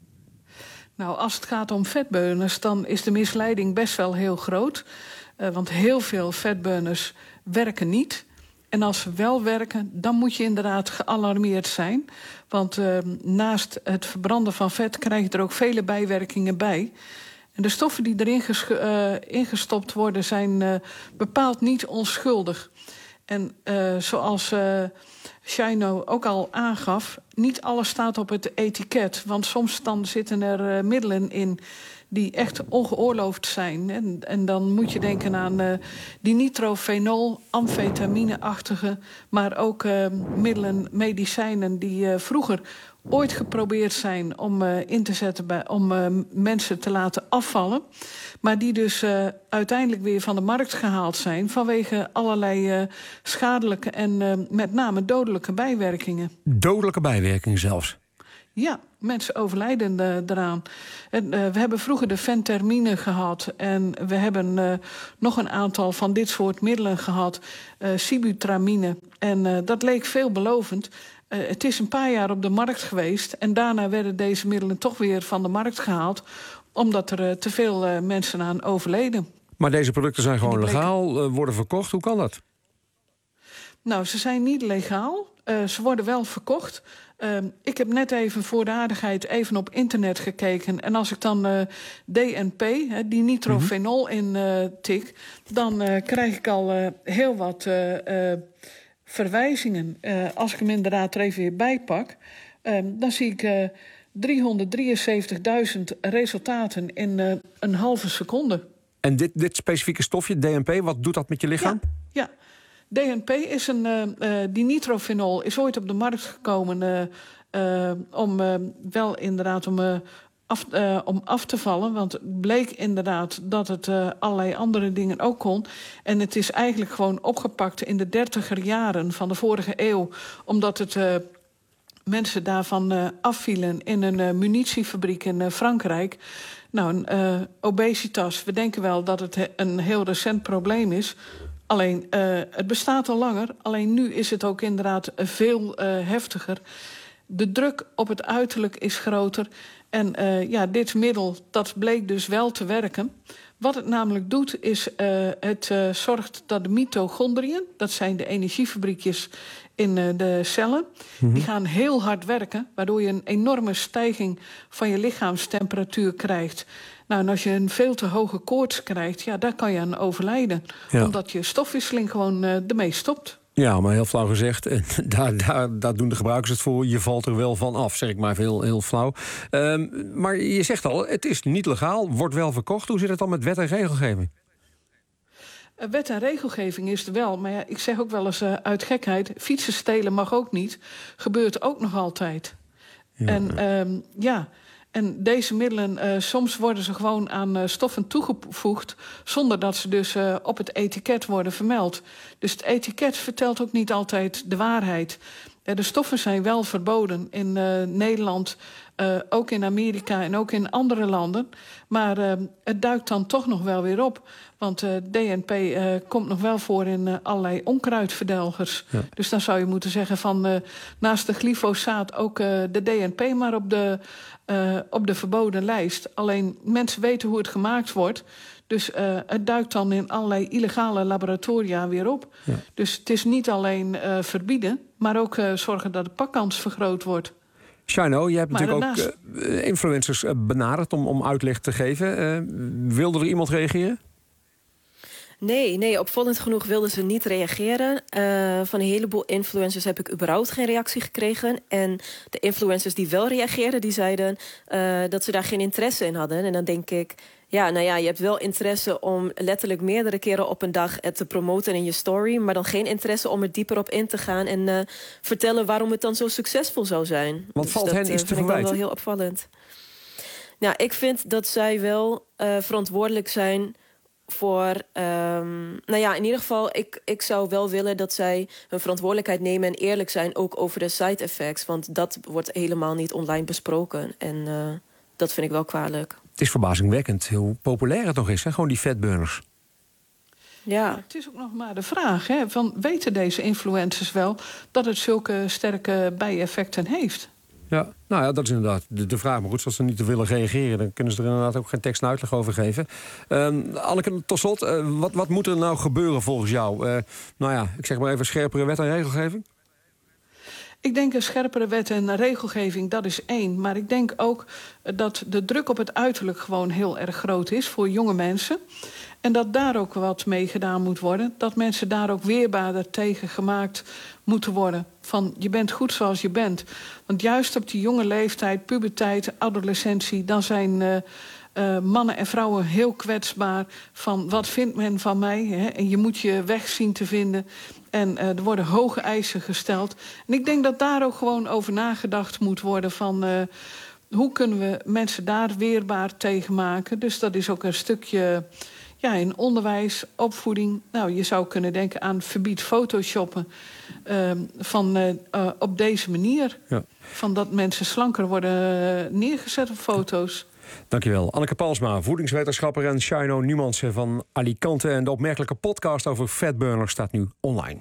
Nou, als het gaat om fatburners, dan is de misleiding best wel heel groot. Want heel veel fatburners werken niet. En als ze wel werken, dan moet je inderdaad gealarmeerd zijn. Want naast het verbranden van vet krijg je er ook vele bijwerkingen bij. En de stoffen die erin ingestopt worden zijn bepaald niet onschuldig. En zoals Shino ook al aangaf, niet alles staat op het etiket. Want soms dan zitten er middelen in die echt ongeoorloofd zijn. En dan moet je denken aan die nitrofenol, amfetamine-achtige, maar ook middelen, medicijnen die vroeger ooit geprobeerd zijn om in te zetten om mensen te laten afvallen. Maar die dus uiteindelijk weer van de markt gehaald zijn vanwege allerlei schadelijke en met name dodelijke bijwerkingen. Dodelijke bijwerkingen zelfs? Ja, mensen overlijden eraan. En, we hebben vroeger de fentermine gehad. En we hebben nog een aantal van dit soort middelen gehad. Sibutramine. En dat leek veelbelovend. Het is een paar jaar op de markt geweest. En daarna werden deze middelen toch weer van de markt gehaald. Omdat er te veel mensen aan overleden. Maar deze producten zijn gewoon legaal, worden verkocht. Hoe kan dat? Nou, ze zijn niet legaal. Ze worden wel verkocht. Ik heb net even voor de aardigheid even op internet gekeken. En als ik dan DNP, die nitrofenol in tik, dan krijg ik al heel wat verwijzingen. Als ik hem inderdaad er even weer bijpak, dan zie ik 373.000 resultaten in een halve seconde. En dit specifieke stofje, DNP, wat doet dat met je lichaam? Ja. DNP is die nitrofenol is ooit op de markt gekomen om wel inderdaad om af te vallen. Want het bleek inderdaad dat het allerlei andere dingen ook kon. En het is eigenlijk gewoon opgepakt in de 30er jaren van de vorige eeuw. Omdat het mensen daarvan afvielen in een munitiefabriek in Frankrijk. Nou, obesitas, we denken wel dat het een heel recent probleem is. Alleen, het bestaat al langer. Alleen nu is het ook inderdaad veel heftiger. De druk op het uiterlijk is groter. En dit middel, dat bleek dus wel te werken. Wat het namelijk doet, is het zorgt dat de mitochondriën, dat zijn de energiefabriekjes in de cellen, die gaan heel hard werken, waardoor je een enorme stijging van je lichaamstemperatuur krijgt. Nou, en als je een veel te hoge koorts krijgt, daar kan je aan overlijden. Ja. Omdat je stofwisseling gewoon ermee stopt. Ja, maar heel flauw gezegd, daar doen de gebruikers het voor. Je valt er wel van af, zeg ik maar heel flauw. Maar je zegt al, het is niet legaal, wordt wel verkocht. Hoe zit het dan met wet en regelgeving? Wet en regelgeving is er wel. Maar ja, ik zeg ook wel eens uit gekheid... fietsen stelen mag ook niet. Gebeurt ook nog altijd. Ja, en deze middelen, soms worden ze gewoon aan stoffen toegevoegd... zonder dat ze dus op het etiket worden vermeld. Dus het etiket vertelt ook niet altijd de waarheid. De stoffen zijn wel verboden in Nederland... ook in Amerika en ook in andere landen. Maar het duikt dan toch nog wel weer op. Want DNP komt nog wel voor in allerlei onkruidverdelgers. Ja. Dus dan zou je moeten zeggen van... naast de glyfosaat ook de DNP maar op de verboden lijst. Alleen mensen weten hoe het gemaakt wordt... Dus het duikt dan in allerlei illegale laboratoria weer op. Ja. Dus het is niet alleen verbieden... maar ook zorgen dat de pakkans vergroot wordt. Shino, je hebt natuurlijk ook influencers benaderd om uitleg te geven. Wilde er iemand reageren? Nee, opvallend genoeg wilden ze niet reageren. Van een heleboel influencers heb ik überhaupt geen reactie gekregen. En de influencers die wel reageerden, die zeiden dat ze daar geen interesse in hadden. En dan denk ik... Ja, je hebt wel interesse om letterlijk meerdere keren op een dag het te promoten in je story... maar dan geen interesse om er dieper op in te gaan... en vertellen waarom het dan zo succesvol zou zijn. Wat valt hen iets te verwijten? Dat vind ik dan wel heel opvallend. Nou, ik vind dat zij wel verantwoordelijk zijn voor... in ieder geval, ik zou wel willen dat zij hun verantwoordelijkheid nemen... en eerlijk zijn ook over de side effects. Want dat wordt helemaal niet online besproken. En dat vind ik wel kwalijk. Het is verbazingwekkend hoe populair het nog is, hè? Gewoon die fatburners. Ja. Het is ook nog maar de vraag, hè, van weten deze influencers wel... dat het zulke sterke bijeffecten heeft? Ja, nou ja, dat is inderdaad de vraag. Maar goed, als ze niet te willen reageren... dan kunnen ze er inderdaad ook geen tekst en uitleg over geven. Anneke, tot slot, wat moet er nou gebeuren volgens jou? Ik zeg maar even scherpere wet en regelgeving? Ik denk een scherpere wet en regelgeving, dat is één. Maar ik denk ook dat de druk op het uiterlijk gewoon heel erg groot is... voor jonge mensen. En dat daar ook wat mee gedaan moet worden. Dat mensen daar ook weerbaarder tegen gemaakt moeten worden. Van, je bent goed zoals je bent. Want juist op die jonge leeftijd, puberteit, adolescentie... dan zijn mannen en vrouwen heel kwetsbaar van... wat vindt men van mij? Hè? En je moet je weg zien te vinden... En er worden hoge eisen gesteld. En ik denk dat daar ook gewoon over nagedacht moet worden... van hoe kunnen we mensen daar weerbaar tegen maken. Dus dat is ook een stukje in onderwijs, opvoeding. Nou, je zou kunnen denken aan verbied photoshoppen... op deze manier. Ja. Van dat mensen slanker worden neergezet op foto's. Dankjewel. Anneke Palsma, voedingswetenschapper... en Shino Numansen van Alicante. En de opmerkelijke podcast over fatburners staat nu online.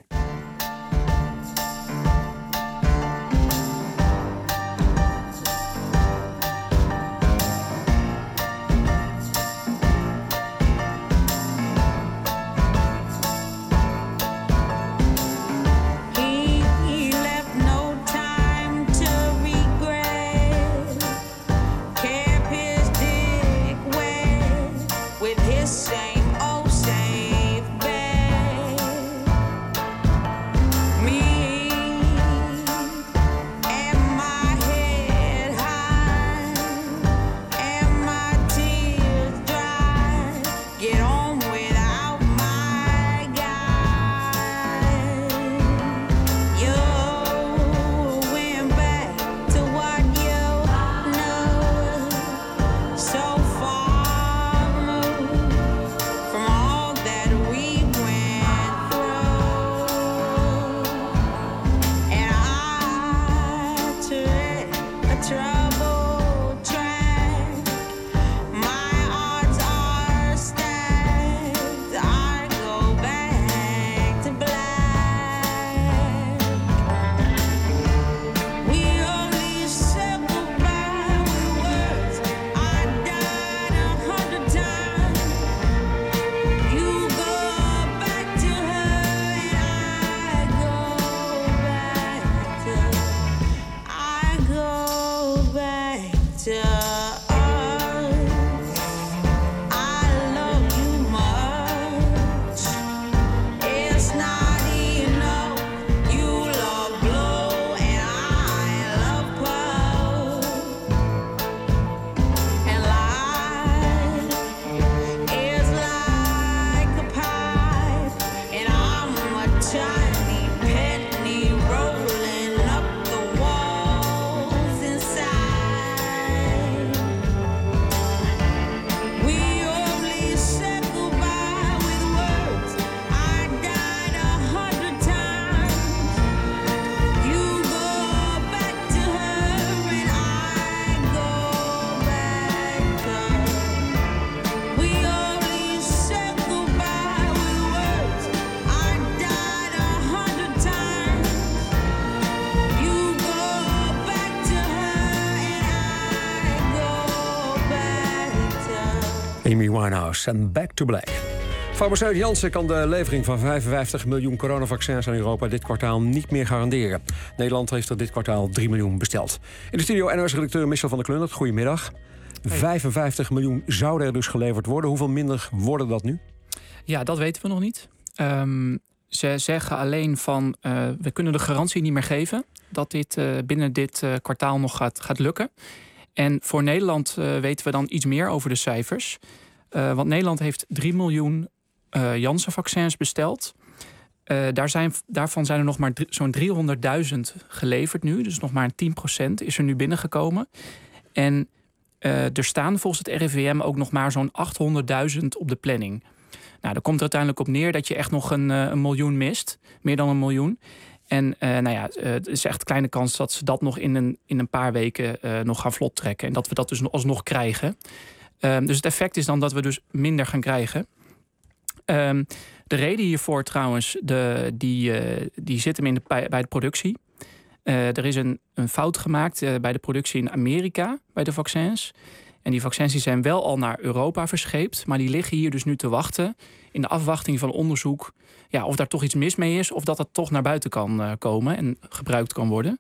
Winehouse en Back to Black. Farmaceut Janssen kan de levering van 55 miljoen coronavaccins aan Europa dit kwartaal niet meer garanderen. Nederland heeft er dit kwartaal 3 miljoen besteld. In de studio NOS-redacteur Michel van der Klundert. Goedemiddag. 55 miljoen zouden er dus geleverd worden. Hoeveel minder worden dat nu? Ja, dat weten we nog niet. Ze zeggen alleen van we kunnen de garantie niet meer geven dat dit binnen dit kwartaal nog gaat lukken. En voor Nederland weten we dan iets meer over de cijfers. Want Nederland heeft 3 miljoen Janssen-vaccins besteld. Daarvan zijn er nog maar zo'n 300.000 geleverd nu. Dus nog maar 10% is er nu binnengekomen. En er staan volgens het RIVM ook nog maar zo'n 800.000 op de planning. Nou, daar komt er uiteindelijk op neer dat je echt nog een miljoen mist. Meer dan 1 miljoen. En het is echt een kleine kans dat ze dat nog in een paar weken nog gaan vlot trekken. En dat we dat dus alsnog krijgen. Dus het effect is dan dat we dus minder gaan krijgen. De reden hiervoor trouwens, die zit hem bij de productie. Er is een fout gemaakt bij de productie in Amerika, bij de vaccins. En die vaccins die zijn wel al naar Europa verscheept. Maar die liggen hier dus nu te wachten in de afwachting van onderzoek. Ja, of daar toch iets mis mee is of dat het toch naar buiten kan komen en gebruikt kan worden.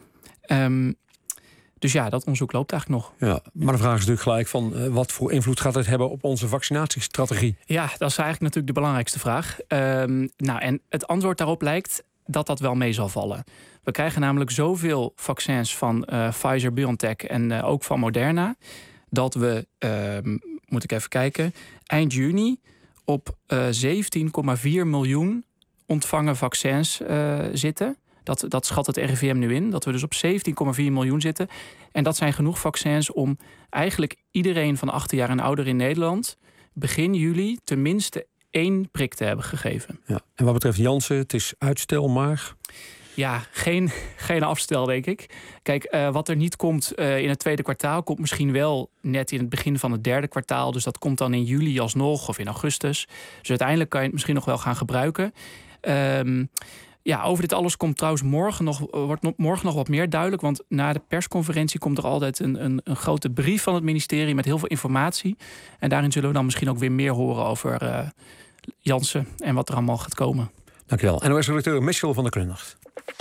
Dus ja, dat onderzoek loopt eigenlijk nog. Ja, maar de vraag is natuurlijk gelijk van wat voor invloed gaat het hebben op onze vaccinatiestrategie? Ja, dat is eigenlijk natuurlijk de belangrijkste vraag. En het antwoord daarop lijkt dat wel mee zal vallen. We krijgen namelijk zoveel vaccins van Pfizer-BioNTech en ook van Moderna, dat we, moet ik even kijken, eind juni op 17,4 miljoen ontvangen vaccins zitten. Dat schat het RIVM nu in, dat we dus op 17,4 miljoen zitten. En dat zijn genoeg vaccins om eigenlijk iedereen van 18 jaar en ouder in Nederland begin juli tenminste 1 prik te hebben gegeven. Ja. En wat betreft Janssen, het is uitstel maar? Ja, geen afstel, denk ik. Kijk, wat er niet komt in het tweede kwartaal, komt misschien wel net in het begin van het derde kwartaal. Dus dat komt dan in juli alsnog of in augustus. Dus uiteindelijk kan je het misschien nog wel gaan gebruiken. Over dit alles komt trouwens wordt morgen nog wat meer duidelijk. Want na de persconferentie komt er altijd een grote brief van het ministerie met heel veel informatie. En daarin zullen we dan misschien ook weer meer horen over Janssen en wat er allemaal gaat komen. Dankjewel. NOS-redacteur Michel van der Klundert.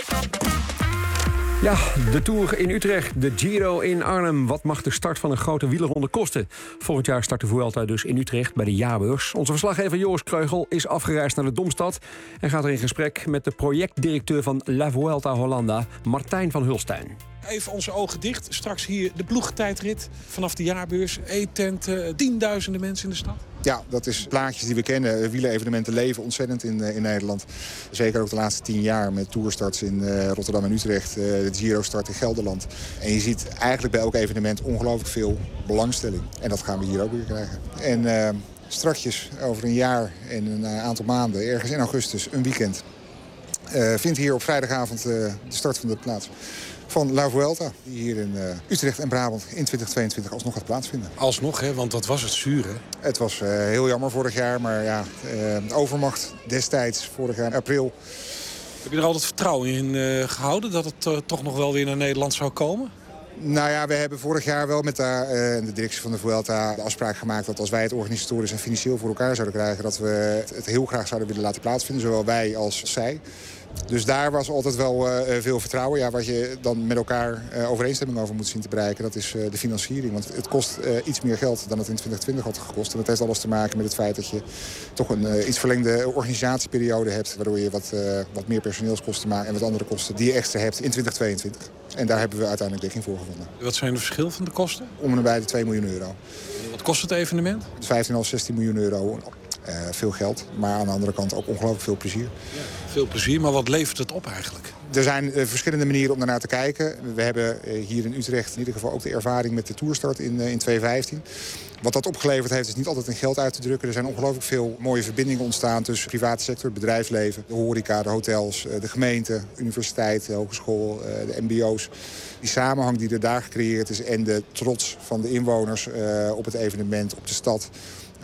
Ja, de Tour in Utrecht, de Giro in Arnhem. Wat mag de start van een grote wielerronde kosten? Volgend jaar start de Vuelta dus in Utrecht bij de jaarbeurs. Onze verslaggever Joris Kreugel is afgereisd naar de Domstad en gaat er in gesprek met de projectdirecteur van La Vuelta Hollanda, Martijn van Hulstein. Even onze ogen dicht. Straks hier de ploegentijdrit vanaf de jaarbeurs. E-tent, tienduizenden mensen in de stad. Ja, dat is plaatjes die we kennen. Wielerevenementen leven ontzettend in Nederland. Zeker ook de laatste 10 jaar met tourstarts in Rotterdam en Utrecht. De Giro-start in Gelderland. En je ziet eigenlijk bij elk evenement ongelooflijk veel belangstelling. En dat gaan we hier ook weer krijgen. En strakjes over een jaar en een aantal maanden, ergens in augustus, een weekend, vindt hier op vrijdagavond de start van de plaats van La Vuelta, die hier in Utrecht en Brabant in 2022 alsnog gaat plaatsvinden. Alsnog, hè? Want wat was het zuur, hè? Het was heel jammer vorig jaar, maar ja, overmacht destijds, vorig jaar in april. Heb je er altijd vertrouwen in gehouden dat het toch nog wel weer naar Nederland zou komen? Nou ja, we hebben vorig jaar wel met de directie van de Vuelta de afspraak gemaakt dat als wij het organisatorisch en financieel voor elkaar zouden krijgen, dat we het heel graag zouden willen laten plaatsvinden, zowel wij als zij. Dus daar was altijd wel veel vertrouwen. Ja, wat je dan met elkaar overeenstemming over moet zien te bereiken, dat is de financiering. Want het kost iets meer geld dan het in 2020 had gekost. En dat heeft alles te maken met het feit dat je toch een iets verlengde organisatieperiode hebt, waardoor je wat meer personeelskosten maakt en wat andere kosten die je extra hebt in 2022. En daar hebben we uiteindelijk dekking voor gevonden. Wat zijn de verschil van de kosten? Om en bij de 2 miljoen euro. Wat kost het evenement? 15,5, 16 miljoen euro. Veel geld, maar aan de andere kant ook ongelooflijk veel plezier. Ja, veel plezier, maar wat levert het op eigenlijk? Er zijn verschillende manieren om daarnaar te kijken. We hebben hier in Utrecht in ieder geval ook de ervaring met de toerstart in 2015. Wat dat opgeleverd heeft is niet altijd in geld uit te drukken. Er zijn ongelooflijk veel mooie verbindingen ontstaan tussen de private sector, het bedrijfsleven, de horeca, de hotels, de gemeente, universiteit, de hogeschool, de mbo's. Die samenhang die er daar gecreëerd is en de trots van de inwoners op het evenement, op de stad,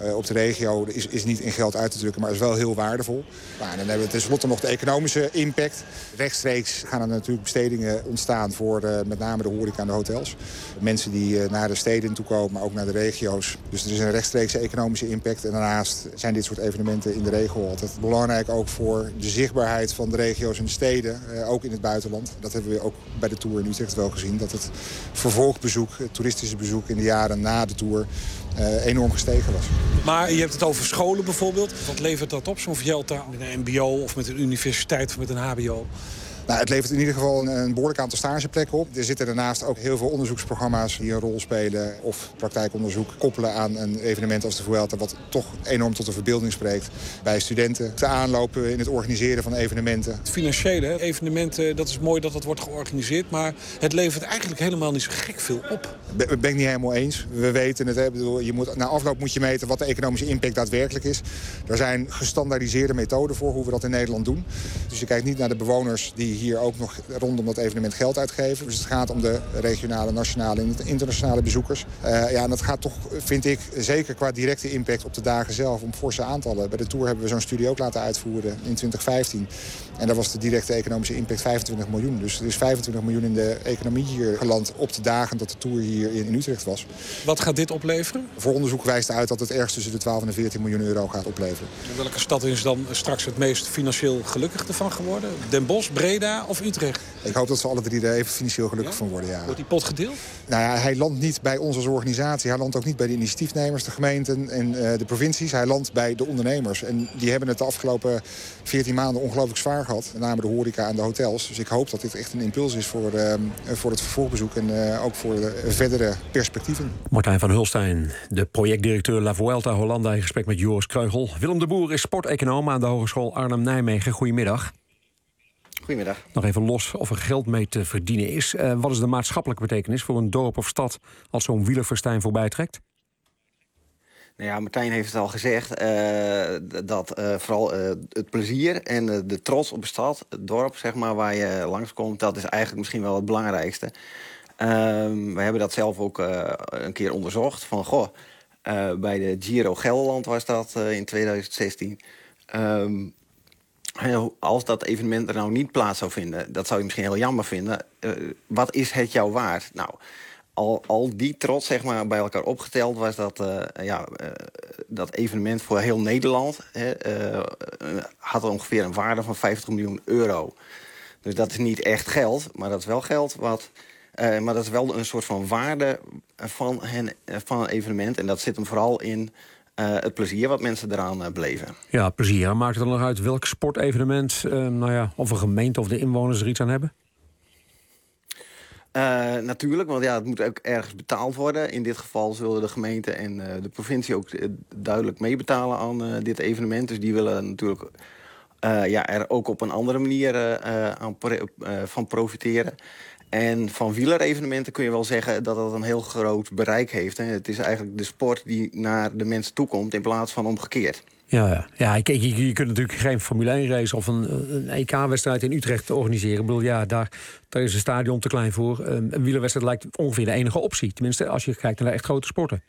op de regio is niet in geld uit te drukken, maar is wel heel waardevol. Nou, en dan hebben we tenslotte nog de economische impact. Rechtstreeks gaan er natuurlijk bestedingen ontstaan voor met name de horeca en de hotels. Mensen die naar de steden toe komen, maar ook naar de regio's. Dus er is een rechtstreekse economische impact. En daarnaast zijn dit soort evenementen in de regio altijd belangrijk ook voor de zichtbaarheid van de regio's en de steden, ook in het buitenland. Dat hebben we ook bij de Tour in Utrecht wel gezien. Dat het vervolgbezoek, het toeristische bezoek in de jaren na de Tour enorm gestegen was. Maar je hebt het over scholen bijvoorbeeld. Wat levert dat op, zo'n Vuelta met een mbo of met een universiteit of met een hbo? Nou, het levert in ieder geval een behoorlijk aantal stageplekken op. Er zitten daarnaast ook heel veel onderzoeksprogramma's die een rol spelen of praktijkonderzoek koppelen aan een evenement als de Vuelta, wat toch enorm tot de verbeelding spreekt bij studenten. De aanlopen in het organiseren van evenementen. Het financiële, evenementen, dat is mooi dat het wordt georganiseerd, maar het levert eigenlijk helemaal niet zo gek veel op. Ben ik niet helemaal eens. We weten het. Na afloop moet je meten wat de economische impact daadwerkelijk is. Er zijn gestandaardiseerde methoden voor hoe we dat in Nederland doen. Dus je kijkt niet naar de bewoners die hier ook nog rondom dat evenement geld uitgeven. Dus het gaat om de regionale, nationale en internationale bezoekers. En dat gaat toch, vind ik, zeker qua directe impact op de dagen zelf om forse aantallen. Bij de Tour hebben we zo'n studie ook laten uitvoeren in 2015. En daar was de directe economische impact 25 miljoen. Dus er is 25 miljoen in de economie hier geland op de dagen dat de Tour hier in Utrecht was. Wat gaat dit opleveren? Voor onderzoek wijst uit dat het ergens tussen de 12 en de 14 miljoen euro gaat opleveren. En welke stad is dan straks het meest financieel gelukkig ervan geworden? Den Bosch, Breda of Utrecht? Ik hoop dat ze alle drie er even financieel gelukkig van worden, ja. Wordt die pot gedeeld? Nou ja, hij landt niet bij ons als organisatie. Hij landt ook niet bij de initiatiefnemers, de gemeenten en de provincies. Hij landt bij de ondernemers. En die hebben het de afgelopen 14 maanden ongelooflijk zwaar gehad. Met name de horeca en de hotels. Dus ik hoop dat dit echt een impuls is voor het vervolgbezoek en ook voor de verdere perspectieven. Martijn van Hulstein, de projectdirecteur La Vuelta Hollanda, in gesprek met Joris Kreugel. Willem de Boer is sporteconoom aan de Hogeschool Arnhem-Nijmegen. Goedemiddag. Goedemiddag. Nog even los of er geld mee te verdienen is. Wat is de maatschappelijke betekenis voor een dorp of stad als zo'n wielerfestijn voorbij trekt? Nou ja, Martijn heeft het al gezegd, dat vooral het plezier en de trots op de stad, het dorp zeg maar, waar je langskomt, dat is eigenlijk misschien wel het belangrijkste. We hebben dat zelf ook een keer onderzocht. Van, bij de Giro Gelderland was dat in 2016. Als dat evenement er nou niet plaats zou vinden, dat zou je misschien heel jammer vinden. Wat is het jou waard? Nou, al die trots zeg maar, bij elkaar opgeteld was dat evenement voor heel Nederland had ongeveer een waarde van 50 miljoen euro. Dus dat is niet echt geld, maar dat is wel geld maar dat is wel een soort van waarde van een evenement. En dat zit hem vooral in het plezier wat mensen eraan beleven. Ja, plezier. Maakt het dan nog uit welk sportevenement, of een gemeente of de inwoners er iets aan hebben? Natuurlijk, want het moet ook ergens betaald worden. In dit geval zullen de gemeente en de provincie ook duidelijk meebetalen aan dit evenement. Dus die willen natuurlijk er ook op een andere manier van profiteren. En van wielerevenementen kun je wel zeggen dat dat een heel groot bereik heeft. Hè. Het is eigenlijk de sport die naar de mensen toekomt in plaats van omgekeerd. Ja, je kunt natuurlijk geen Formule 1-race of een EK-wedstrijd in Utrecht organiseren. Ik bedoel, daar is een stadion te klein voor. Een wielerwedstrijd lijkt ongeveer de enige optie. Tenminste, als je kijkt naar echt grote sporten.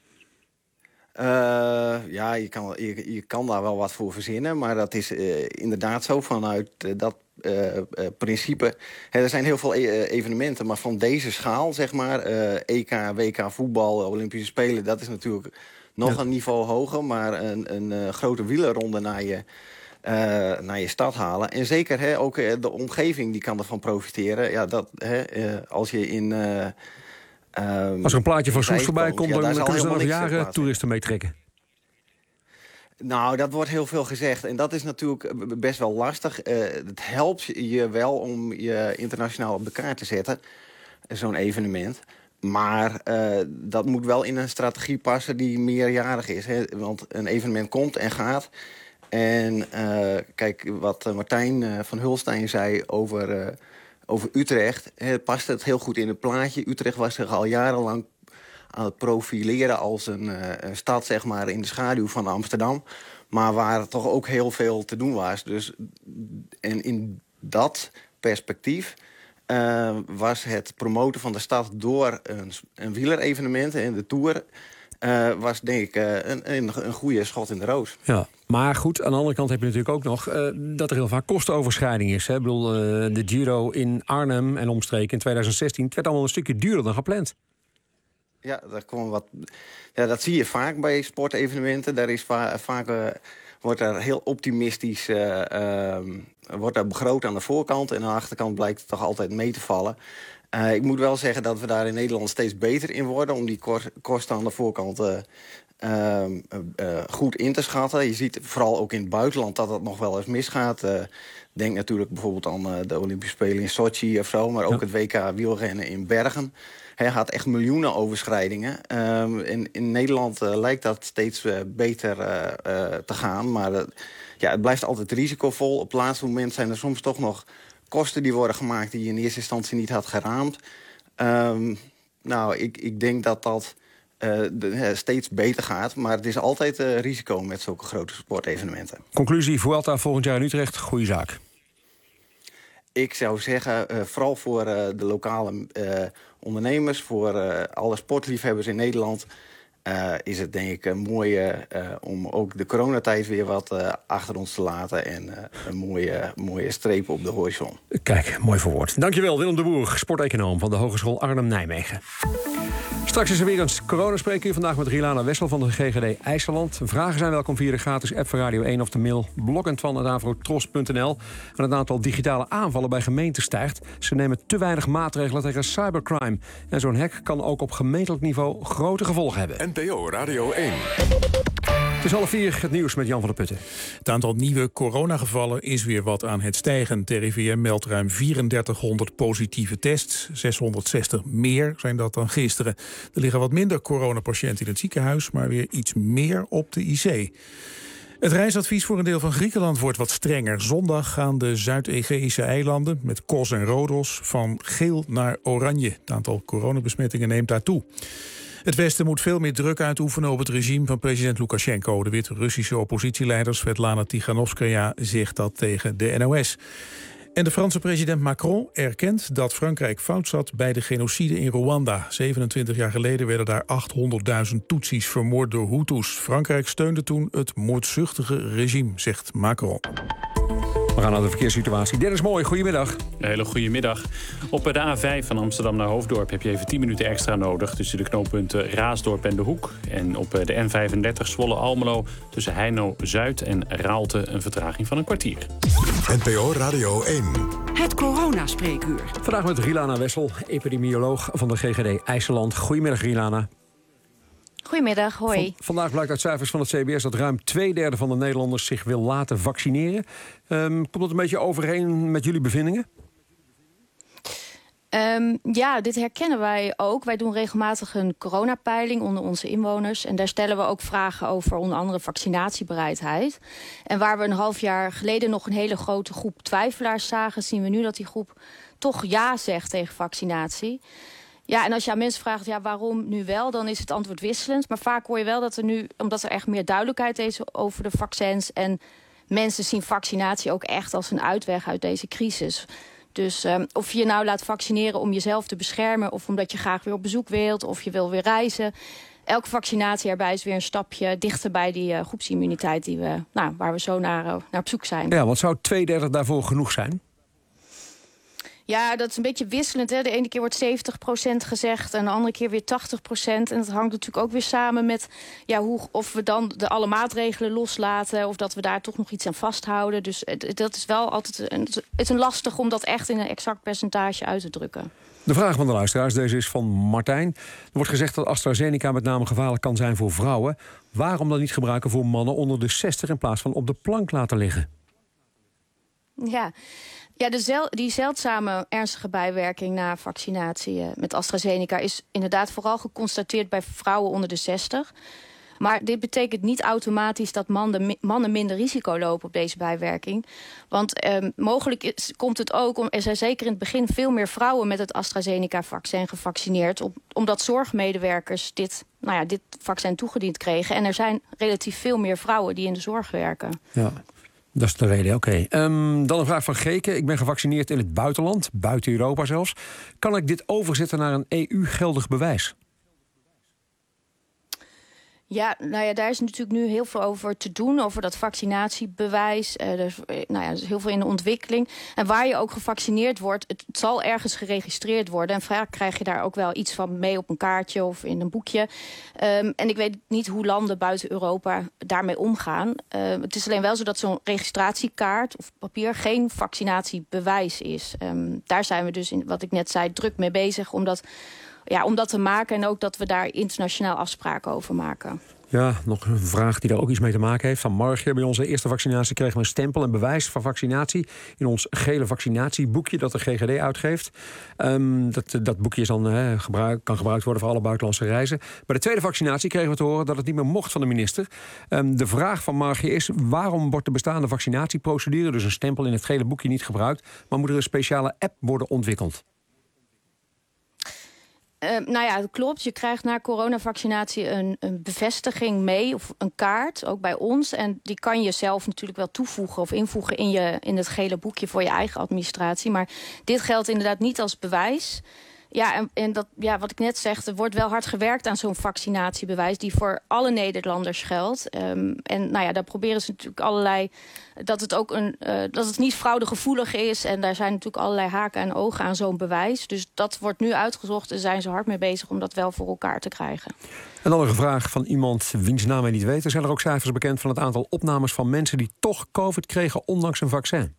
Je kan daar wel wat voor verzinnen. Maar dat is inderdaad zo vanuit dat principe. Er zijn heel veel evenementen, maar van deze schaal, zeg maar, EK, WK, voetbal, Olympische Spelen, dat is natuurlijk nog een niveau hoger. Maar een grote wielerronde naar je stad halen. En zeker ook de omgeving die kan ervan profiteren. Ja, als je in als er een plaatje van Soes voorbij komt, dan kunnen ze er nog jaren toeristen mee trekken. Nou, dat wordt heel veel gezegd. En dat is natuurlijk best wel lastig. Het helpt je wel om je internationaal op de kaart te zetten. Zo'n evenement. Maar dat moet wel in een strategie passen die meerjarig is. Hè? Want een evenement komt en gaat. En kijk, wat Martijn van Hulstein zei over Utrecht, past het heel goed in het plaatje. Utrecht was zich al jarenlang aan het profileren als een stad, zeg maar, in de schaduw van Amsterdam. Maar waar toch ook heel veel te doen was. En in dat perspectief was het promoten van de stad door een wielerevenement, de Tour, was denk ik een goede schot in de roos. Ja, maar goed, aan de andere kant heb je natuurlijk ook nog dat er heel vaak kostenoverschrijding is. Hè? Ik bedoel, de Giro in Arnhem en omstreken in 2016... het werd allemaal een stukje duurder dan gepland. Ja, dat zie je vaak bij sportevenementen. Daar is vaak wordt er heel optimistisch wordt er begroot aan de voorkant... en aan de achterkant blijkt het toch altijd mee te vallen. Ik moet wel zeggen dat we daar in Nederland steeds beter in worden... om die kosten aan de voorkant goed in te schatten. Je ziet vooral ook in het buitenland dat het nog wel eens misgaat. Denk natuurlijk bijvoorbeeld aan de Olympische Spelen in Sochi of zo... maar ook het WK wielrennen in Bergen. Hij had echt miljoenen overschrijdingen. In Nederland lijkt dat steeds beter te gaan. Maar het blijft altijd risicovol. Op het laatste moment zijn er soms toch nog kosten die worden gemaakt... die je in eerste instantie niet had geraamd. Ik denk dat steeds beter gaat. Maar het is altijd risico met zulke grote sportevenementen. Conclusie, Vuelta volgend jaar in Utrecht, goede zaak. Ik zou zeggen, vooral voor de lokale ondernemers... voor alle sportliefhebbers in Nederland... is het denk ik mooi om ook de coronatijd weer wat achter ons te laten... en een mooie streep op de horizon. Kijk, mooi verwoord. Dankjewel, Willem de Boer, sporteconoom van de Hogeschool Arnhem-Nijmegen. Straks is er weer een coronaspreekuur. Vandaag met Rilana Wessel van de GGD IJsseland. Vragen zijn welkom via de gratis app van Radio 1 of de mail blokentwan@avrotros.nl. En het aantal digitale aanvallen bij gemeenten stijgt. Ze nemen te weinig maatregelen tegen cybercrime. En zo'n hack kan ook op gemeentelijk niveau grote gevolgen hebben. NPO Radio 1. Het is 3:30, het nieuws met Jan van der Putten. Het aantal nieuwe coronagevallen is weer wat aan het stijgen. Het RIVM meldt ruim 3400 positieve tests. 660 meer zijn dat dan gisteren. Er liggen wat minder coronapatiënten in het ziekenhuis... maar weer iets meer op de IC. Het reisadvies voor een deel van Griekenland wordt wat strenger. Zondag gaan de Zuid-Egeïsche eilanden met Kos en Rodos van geel naar oranje. Het aantal coronabesmettingen neemt daar toe. Het Westen moet veel meer druk uitoefenen op het regime van president Lukasjenko. De Wit-Russische oppositieleider Svetlana Tichanovskaya zegt dat tegen de NOS. En de Franse president Macron erkent dat Frankrijk fout zat bij de genocide in Rwanda. 27 jaar geleden werden daar 800.000 Tutsis vermoord door Hutus. Frankrijk steunde toen het moordzuchtige regime, zegt Macron. We gaan naar de verkeerssituatie. Dennis Mooi, goedemiddag. Een hele goede middag. Op de A5 van Amsterdam naar Hoofddorp heb je even 10 minuten extra nodig... tussen de knooppunten Raasdorp en De Hoek. En op de N35 Zwolle-Almelo tussen Heino-Zuid en Raalte een vertraging van een kwartier. NPO Radio 1. Het coronaspreekuur. Vandaag met Rilana Wessel, epidemioloog van de GGD IJsseland. Goedemiddag, Rilana. Goedemiddag, hoi. Vandaag blijkt uit cijfers van het CBS dat ruim 2/3 van de Nederlanders zich wil laten vaccineren. Komt dat een beetje overeen met jullie bevindingen? Ja, dit herkennen wij ook. Wij doen regelmatig een coronapeiling onder onze inwoners. En daar stellen we ook vragen over onder andere vaccinatiebereidheid. En waar we een half jaar geleden nog een hele grote groep twijfelaars zagen... zien we nu dat die groep toch ja zegt tegen vaccinatie. Ja, en als je aan mensen vraagt, ja, waarom nu wel, dan is het antwoord wisselend. Maar vaak hoor je wel dat er nu, omdat er echt meer duidelijkheid is over de vaccins... en mensen zien vaccinatie ook echt als een uitweg uit deze crisis. Dus of je je nou laat vaccineren om jezelf te beschermen... of omdat je graag weer op bezoek wilt of je wil weer reizen... elke vaccinatie erbij is weer een stapje dichter bij die groepsimmuniteit... waar we zo naar op zoek zijn. Ja, want zou 2/3 daarvoor genoeg zijn? Ja, dat is een beetje wisselend. Hè? De ene keer wordt 70% gezegd en de andere keer weer 80%. En dat hangt natuurlijk ook weer samen met of we dan alle maatregelen loslaten... of dat we daar toch nog iets aan vasthouden. Dus dat is wel altijd het is lastig om dat echt in een exact percentage uit te drukken. De vraag van de luisteraars, deze is van Martijn. Er wordt gezegd dat AstraZeneca met name gevaarlijk kan zijn voor vrouwen. Waarom dan niet gebruiken voor mannen onder de 60... in plaats van op de plank laten liggen? Ja, die zeldzame ernstige bijwerking na vaccinatie met AstraZeneca... is inderdaad vooral geconstateerd bij vrouwen onder de 60. Maar dit betekent niet automatisch dat mannen minder risico lopen op deze bijwerking. Want mogelijk komt het ook, er zijn zeker in het begin veel meer vrouwen met het AstraZeneca-vaccin gevaccineerd... omdat zorgmedewerkers dit vaccin toegediend kregen. En er zijn relatief veel meer vrouwen die in de zorg werken. Ja. Dat is de reden, oké. Dan een vraag van Geke. Ik ben gevaccineerd in het buitenland, buiten Europa zelfs. Kan ik dit overzetten naar een EU-geldig bewijs? Ja, nou ja, daar is natuurlijk nu heel veel over te doen, over dat vaccinatiebewijs. Er is heel veel in de ontwikkeling. En waar je ook gevaccineerd wordt, het zal ergens geregistreerd worden. En vaak krijg je daar ook wel iets van mee op een kaartje of in een boekje. En ik weet niet hoe landen buiten Europa daarmee omgaan. Het is alleen wel zo dat zo'n registratiekaart of papier geen vaccinatiebewijs is. Daar zijn we dus, in wat ik net zei, druk mee bezig om dat te maken. En ook dat we daar internationaal afspraken over maken. Ja, nog een vraag die daar ook iets mee te maken heeft. Van Margje, bij onze eerste vaccinatie kregen we een stempel en bewijs van vaccinatie in ons gele vaccinatieboekje dat de GGD uitgeeft. Dat boekje is dan, kan gebruikt worden voor alle buitenlandse reizen. Bij de tweede vaccinatie kregen we te horen dat het niet meer mocht van de minister. De vraag van Margje is: waarom wordt de bestaande vaccinatieprocedure, dus een stempel in het gele boekje, niet gebruikt, maar moet er een speciale app worden ontwikkeld? Dat klopt. Je krijgt na coronavaccinatie een bevestiging mee, of een kaart, ook bij ons. En die kan je zelf natuurlijk wel toevoegen of invoegen in het gele boekje voor je eigen administratie. Maar dit geldt inderdaad niet als bewijs. Ja, en wat ik net zeg, er wordt wel hard gewerkt aan zo'n vaccinatiebewijs die voor alle Nederlanders geldt. Daar proberen ze natuurlijk allerlei, dat het niet fraudegevoelig is. En daar zijn natuurlijk allerlei haken en ogen aan zo'n bewijs. Dus dat wordt nu uitgezocht en zijn ze hard mee bezig om dat wel voor elkaar te krijgen. En dan een vraag van iemand wiens naam wij niet weten. Zijn er ook cijfers bekend van het aantal opnames van mensen die toch COVID kregen ondanks een vaccin?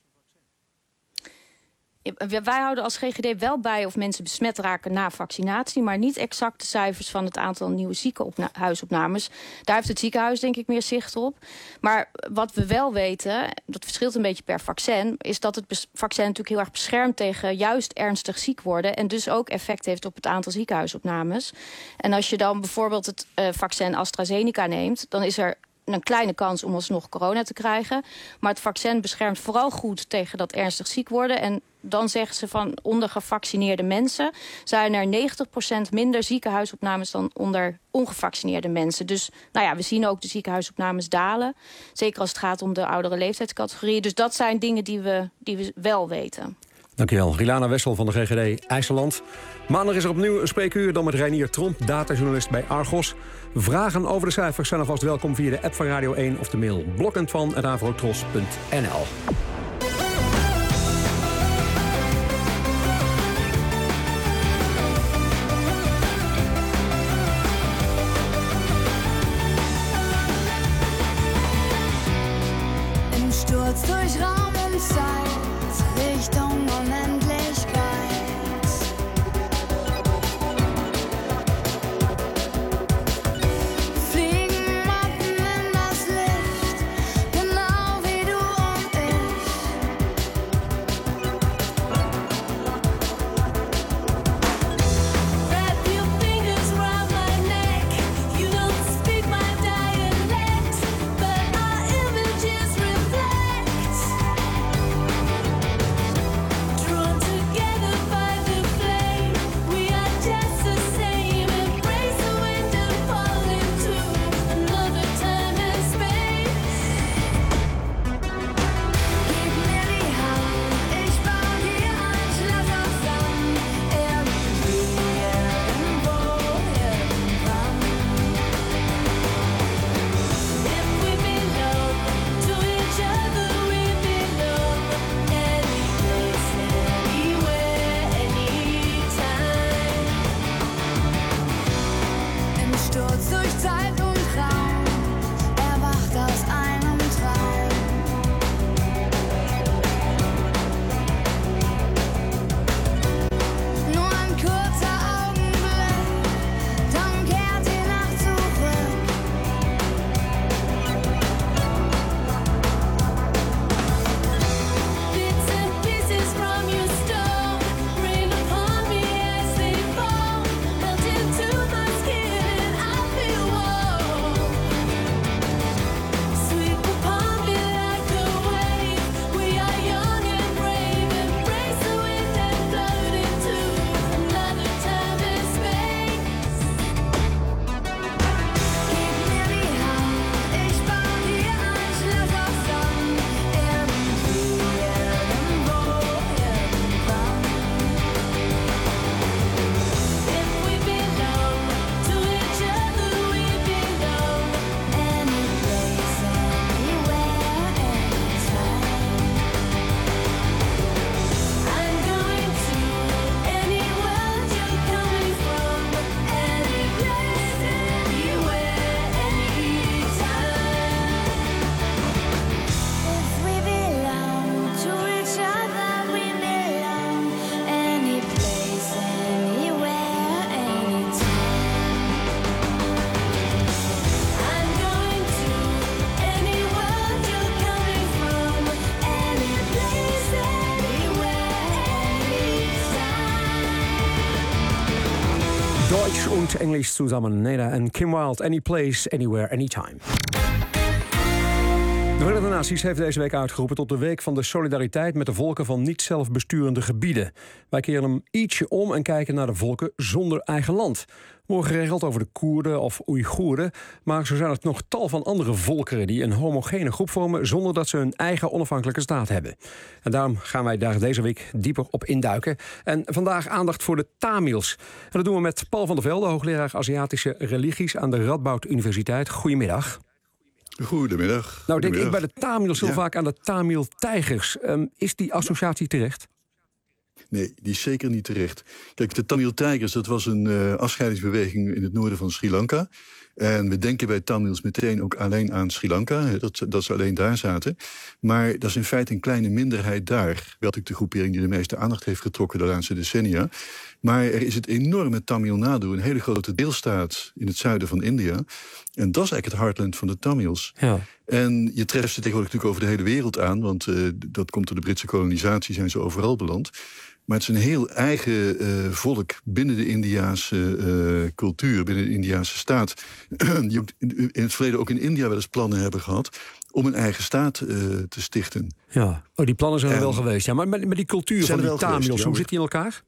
Wij houden als GGD wel bij of mensen besmet raken na vaccinatie, maar niet exacte cijfers van het aantal nieuwe ziekenhuisopnames. Daar heeft het ziekenhuis denk ik meer zicht op. Maar wat we wel weten, dat verschilt een beetje per vaccin, is dat het vaccin natuurlijk heel erg beschermt tegen juist ernstig ziek worden en dus ook effect heeft op het aantal ziekenhuisopnames. En als je dan bijvoorbeeld het vaccin AstraZeneca neemt, dan is er een kleine kans om alsnog corona te krijgen. Maar het vaccin beschermt vooral goed tegen dat ernstig ziek worden. En dan zeggen ze van onder gevaccineerde mensen zijn er 90% minder ziekenhuisopnames dan onder ongevaccineerde mensen. Dus we zien ook de ziekenhuisopnames dalen. Zeker als het gaat om de oudere leeftijdscategorieën. Dus dat zijn dingen die we wel weten. Dankjewel. Rilana Wessel van de GGD IJsseland. Maandag is er opnieuw een spreekuur, dan met Reinier Tromp, datajournalist bij Argos. Vragen over de cijfers zijn alvast welkom via de app van Radio 1 of de mail blokentvan@avrotros.nl. Im Sturz durch Raum und Zeit, Richtung Unendlichkeit. Fliegen Motten in das Licht, genau wie du und ich. Deutsch und Englisch zusammen. Neda en Kim Wilde, Any Place, Anywhere, Anytime. De Verenigde Naties heeft deze week uitgeroepen tot de week van de solidariteit met de volken van niet-zelfbesturende gebieden. Wij keren hem ietsje om en kijken naar de volken zonder eigen land. We worden geregeld over de Koerden of Oeigoeren, maar zo zijn er nog tal van andere volkeren die een homogene groep vormen zonder dat ze hun eigen onafhankelijke staat hebben. En daarom gaan wij daar deze week dieper op induiken. En vandaag aandacht voor de Tamils. En dat doen we met Paul van der Velde, hoogleraar Aziatische religies aan de Radboud Universiteit. Goedemiddag. Goedemiddag. Nou, denk ik bij de Tamils heel vaak aan de Tamil-tijgers. Is die associatie terecht? Nee, die is zeker niet terecht. Kijk, de Tamil-tijgers, dat was een afscheidingsbeweging in het noorden van Sri Lanka. En we denken bij Tamils meteen ook alleen aan Sri Lanka, dat ze alleen daar zaten. Maar dat is in feite een kleine minderheid daar. Wel natuurlijk de groepering die de meeste aandacht heeft getrokken de laatste decennia. Maar er is het enorme Tamil Nadu, een hele grote deelstaat in het zuiden van India. En dat is eigenlijk het heartland van de Tamils. Ja. En je treft ze tegenwoordig natuurlijk over de hele wereld aan, want dat komt door de Britse kolonisatie, zijn ze overal beland. Maar het is een heel eigen volk binnen de Indiase cultuur, binnen de Indiase staat. Die ook in het verleden ook in India wel eens plannen hebben gehad om een eigen staat te stichten. Ja, die plannen zijn er wel geweest. Ja, maar die cultuur van die Tamils, hoe zit die in elkaar?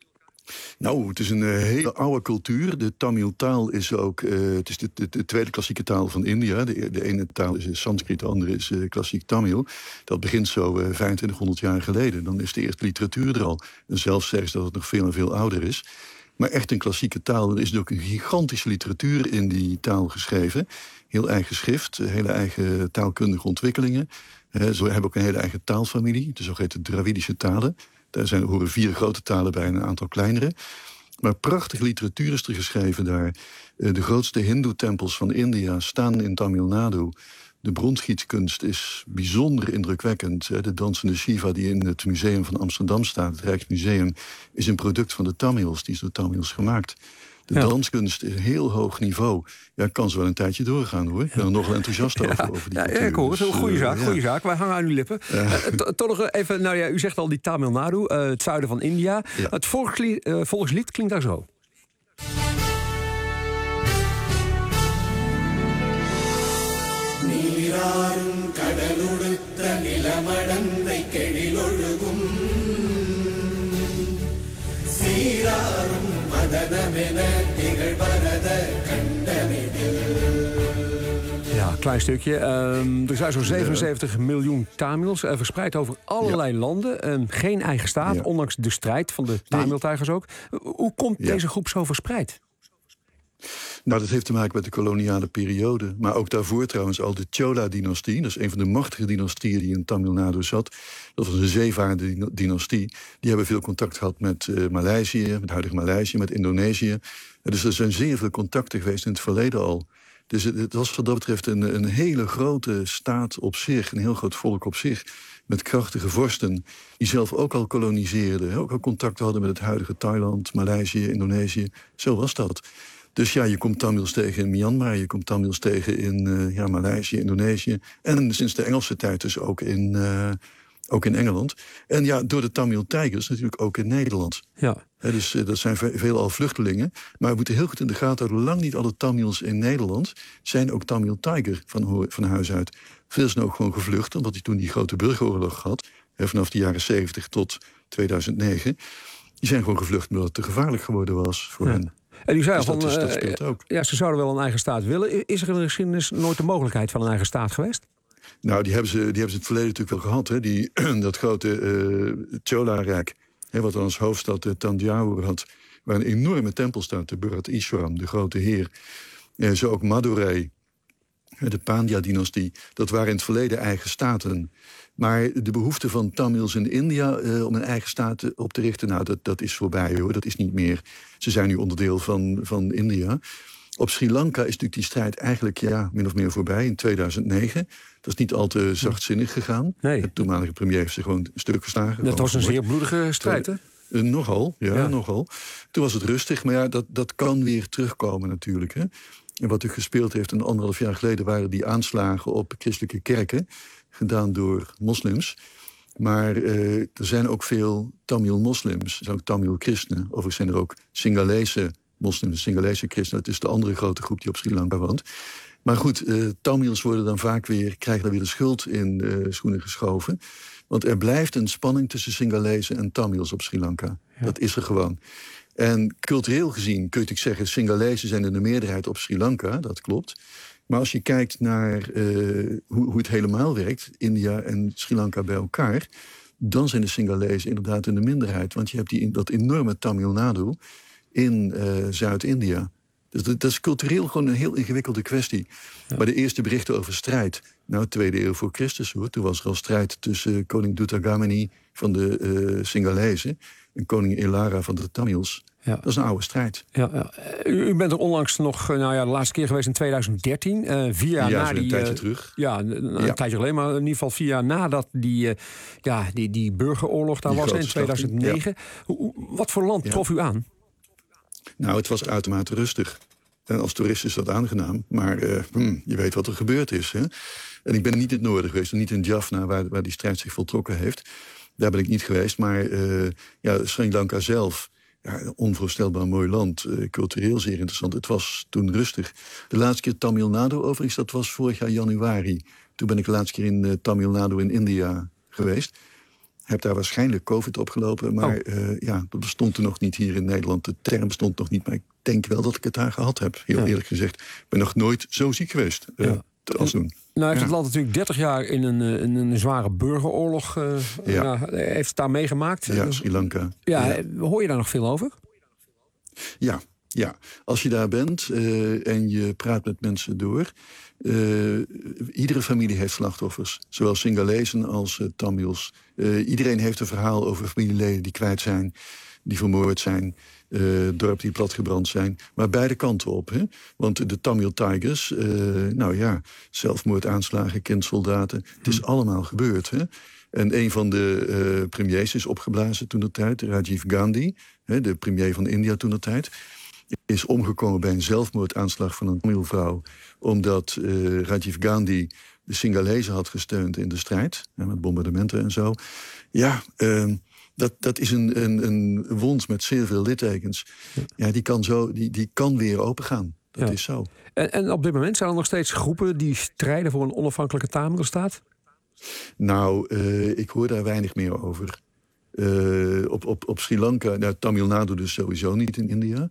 Nou, het is een hele oude cultuur. De Tamil-taal is ook het is de tweede klassieke taal van India. De ene taal is Sanskriet, de andere is klassiek Tamil. Dat begint zo 2500 jaar geleden. Dan is de eerste literatuur er al. En zelfs zeggen ze dat het nog veel en veel ouder is. Maar echt een klassieke taal. Er is ook een gigantische literatuur in die taal geschreven. Heel eigen schrift, hele eigen taalkundige ontwikkelingen. Ze hebben ook een hele eigen taalfamilie, de zogeheten Dravidische talen. Daar horen 4 grote talen bij en een aantal kleinere. Maar prachtige literatuur is er geschreven daar. De grootste hindoe-tempels van India staan in Tamil Nadu. De bronsgietkunst is bijzonder indrukwekkend. De dansende Shiva die in het museum van Amsterdam staat, het Rijksmuseum, is een product van de Tamils. Die is door Tamils gemaakt. De danskunst is een heel hoog niveau. Ja, kan ze wel een tijdje doorgaan, hoor. Ik ben er nogal enthousiast over die cultuur. Ja, ik hoor het. Een goede zaak. Wij hangen aan uw lippen. Toch nog even, nou ja, u zegt al die Tamil Nadu, het zuiden van India. Ja. Het volkslied klinkt daar zo. Ja, klein stukje. Er zijn zo'n 77 miljoen Tamils, verspreid over allerlei landen. Geen eigen staat, ondanks de strijd van de Tamil-tijgers ook. Hoe komt deze groep zo verspreid? Nou, dat heeft te maken met de koloniale periode. Maar ook daarvoor trouwens al de Chola-dynastie. Dat is een van de machtige dynastieën die in Tamil Nadu zat. Dat was een zeevaardendynastie. Die hebben veel contact gehad met Maleisië, met huidige Maleisië, met Indonesië. Dus er zijn zeer veel contacten geweest in het verleden al. Dus het was wat dat betreft een hele grote staat op zich, een heel groot volk op zich, met krachtige vorsten, die zelf ook al koloniseerden, ook al contacten hadden met het huidige Thailand, Maleisië, Indonesië. Zo was dat. Dus ja, je komt Tamils tegen in Myanmar, je komt Tamils tegen in Maleisië, Indonesië. En sinds de Engelse tijd dus ook in Engeland. En ja, door de Tamil-tijgers natuurlijk ook in Nederland. Ja. Dus dat zijn veelal vluchtelingen. Maar we moeten heel goed in de gaten houden, lang niet alle Tamils in Nederland zijn ook Tamil-tijger van huis uit. Veel zijn ook gewoon gevlucht, omdat hij toen die grote burgeroorlog had, vanaf de jaren 70 tot 2009. Die zijn gewoon gevlucht omdat het te gevaarlijk geworden was voor hen. En u zei dus dat speelt ook. Ja, ze zouden wel een eigen staat willen. Is er in de geschiedenis nooit de mogelijkheid van een eigen staat geweest? Nou, die hebben ze in het verleden natuurlijk wel gehad. Hè. Dat grote Chola-rijk, wat dan als hoofdstad Thanjavur had, waar een enorme tempel staat, de Brihadeeswaran, de grote heer. Zo ook Madurai, de Pandya-dynastie. Dat waren in het verleden eigen staten. Maar de behoefte van Tamils in India om een eigen staat op te richten, nou, dat is voorbij, hoor. Dat is niet meer. Ze zijn nu onderdeel van India. Op Sri Lanka is natuurlijk die strijd eigenlijk min of meer voorbij in 2009. Dat is niet al te zachtzinnig gegaan. Nee. De toenmalige premier heeft zich gewoon een stuk geslagen. Dat was een zeer bloedige strijd, hè? Nogal. Toen was het rustig, maar ja, dat kan weer terugkomen natuurlijk, hè. En wat u gespeeld heeft 1,5 jaar geleden waren die aanslagen op christelijke kerken, gedaan door moslims. Maar er zijn ook veel Tamil-moslims, er zijn ook Tamil-christenen. Overigens zijn er ook Singalese moslim en Singalese christenen. Het is de andere grote groep die op Sri Lanka woont. Maar goed, Tamils worden dan vaak krijgen dan weer de schuld in schoenen geschoven. Want er blijft een spanning tussen Singalezen en Tamils op Sri Lanka. Ja. Dat is er gewoon. En cultureel gezien kun je natuurlijk zeggen, Singalezen zijn in de meerderheid op Sri Lanka, dat klopt. Maar als je kijkt naar hoe het helemaal werkt, India en Sri Lanka bij elkaar, dan zijn de Singalezen inderdaad in de minderheid. Want je hebt dat enorme Tamil Nadu in Zuid-India. Dus dat is cultureel gewoon een heel ingewikkelde kwestie. Ja. Maar de eerste berichten over strijd, 2e eeuw voor Christus hoor. Toen was er al strijd tussen koning Dutagamani van de Singalezen en koning Elara van de Tamils. Ja. Dat is een oude strijd. Ja. U bent er onlangs nog, de laatste keer geweest in 2013. 4 jaar na die. Een tijdje terug. Een tijdje geleden, maar in ieder geval 4 jaar nadat die burgeroorlog daar was in 2009. Ja. Wat voor land trof u aan? Nou, het was uitermate rustig. En als toerist is dat aangenaam. Maar je weet wat er gebeurd is. Hè? En ik ben niet in het noorden geweest. Niet in Jaffna, waar die strijd zich voltrokken heeft. Daar ben ik niet geweest. Maar Sri Lanka zelf, een onvoorstelbaar mooi land. Cultureel zeer interessant. Het was toen rustig. De laatste keer Tamil Nadu overigens, dat was vorig jaar januari. Toen ben ik de laatste keer in Tamil Nadu in India geweest. Heb daar waarschijnlijk COVID opgelopen. Maar dat bestond er nog niet hier in Nederland. De term bestond nog niet. Maar ik denk wel dat ik het daar gehad heb. Heel eerlijk gezegd. Ik ben nog nooit zo ziek geweest als toen. Nou heeft het land natuurlijk 30 jaar in een zware burgeroorlog heeft het daar meegemaakt. Ja, Sri Lanka. Hoor je daar nog veel over? Ja. Als je daar bent en je praat met mensen door. Iedere familie heeft slachtoffers. Zowel Singalezen als Tamils. Iedereen heeft een verhaal over familieleden die kwijt zijn, die vermoord zijn, dorpen die platgebrand zijn. Maar beide kanten op. Hè? Want de Tamil Tigers, zelfmoordaanslagen, kindsoldaten. Het is allemaal gebeurd. Hè? En een van de premiers is opgeblazen toentertijd, Rajiv Gandhi, de premier van India toentertijd, is omgekomen bij een zelfmoordaanslag van een Tamilvrouw, omdat Rajiv Gandhi de Singalezen had gesteund in de strijd, met bombardementen en zo. Ja, dat is een wond met zeer veel littekens. Ja, die kan weer opengaan. Dat is zo. En op dit moment zijn er nog steeds groepen die strijden voor een onafhankelijke Tamilstaat? Nou, ik hoor daar weinig meer over. Op Sri Lanka, Tamil Nadu dus sowieso niet in India.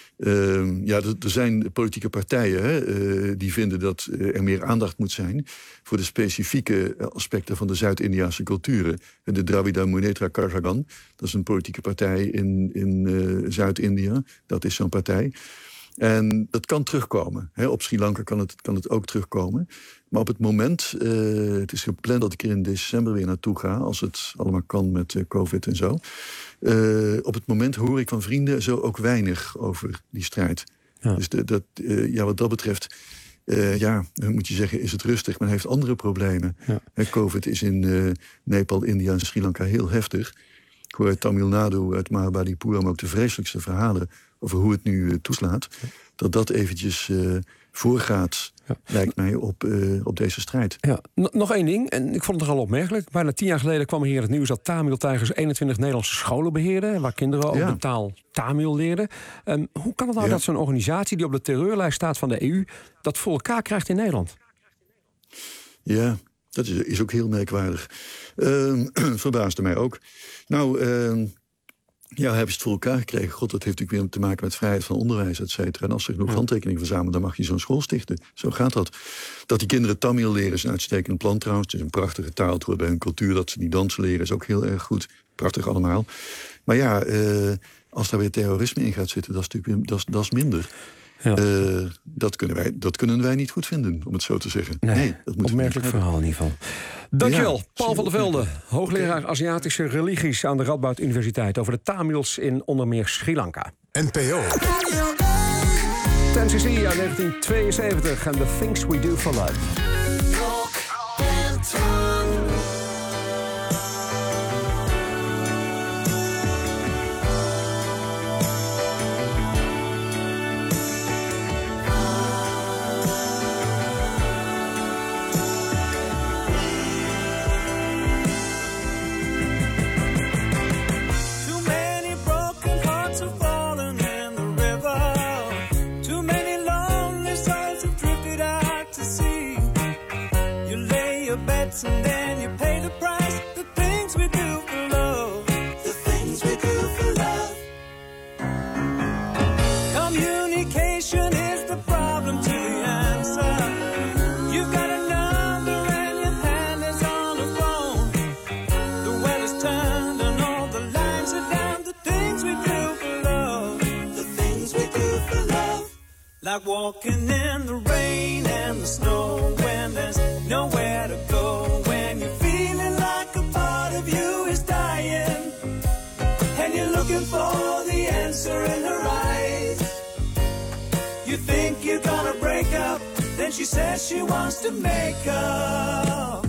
Er zijn politieke partijen die vinden dat er meer aandacht moet zijn voor de specifieke aspecten van de Zuid-Indiase culturen. De Dravida Munnetra Kazhagam, dat is een politieke partij in Zuid-India. Dat is zo'n partij. En dat kan terugkomen. Op Sri Lanka kan het ook terugkomen. Maar op het moment, het is gepland dat ik er in december weer naartoe ga, als het allemaal kan met COVID en zo. Op het moment hoor ik van vrienden zo ook weinig over die strijd. Ja. Dus wat dat betreft, moet je zeggen, is het rustig. Men heeft andere problemen. Ja. COVID is in Nepal, India en Sri Lanka heel heftig. Ik hoor uit Tamil Nadu, uit Mahabalipuram ook de vreselijkste verhalen over hoe het nu toeslaat. Dat eventjes voorgaat, lijkt mij, op deze strijd. Ja. Nog één ding, en ik vond het nogal opmerkelijk. Bijna 10 jaar geleden kwam hier het nieuws dat Tamil Tigers 21 Nederlandse scholen beheerden, waar kinderen ook de taal Tamil leerden. Hoe kan het nou dat zo'n organisatie die op de terreurlijst staat van de EU dat voor elkaar krijgt in Nederland? Ja, dat is ook heel merkwaardig. Verbaasde mij ook. Nou, hebben ze het voor elkaar gekregen? God, dat heeft natuurlijk weer te maken met vrijheid van onderwijs, et cetera. En als ze genoeg handtekeningen verzamelen, dan mag je zo'n school stichten. Zo gaat dat. Dat die kinderen Tamil leren is een uitstekend plan trouwens. Het is een prachtige taal. Het hoort bij hun cultuur. Dat ze die dansen leren is ook heel erg goed. Prachtig allemaal. Maar als daar weer terrorisme in gaat zitten, dat is natuurlijk dat is minder. Ja. Dat kunnen wij niet goed vinden, om het zo te zeggen. Nee, dat moet opmerkelijk verhaal in ieder geval. Dankjewel, Paul van der Velde, hoogleraar Aziatische religies aan de Radboud Universiteit, over de Tamils in onder meer Sri Lanka. NPO. 10cc uit 1972 en The Things We Do for Love. Too many broken hearts have fallen in the river. Like walking in the rain and the snow when there's nowhere to go. When you're feeling like a part of you is dying and you're looking for the answer in her eyes. You think you're gonna break up, then she says she wants to make up.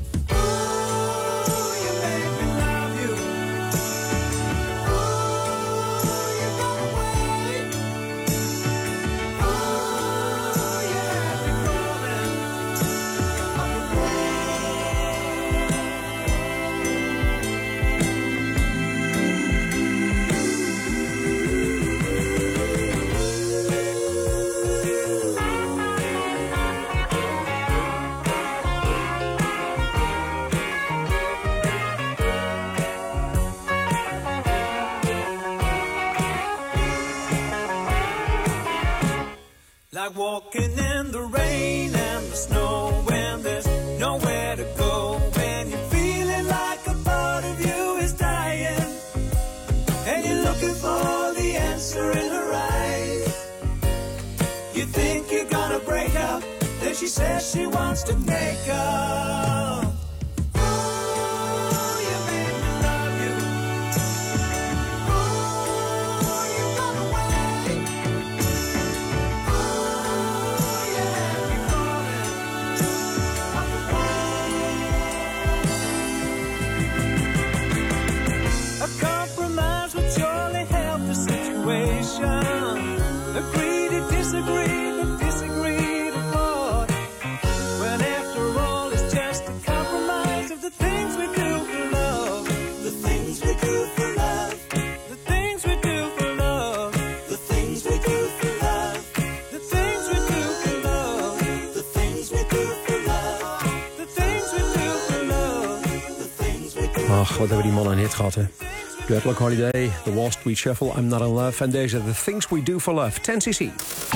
Like walking in the rain and the snow when there's nowhere to go. When you're feeling like a part of you is dying and you're looking for the answer in her eyes. You think you're gonna break up, then she says she wants to make up. Agree to disagree, but disagree to part. When after all it's just a compromise of the things we do for love. The things we do for love. The things we do for love. The things we do for love. The things we do for love. The things we do for love. The things we do for love. The things we do. Ach, wat hebben die mannen een hit gehad, hè? Dreadlock Holiday, The Wall Street Shuffle, I'm Not In Love. En deze, The Things We Do For Love, 10cc.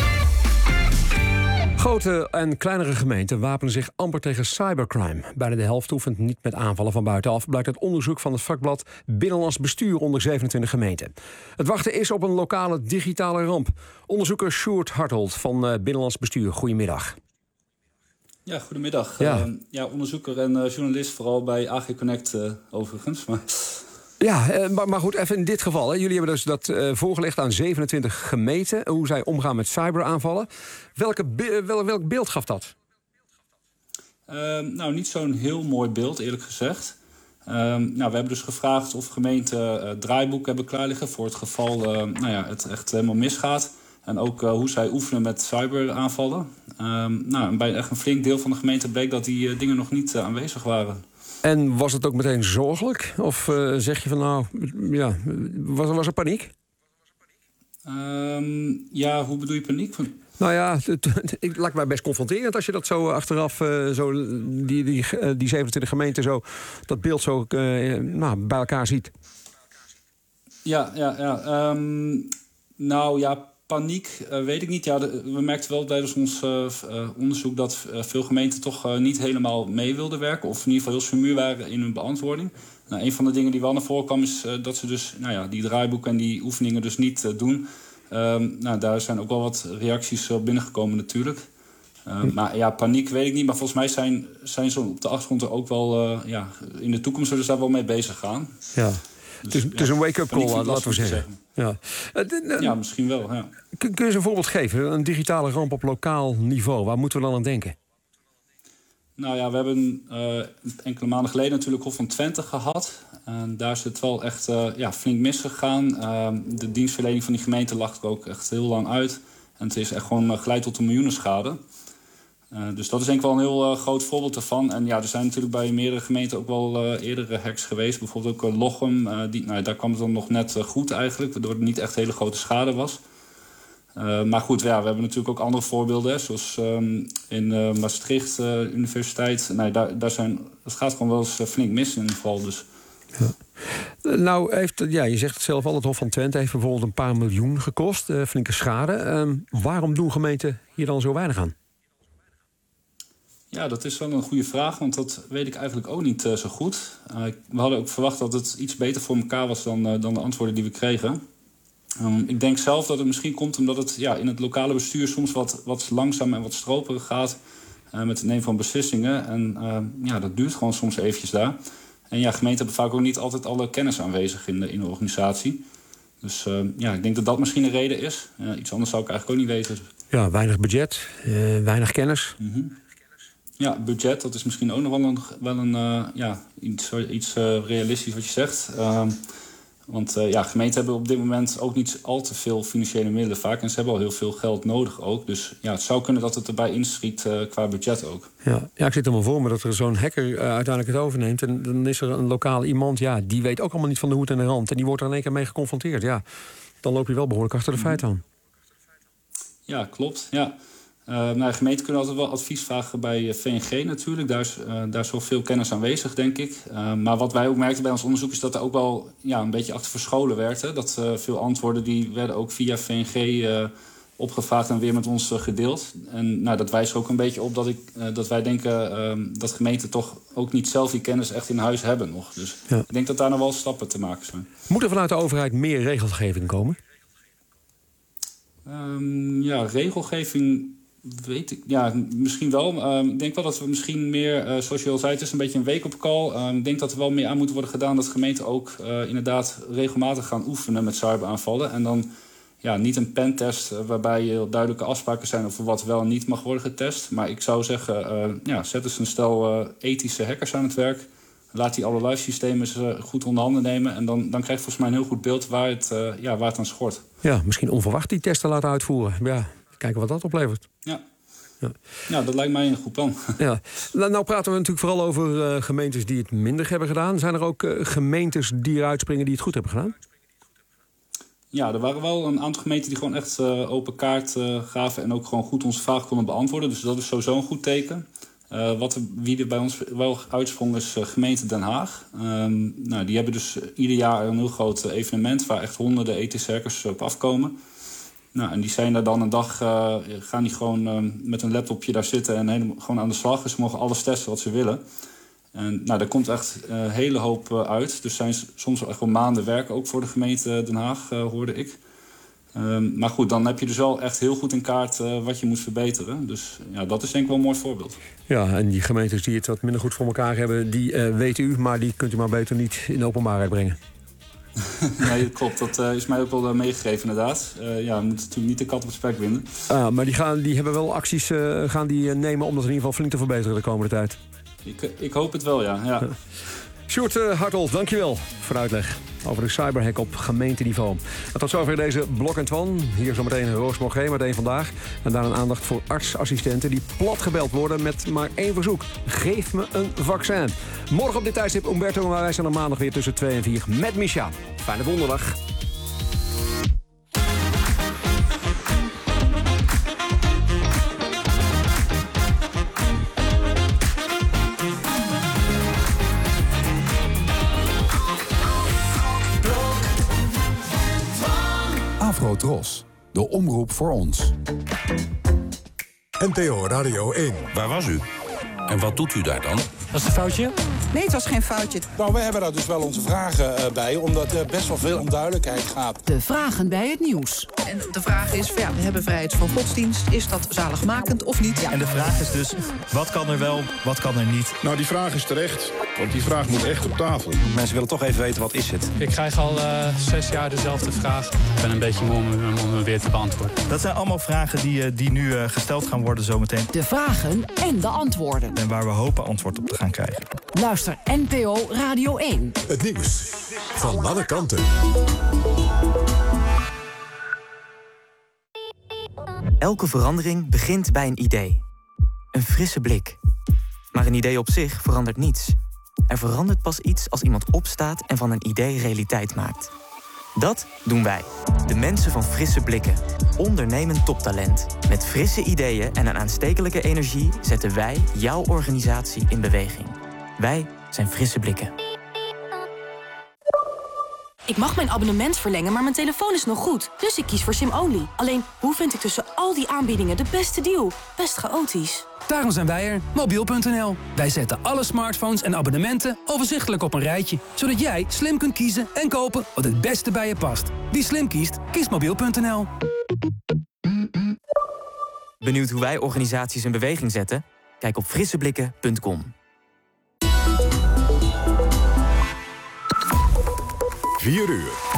Grote en kleinere gemeenten wapenen zich amper tegen cybercrime. Bijna de helft oefent niet met aanvallen van buitenaf, blijkt uit onderzoek van het vakblad Binnenlands Bestuur onder 27 gemeenten. Het wachten is op een lokale digitale ramp. Onderzoeker Sjoerd Hartold van Binnenlands Bestuur, goedemiddag. Ja, goedemiddag. Ja. Onderzoeker en journalist, vooral bij AG Connect overigens. Maar... Ja, maar goed, even in dit geval. Hè. Jullie hebben dus dat voorgelegd aan 27 gemeenten, hoe zij omgaan met cyberaanvallen. Welk beeld gaf dat? Nou, niet zo'n heel mooi beeld, eerlijk gezegd. We hebben dus gevraagd of gemeenten draaiboeken hebben klaar liggen voor het geval het echt helemaal misgaat. En ook hoe zij oefenen met cyberaanvallen. Bij echt een flink deel van de gemeente bleek dat die dingen nog niet aanwezig waren. En was het ook meteen zorgelijk? Of zeg je van nou, ja, was er paniek? Hoe bedoel je paniek? Nou ja, het lijkt mij best confronterend als je dat zo achteraf, die 27 gemeenten, zo, dat beeld zo bij elkaar ziet. Paniek weet ik niet. Ja, we merkten wel tijdens ons onderzoek dat veel gemeenten toch niet helemaal mee wilden werken. Of in ieder geval heel sumuur waren in hun beantwoording. Nou, een van de dingen die wel naar voren kwam is dat ze dus die draaiboeken en die oefeningen dus niet doen. Daar zijn ook wel wat reacties op binnengekomen natuurlijk. Maar ja, paniek weet ik niet. Maar volgens mij zijn ze op de achtergrond er ook wel... in de toekomst zullen ze daar wel mee bezig gaan. Ja. Dus, het is een wake-up call, laten we zeggen. Ja, misschien wel. Ja. Kun je eens een voorbeeld geven? Een digitale ramp op lokaal niveau. Waar moeten we dan aan denken? Nou ja, we hebben enkele maanden geleden natuurlijk Hof van Twente gehad. En daar is het wel echt flink misgegaan. De dienstverlening van die gemeente lag er ook echt heel lang uit. En het is echt gewoon geleid tot een miljoenenschade. Dus dat is denk ik wel een heel groot voorbeeld ervan. En ja, er zijn natuurlijk bij meerdere gemeenten ook wel eerdere hacks geweest. Bijvoorbeeld ook Lochem. Daar kwam het dan nog net goed eigenlijk, waardoor het niet echt hele grote schade was. Maar goed, we hebben natuurlijk ook andere voorbeelden. Zoals in Maastricht Universiteit. Het gaat gewoon wel eens flink mis in ieder geval. Dus. Ja. Nou, je zegt het zelf al, het Hof van Twente heeft bijvoorbeeld een paar miljoen gekost. Flinke schade. Waarom doen gemeenten hier dan zo weinig aan? Ja, dat is wel een goede vraag, want dat weet ik eigenlijk ook niet zo goed. We hadden ook verwacht dat het iets beter voor elkaar was dan de antwoorden die we kregen. Ik denk zelf dat het misschien komt omdat het in het lokale bestuur soms wat langzaam en wat stroperig gaat met het nemen van beslissingen. En dat duurt gewoon soms eventjes daar. En gemeenten hebben vaak ook niet altijd alle kennis aanwezig in de organisatie. Dus ik denk dat dat misschien een reden is. Iets anders zou ik eigenlijk ook niet weten. Ja, weinig budget, weinig kennis. Mm-hmm. Ja, budget, dat is misschien ook nog wel iets realistisch wat je zegt. Want gemeenten hebben op dit moment ook niet al te veel financiële middelen vaak. En ze hebben al heel veel geld nodig ook. Dus het zou kunnen dat het erbij inschiet qua budget ook. Ja, ik zit er maar voor me dat er zo'n hacker uiteindelijk het overneemt. En dan is er een lokaal iemand, die weet ook allemaal niet van de hoed en de rand. En die wordt er in één keer mee geconfronteerd. Ja, dan loop je wel behoorlijk achter de feiten aan. Ja, klopt. Ja. Gemeenten kunnen altijd wel advies vragen bij VNG natuurlijk. Daar is wel veel kennis aanwezig, denk ik. Maar wat wij ook merkten bij ons onderzoek is dat er ook wel een beetje achter verscholen werd. Hè? Dat veel antwoorden die werden ook via VNG opgevraagd en weer met ons gedeeld. En dat wijst er ook een beetje op dat wij denken dat gemeenten toch ook niet zelf die kennis echt in huis hebben nog. Dus ik denk dat daar nog wel stappen te maken zijn. Moet er vanuit de overheid meer regelgeving komen? Regelgeving weet ik. Ja, misschien wel. Ik denk wel dat we misschien meer, zoals je al zei, het is een beetje een wake-up call. Ik denk dat er wel meer aan moet worden gedaan dat gemeenten ook inderdaad regelmatig gaan oefenen met cyberaanvallen. En dan niet een pentest waarbij heel duidelijke afspraken zijn over wat wel en niet mag worden getest. Maar ik zou zeggen, zet eens een stel ethische hackers aan het werk. Laat die allerlei systemen goed onder handen nemen. En dan krijg je volgens mij een heel goed beeld waar het aan schort. Ja, misschien onverwacht die testen laten uitvoeren. Ja, kijken wat dat oplevert. Ja, dat lijkt mij een goed plan. Ja. Nou praten we natuurlijk vooral over gemeentes die het minder hebben gedaan. Zijn er ook gemeentes die eruit springen die het goed hebben gedaan? Ja, er waren wel een aantal gemeenten die gewoon echt open kaart gaven en ook gewoon goed onze vragen konden beantwoorden. Dus dat is sowieso een goed teken. Wie er bij ons wel uitsprong is gemeente Den Haag. Die hebben dus ieder jaar een heel groot evenement waar echt honderden ethische hackers op afkomen. En die zijn daar dan een dag, gaan die gewoon met een laptopje daar zitten en helemaal gewoon aan de slag. Dus ze mogen alles testen wat ze willen. En daar komt echt een hele hoop uit. Dus zijn soms echt wel maanden werken, ook voor de gemeente Den Haag, hoorde ik. Maar goed, dan heb je dus wel echt heel goed in kaart wat je moet verbeteren. Dus dat is denk ik wel een mooi voorbeeld. Ja, en die gemeentes die het wat minder goed voor elkaar hebben, die weten u, maar die kunt u maar beter niet in de openbaarheid brengen. Nee, dat klopt. Dat is mij ook wel meegegeven inderdaad. We moeten natuurlijk niet de kat op het spek winden. Maar die hebben wel acties gaan die nemen om dat in ieder geval flink te verbeteren de komende tijd. Ik hoop het wel, ja. Sjoerd Hartl, dankjewel voor de uitleg over de cyberhack op gemeenteniveau. En tot zover deze Blok en Twan. Hier zometeen Roos Morgé met één vandaag. En daar een aandacht voor artsassistenten die platgebeld worden met maar één verzoek. Geef me een vaccin. Morgen op dit tijdstip Umberto en wij zijn er maandag weer tussen 2 en 4 met Micha. Fijne donderdag. Afro-Tros, de omroep voor ons. NPO Radio 1. Waar was u? En wat doet u daar dan? Was het een foutje? Nee, het was geen foutje. Nou, we hebben daar dus wel onze vragen bij, omdat er best wel veel onduidelijkheid gaat. De vragen bij het nieuws. En de vraag is, we hebben vrijheid van godsdienst. Is dat zaligmakend of niet? Ja. En de vraag is dus, wat kan er wel, wat kan er niet? Nou, die vraag is terecht, want die vraag moet echt op tafel. Mensen willen toch even weten, wat is het? Ik krijg al 6 jaar dezelfde vraag. Ik ben een beetje moe om hem weer te beantwoorden. Dat zijn allemaal vragen die nu gesteld gaan worden zometeen. De vragen en de antwoorden. En waar we hopen antwoord op te gaan krijgen. Luister NPO Radio 1. Het nieuws van alle kanten. Elke verandering begint bij een idee. Een frisse blik. Maar een idee op zich verandert niets. Er verandert pas iets als iemand opstaat en van een idee realiteit maakt. Dat doen wij, de mensen van Frisse Blikken. Ondernemend toptalent. Met frisse ideeën en een aanstekelijke energie zetten wij jouw organisatie in beweging. Wij zijn Frisse Blikken. Ik mag mijn abonnement verlengen, maar mijn telefoon is nog goed. Dus ik kies voor SIM-only. Alleen, hoe vind ik tussen al die aanbiedingen de beste deal? Best chaotisch. Daarom zijn wij er, mobiel.nl. Wij zetten alle smartphones en abonnementen overzichtelijk op een rijtje. Zodat jij slim kunt kiezen en kopen wat het beste bij je past. Wie slim kiest, kiest mobiel.nl. Benieuwd hoe wij organisaties in beweging zetten? Kijk op frisseblikken.com. 4 uur.